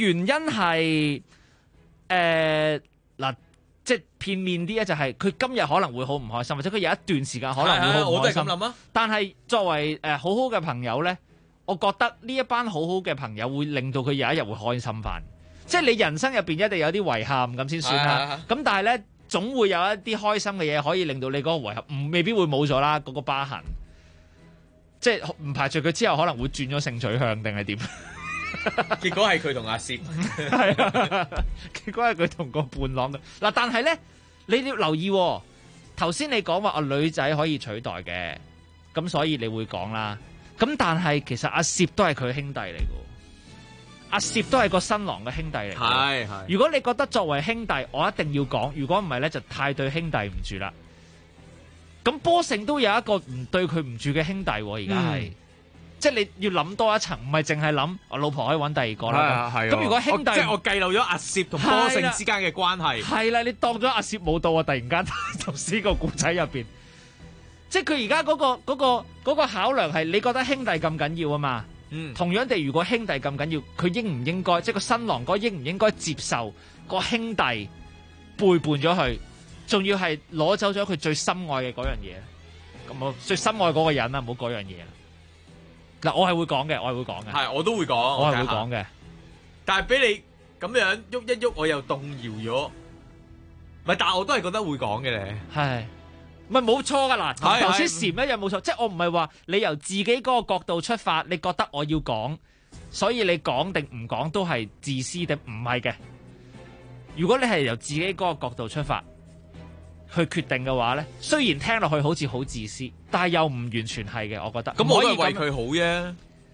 L: 嗱，即係片面啲咧，就係佢今日可能會好唔開心，或者佢有一段時間可能會好唔開心。
K: 我都係咁諗啊。
L: 但係作為好好嘅朋友咧，我覺得呢一班好好嘅朋友會令到佢有一日會開心翻。即係你人生入邊一定有啲遺憾咁先算啦。咁但係咧，總會有一啲開心嘅嘢可以令到你嗰個遺憾未必會冇咗啦，嗰個疤痕。即係唔排除佢之後可能會轉咗性取向定係點？
K: 結果係佢同阿攝，
L: 係啊，結果係佢同個伴郎嘅嗱。但係咧，你要留意頭先你講話女仔可以取代嘅，咁所以你會講啦。咁但係其實阿攝都係佢兄弟嚟嘅，阿攝都係個新郎嘅兄弟嚟。係。如果你覺得作為兄弟，我一定要講，如果唔係咧，就太對兄弟唔住啦。咁波勝都有一個唔對佢唔住嘅兄弟，而家係。即係你要諗多一層，唔係淨係諗我老婆可以揾第二個啦。咁如果兄弟，
K: 即係我計漏咗阿攝同波勝之間嘅關係。係啦，
L: 你當咗阿攝冇到啊！突然間頭先個故仔入邊，即係佢而家嗰個考量係，你覺得兄弟咁緊要啊嘛？同樣地，如果兄弟咁緊要，佢應唔應該，即係個新郎哥應唔應該接受個兄弟背叛咗佢，仲要係攞走咗佢最深愛嘅嗰樣嘢？咁我最深愛嗰個人啊，唔好嗰樣嘢。嗱，我係會講嘅，
K: 係，我都會講，
L: 我係會講嘅。
K: 但係俾你咁樣喐一喐，我又動搖咗。唔係，但係我都係覺得會講嘅咧。
L: 係，唔係冇錯噶嗱。頭先禪一樣冇錯，即係我唔係話你由自己嗰個角度出發，你覺得我要講，所以你講定唔講都係自私定唔係嘅。如果你係由自己嗰個角度出發去決定嘅話咧，雖然聽落去好似好自私，但係又唔完全係嘅，我覺得。
K: 咁我都係為佢好啫，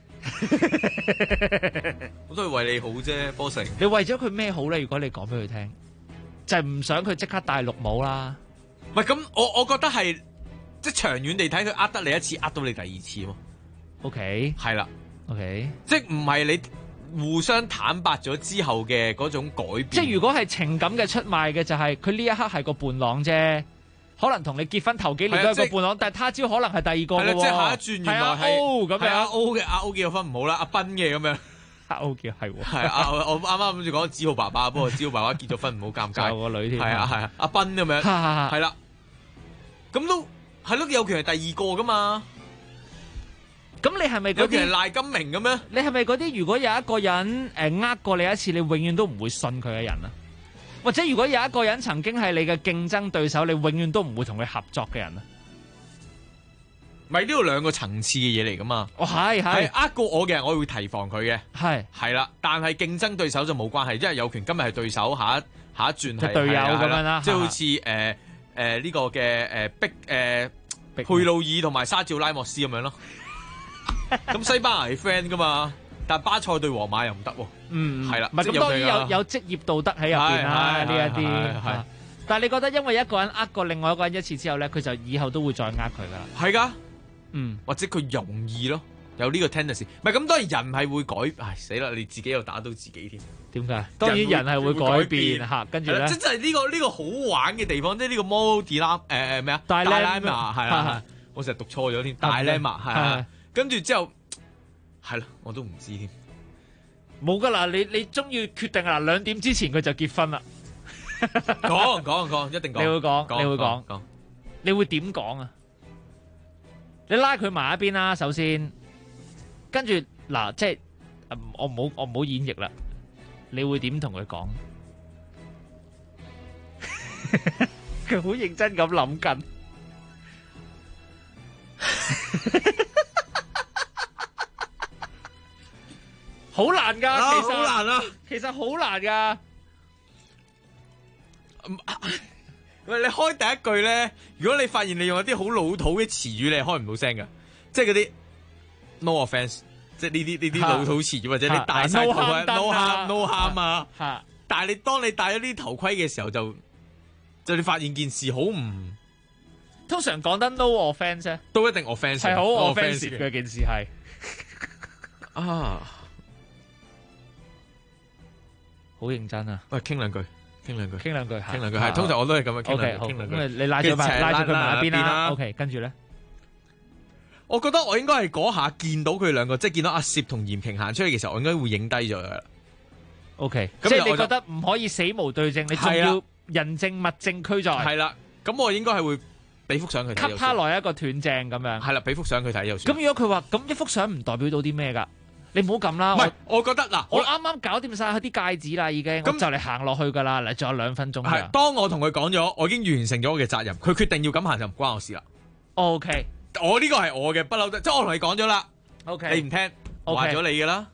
K: 我都係為你好啫，波成。
L: 你為咗佢咩好咧？如果你講俾佢聽，就係唔想佢即刻戴綠帽啦。
K: 唔係咁，我覺得係即係長遠地睇，佢呃得你一次，呃到你第二次喎。
L: OK，
K: 係啦。
L: OK，
K: 即係唔係你互相坦白咗之後嘅嗰種改變，
L: 即係如果係情感嘅出賣嘅，就係佢呢一刻係個伴郎啫，可能同你結婚頭幾年都係個伴郎，但係他朝可能係第二個嘅喎。
K: 即係下一轉原來係
L: 咁樣，
K: 阿 O 嘅，阿 O 結咗婚唔好啦，阿斌嘅咁樣，
L: 阿 O 結係喎，
K: 係我啱啱諗住講子浩爸爸，不過子浩爸爸結咗婚唔好尷尬，
L: 有個女添，
K: 係啊，阿斌咁樣，係啦，咁都係咯，有權係第二個噶嘛。
L: 咁你係咪嗰啲
K: 賴金明咁樣？
L: 你係咪嗰啲如果有一個人呃過你一次，你永遠都唔會信佢嘅人啊？或者如果有一個人曾經係你嘅競爭對手，你永遠都唔會同佢合作嘅人啊？
K: 咪呢度兩個層次嘅嘢嚟噶嘛？
L: 哦，係
K: 呃過我嘅人，我會提防佢嘅。係啦，但係競爭對手就冇關係，因為有權今日係對手，下一轉係
L: 隊友咁樣啦。
K: 即係好似呢個嘅佩魯爾同埋沙照拉莫斯咁樣咯。咁西班牙係 friend 噶嘛？ 但巴塞對皇馬又唔得喎。係啦，
L: 唔係咁當然有職業道德喺入邊啦，呢一啲。係，但係你覺得因為一個人呃過另外一個人一次之後咧，佢就以後都會再呃佢噶啦？
K: 係㗎，或者佢容易咯，有呢個 tendency。唔係咁，當然人係會改。唉，死啦！你自己又打到自己添。
L: 點解？當然人係會改變嚇，跟住咧，
K: 即係呢個好玩嘅地方，即係呢個 model 咩啊？大 lemma 係啦，我成日讀錯咗添。大 lemma 係，跟住之後係咯，我都唔知添。
L: 冇噶啦，你終於決定啦，2點之前佢就結婚啦。
K: 講，一定講。
L: 你會講，你會點講啊？你拉佢埋一邊啦，首先，跟住嗱，即係我唔好演繹啦。你會點同佢講？佢好認真咁諗緊。好難噶，其實
K: 好難啊，
L: 其實好難噶。
K: 喂，你開第一句咧，如果你發現你用一啲好老土嘅詞語，你係開唔到聲噶，即係嗰啲 no offense， 即係呢啲老土詞語，或者你戴晒頭盔 no harm 啊。但係當你戴咗呢啲頭盔嘅時候，就你發現件事好唔，
L: 通常講得 no offense 咧，
K: 都一定 offense，
L: 係好 offensive 嘅件事係啊。好認真啊！
K: 喂，傾兩句，
L: 係
K: 通常我都係咁樣傾兩句。
L: 咁你拉咗佢埋一邊啦。OK，跟住咧，
K: 我覺得我應該係嗰下見到佢兩個，即係見到阿攝同嚴瓊行出去嘅時候，我應該會影低咗佢。
L: OK，即係你覺得唔可以死無對證，你仲要人證物證俱在。
K: 係啦，咁我應該係會俾幅相佢睇，
L: 給他來一個斷正咁樣。
K: 係啦，俾幅相佢睇就算。
L: 咁如果佢話咁一幅相唔代表到啲咩㗎？你唔好咁啦，
K: 唔係，我覺得嗱，
L: 我啱啱搞掂晒佢啲戒指啦，已經，咁就嚟行落去噶啦，嚟仲有2分鐘。係，
K: 當我同佢講咗，我已經完成咗我嘅責任，佢決定要咁行就唔關我事啦。
L: OK，
K: 我呢個係我嘅不嬲，即係我同你講咗啦。
L: OK，
K: 你唔聽，話咗你噶啦。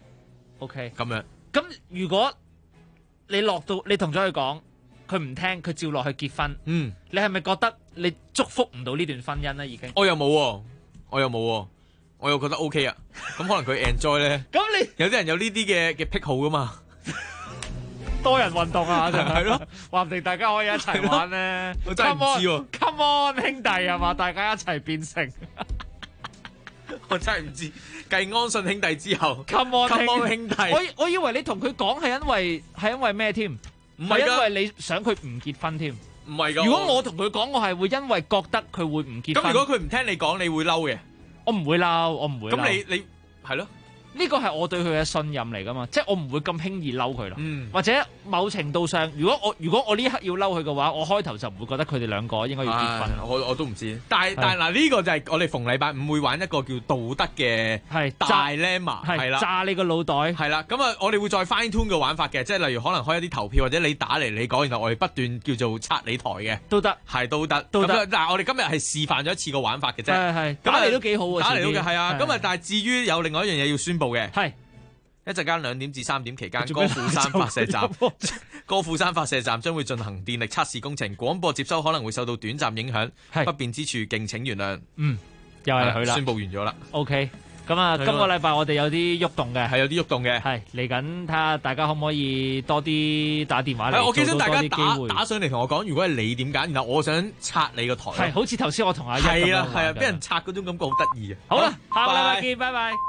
L: OK，
K: 咁樣。
L: 咁如果你落到，你同咗佢講，佢唔聽，佢照落去結婚，你係咪覺得你祝福唔到呢段婚姻咧？已經。
K: 我又冇，我又覺得 OK 啊，咁可能佢 enjoy 咧。咁你有啲人有呢啲嘅癖好噶嘛？
L: 多人運動啊，係咯，話唔定大家可以一齊玩咧。
K: 我真係唔知喎。
L: Come on，兄弟係嘛？大家一齊變成。
K: 我真係唔知。繼安信兄弟之後
L: ，Come on
K: 兄弟。
L: 我以為你同佢講係因為咩添？唔係因為你想佢唔結婚添。
K: 唔係㗎。
L: 如果我同佢講，我係會因為覺得佢會唔結婚。
K: 咁如果佢唔聽你講，你會嬲嘅？
L: 我唔會嬲。
K: 咁你係咯？
L: 呢個係我對佢嘅信任嚟噶嘛，即係我唔會咁輕易嬲佢咯。或者某程度上，如果我呢一刻要嬲佢嘅話，我開頭就唔會覺得佢哋兩個應該要結婚。
K: 我都唔知。但係嗱，呢個就係我哋逢禮拜五會玩一個叫道德嘅大 lemma， 係啦，
L: 炸你個腦袋。係
K: 啦，咁啊，我哋會再 fine tune 個玩法嘅，即係例如可能開一啲投票，或者你打嚟你講，然後我哋不斷叫做拆你台嘅，
L: 都得，
K: 係都得。嗱，我哋今日係示範咗一次個玩法嘅啫。
L: 係打嚟都幾好喎，
K: 打嚟都嘅係啊。咁啊，但係至於有另外一樣嘢要宣佈嘅，
L: 係。
K: 一陣間2點至3點期間，歌賦山發射站將會進行電力測試工程，廣播接收可能會受到短暫影響，不便之處敬請原諒。
L: 又係佢啦，
K: 宣佈完咗啦。
L: OK，咁啊，今個禮拜我哋有啲喐動嘅，
K: 係有啲喐動嘅，
L: 係嚟緊睇下大家可唔可以多啲打電話嚟，
K: 我幾想大家打上嚟同我講，如果係你點揀，然後我想拆你個台，
L: 係好似頭先我同阿一
K: 係啊，俾人拆嗰種感覺好得意啊。
L: 好啦，下個禮拜見，拜拜。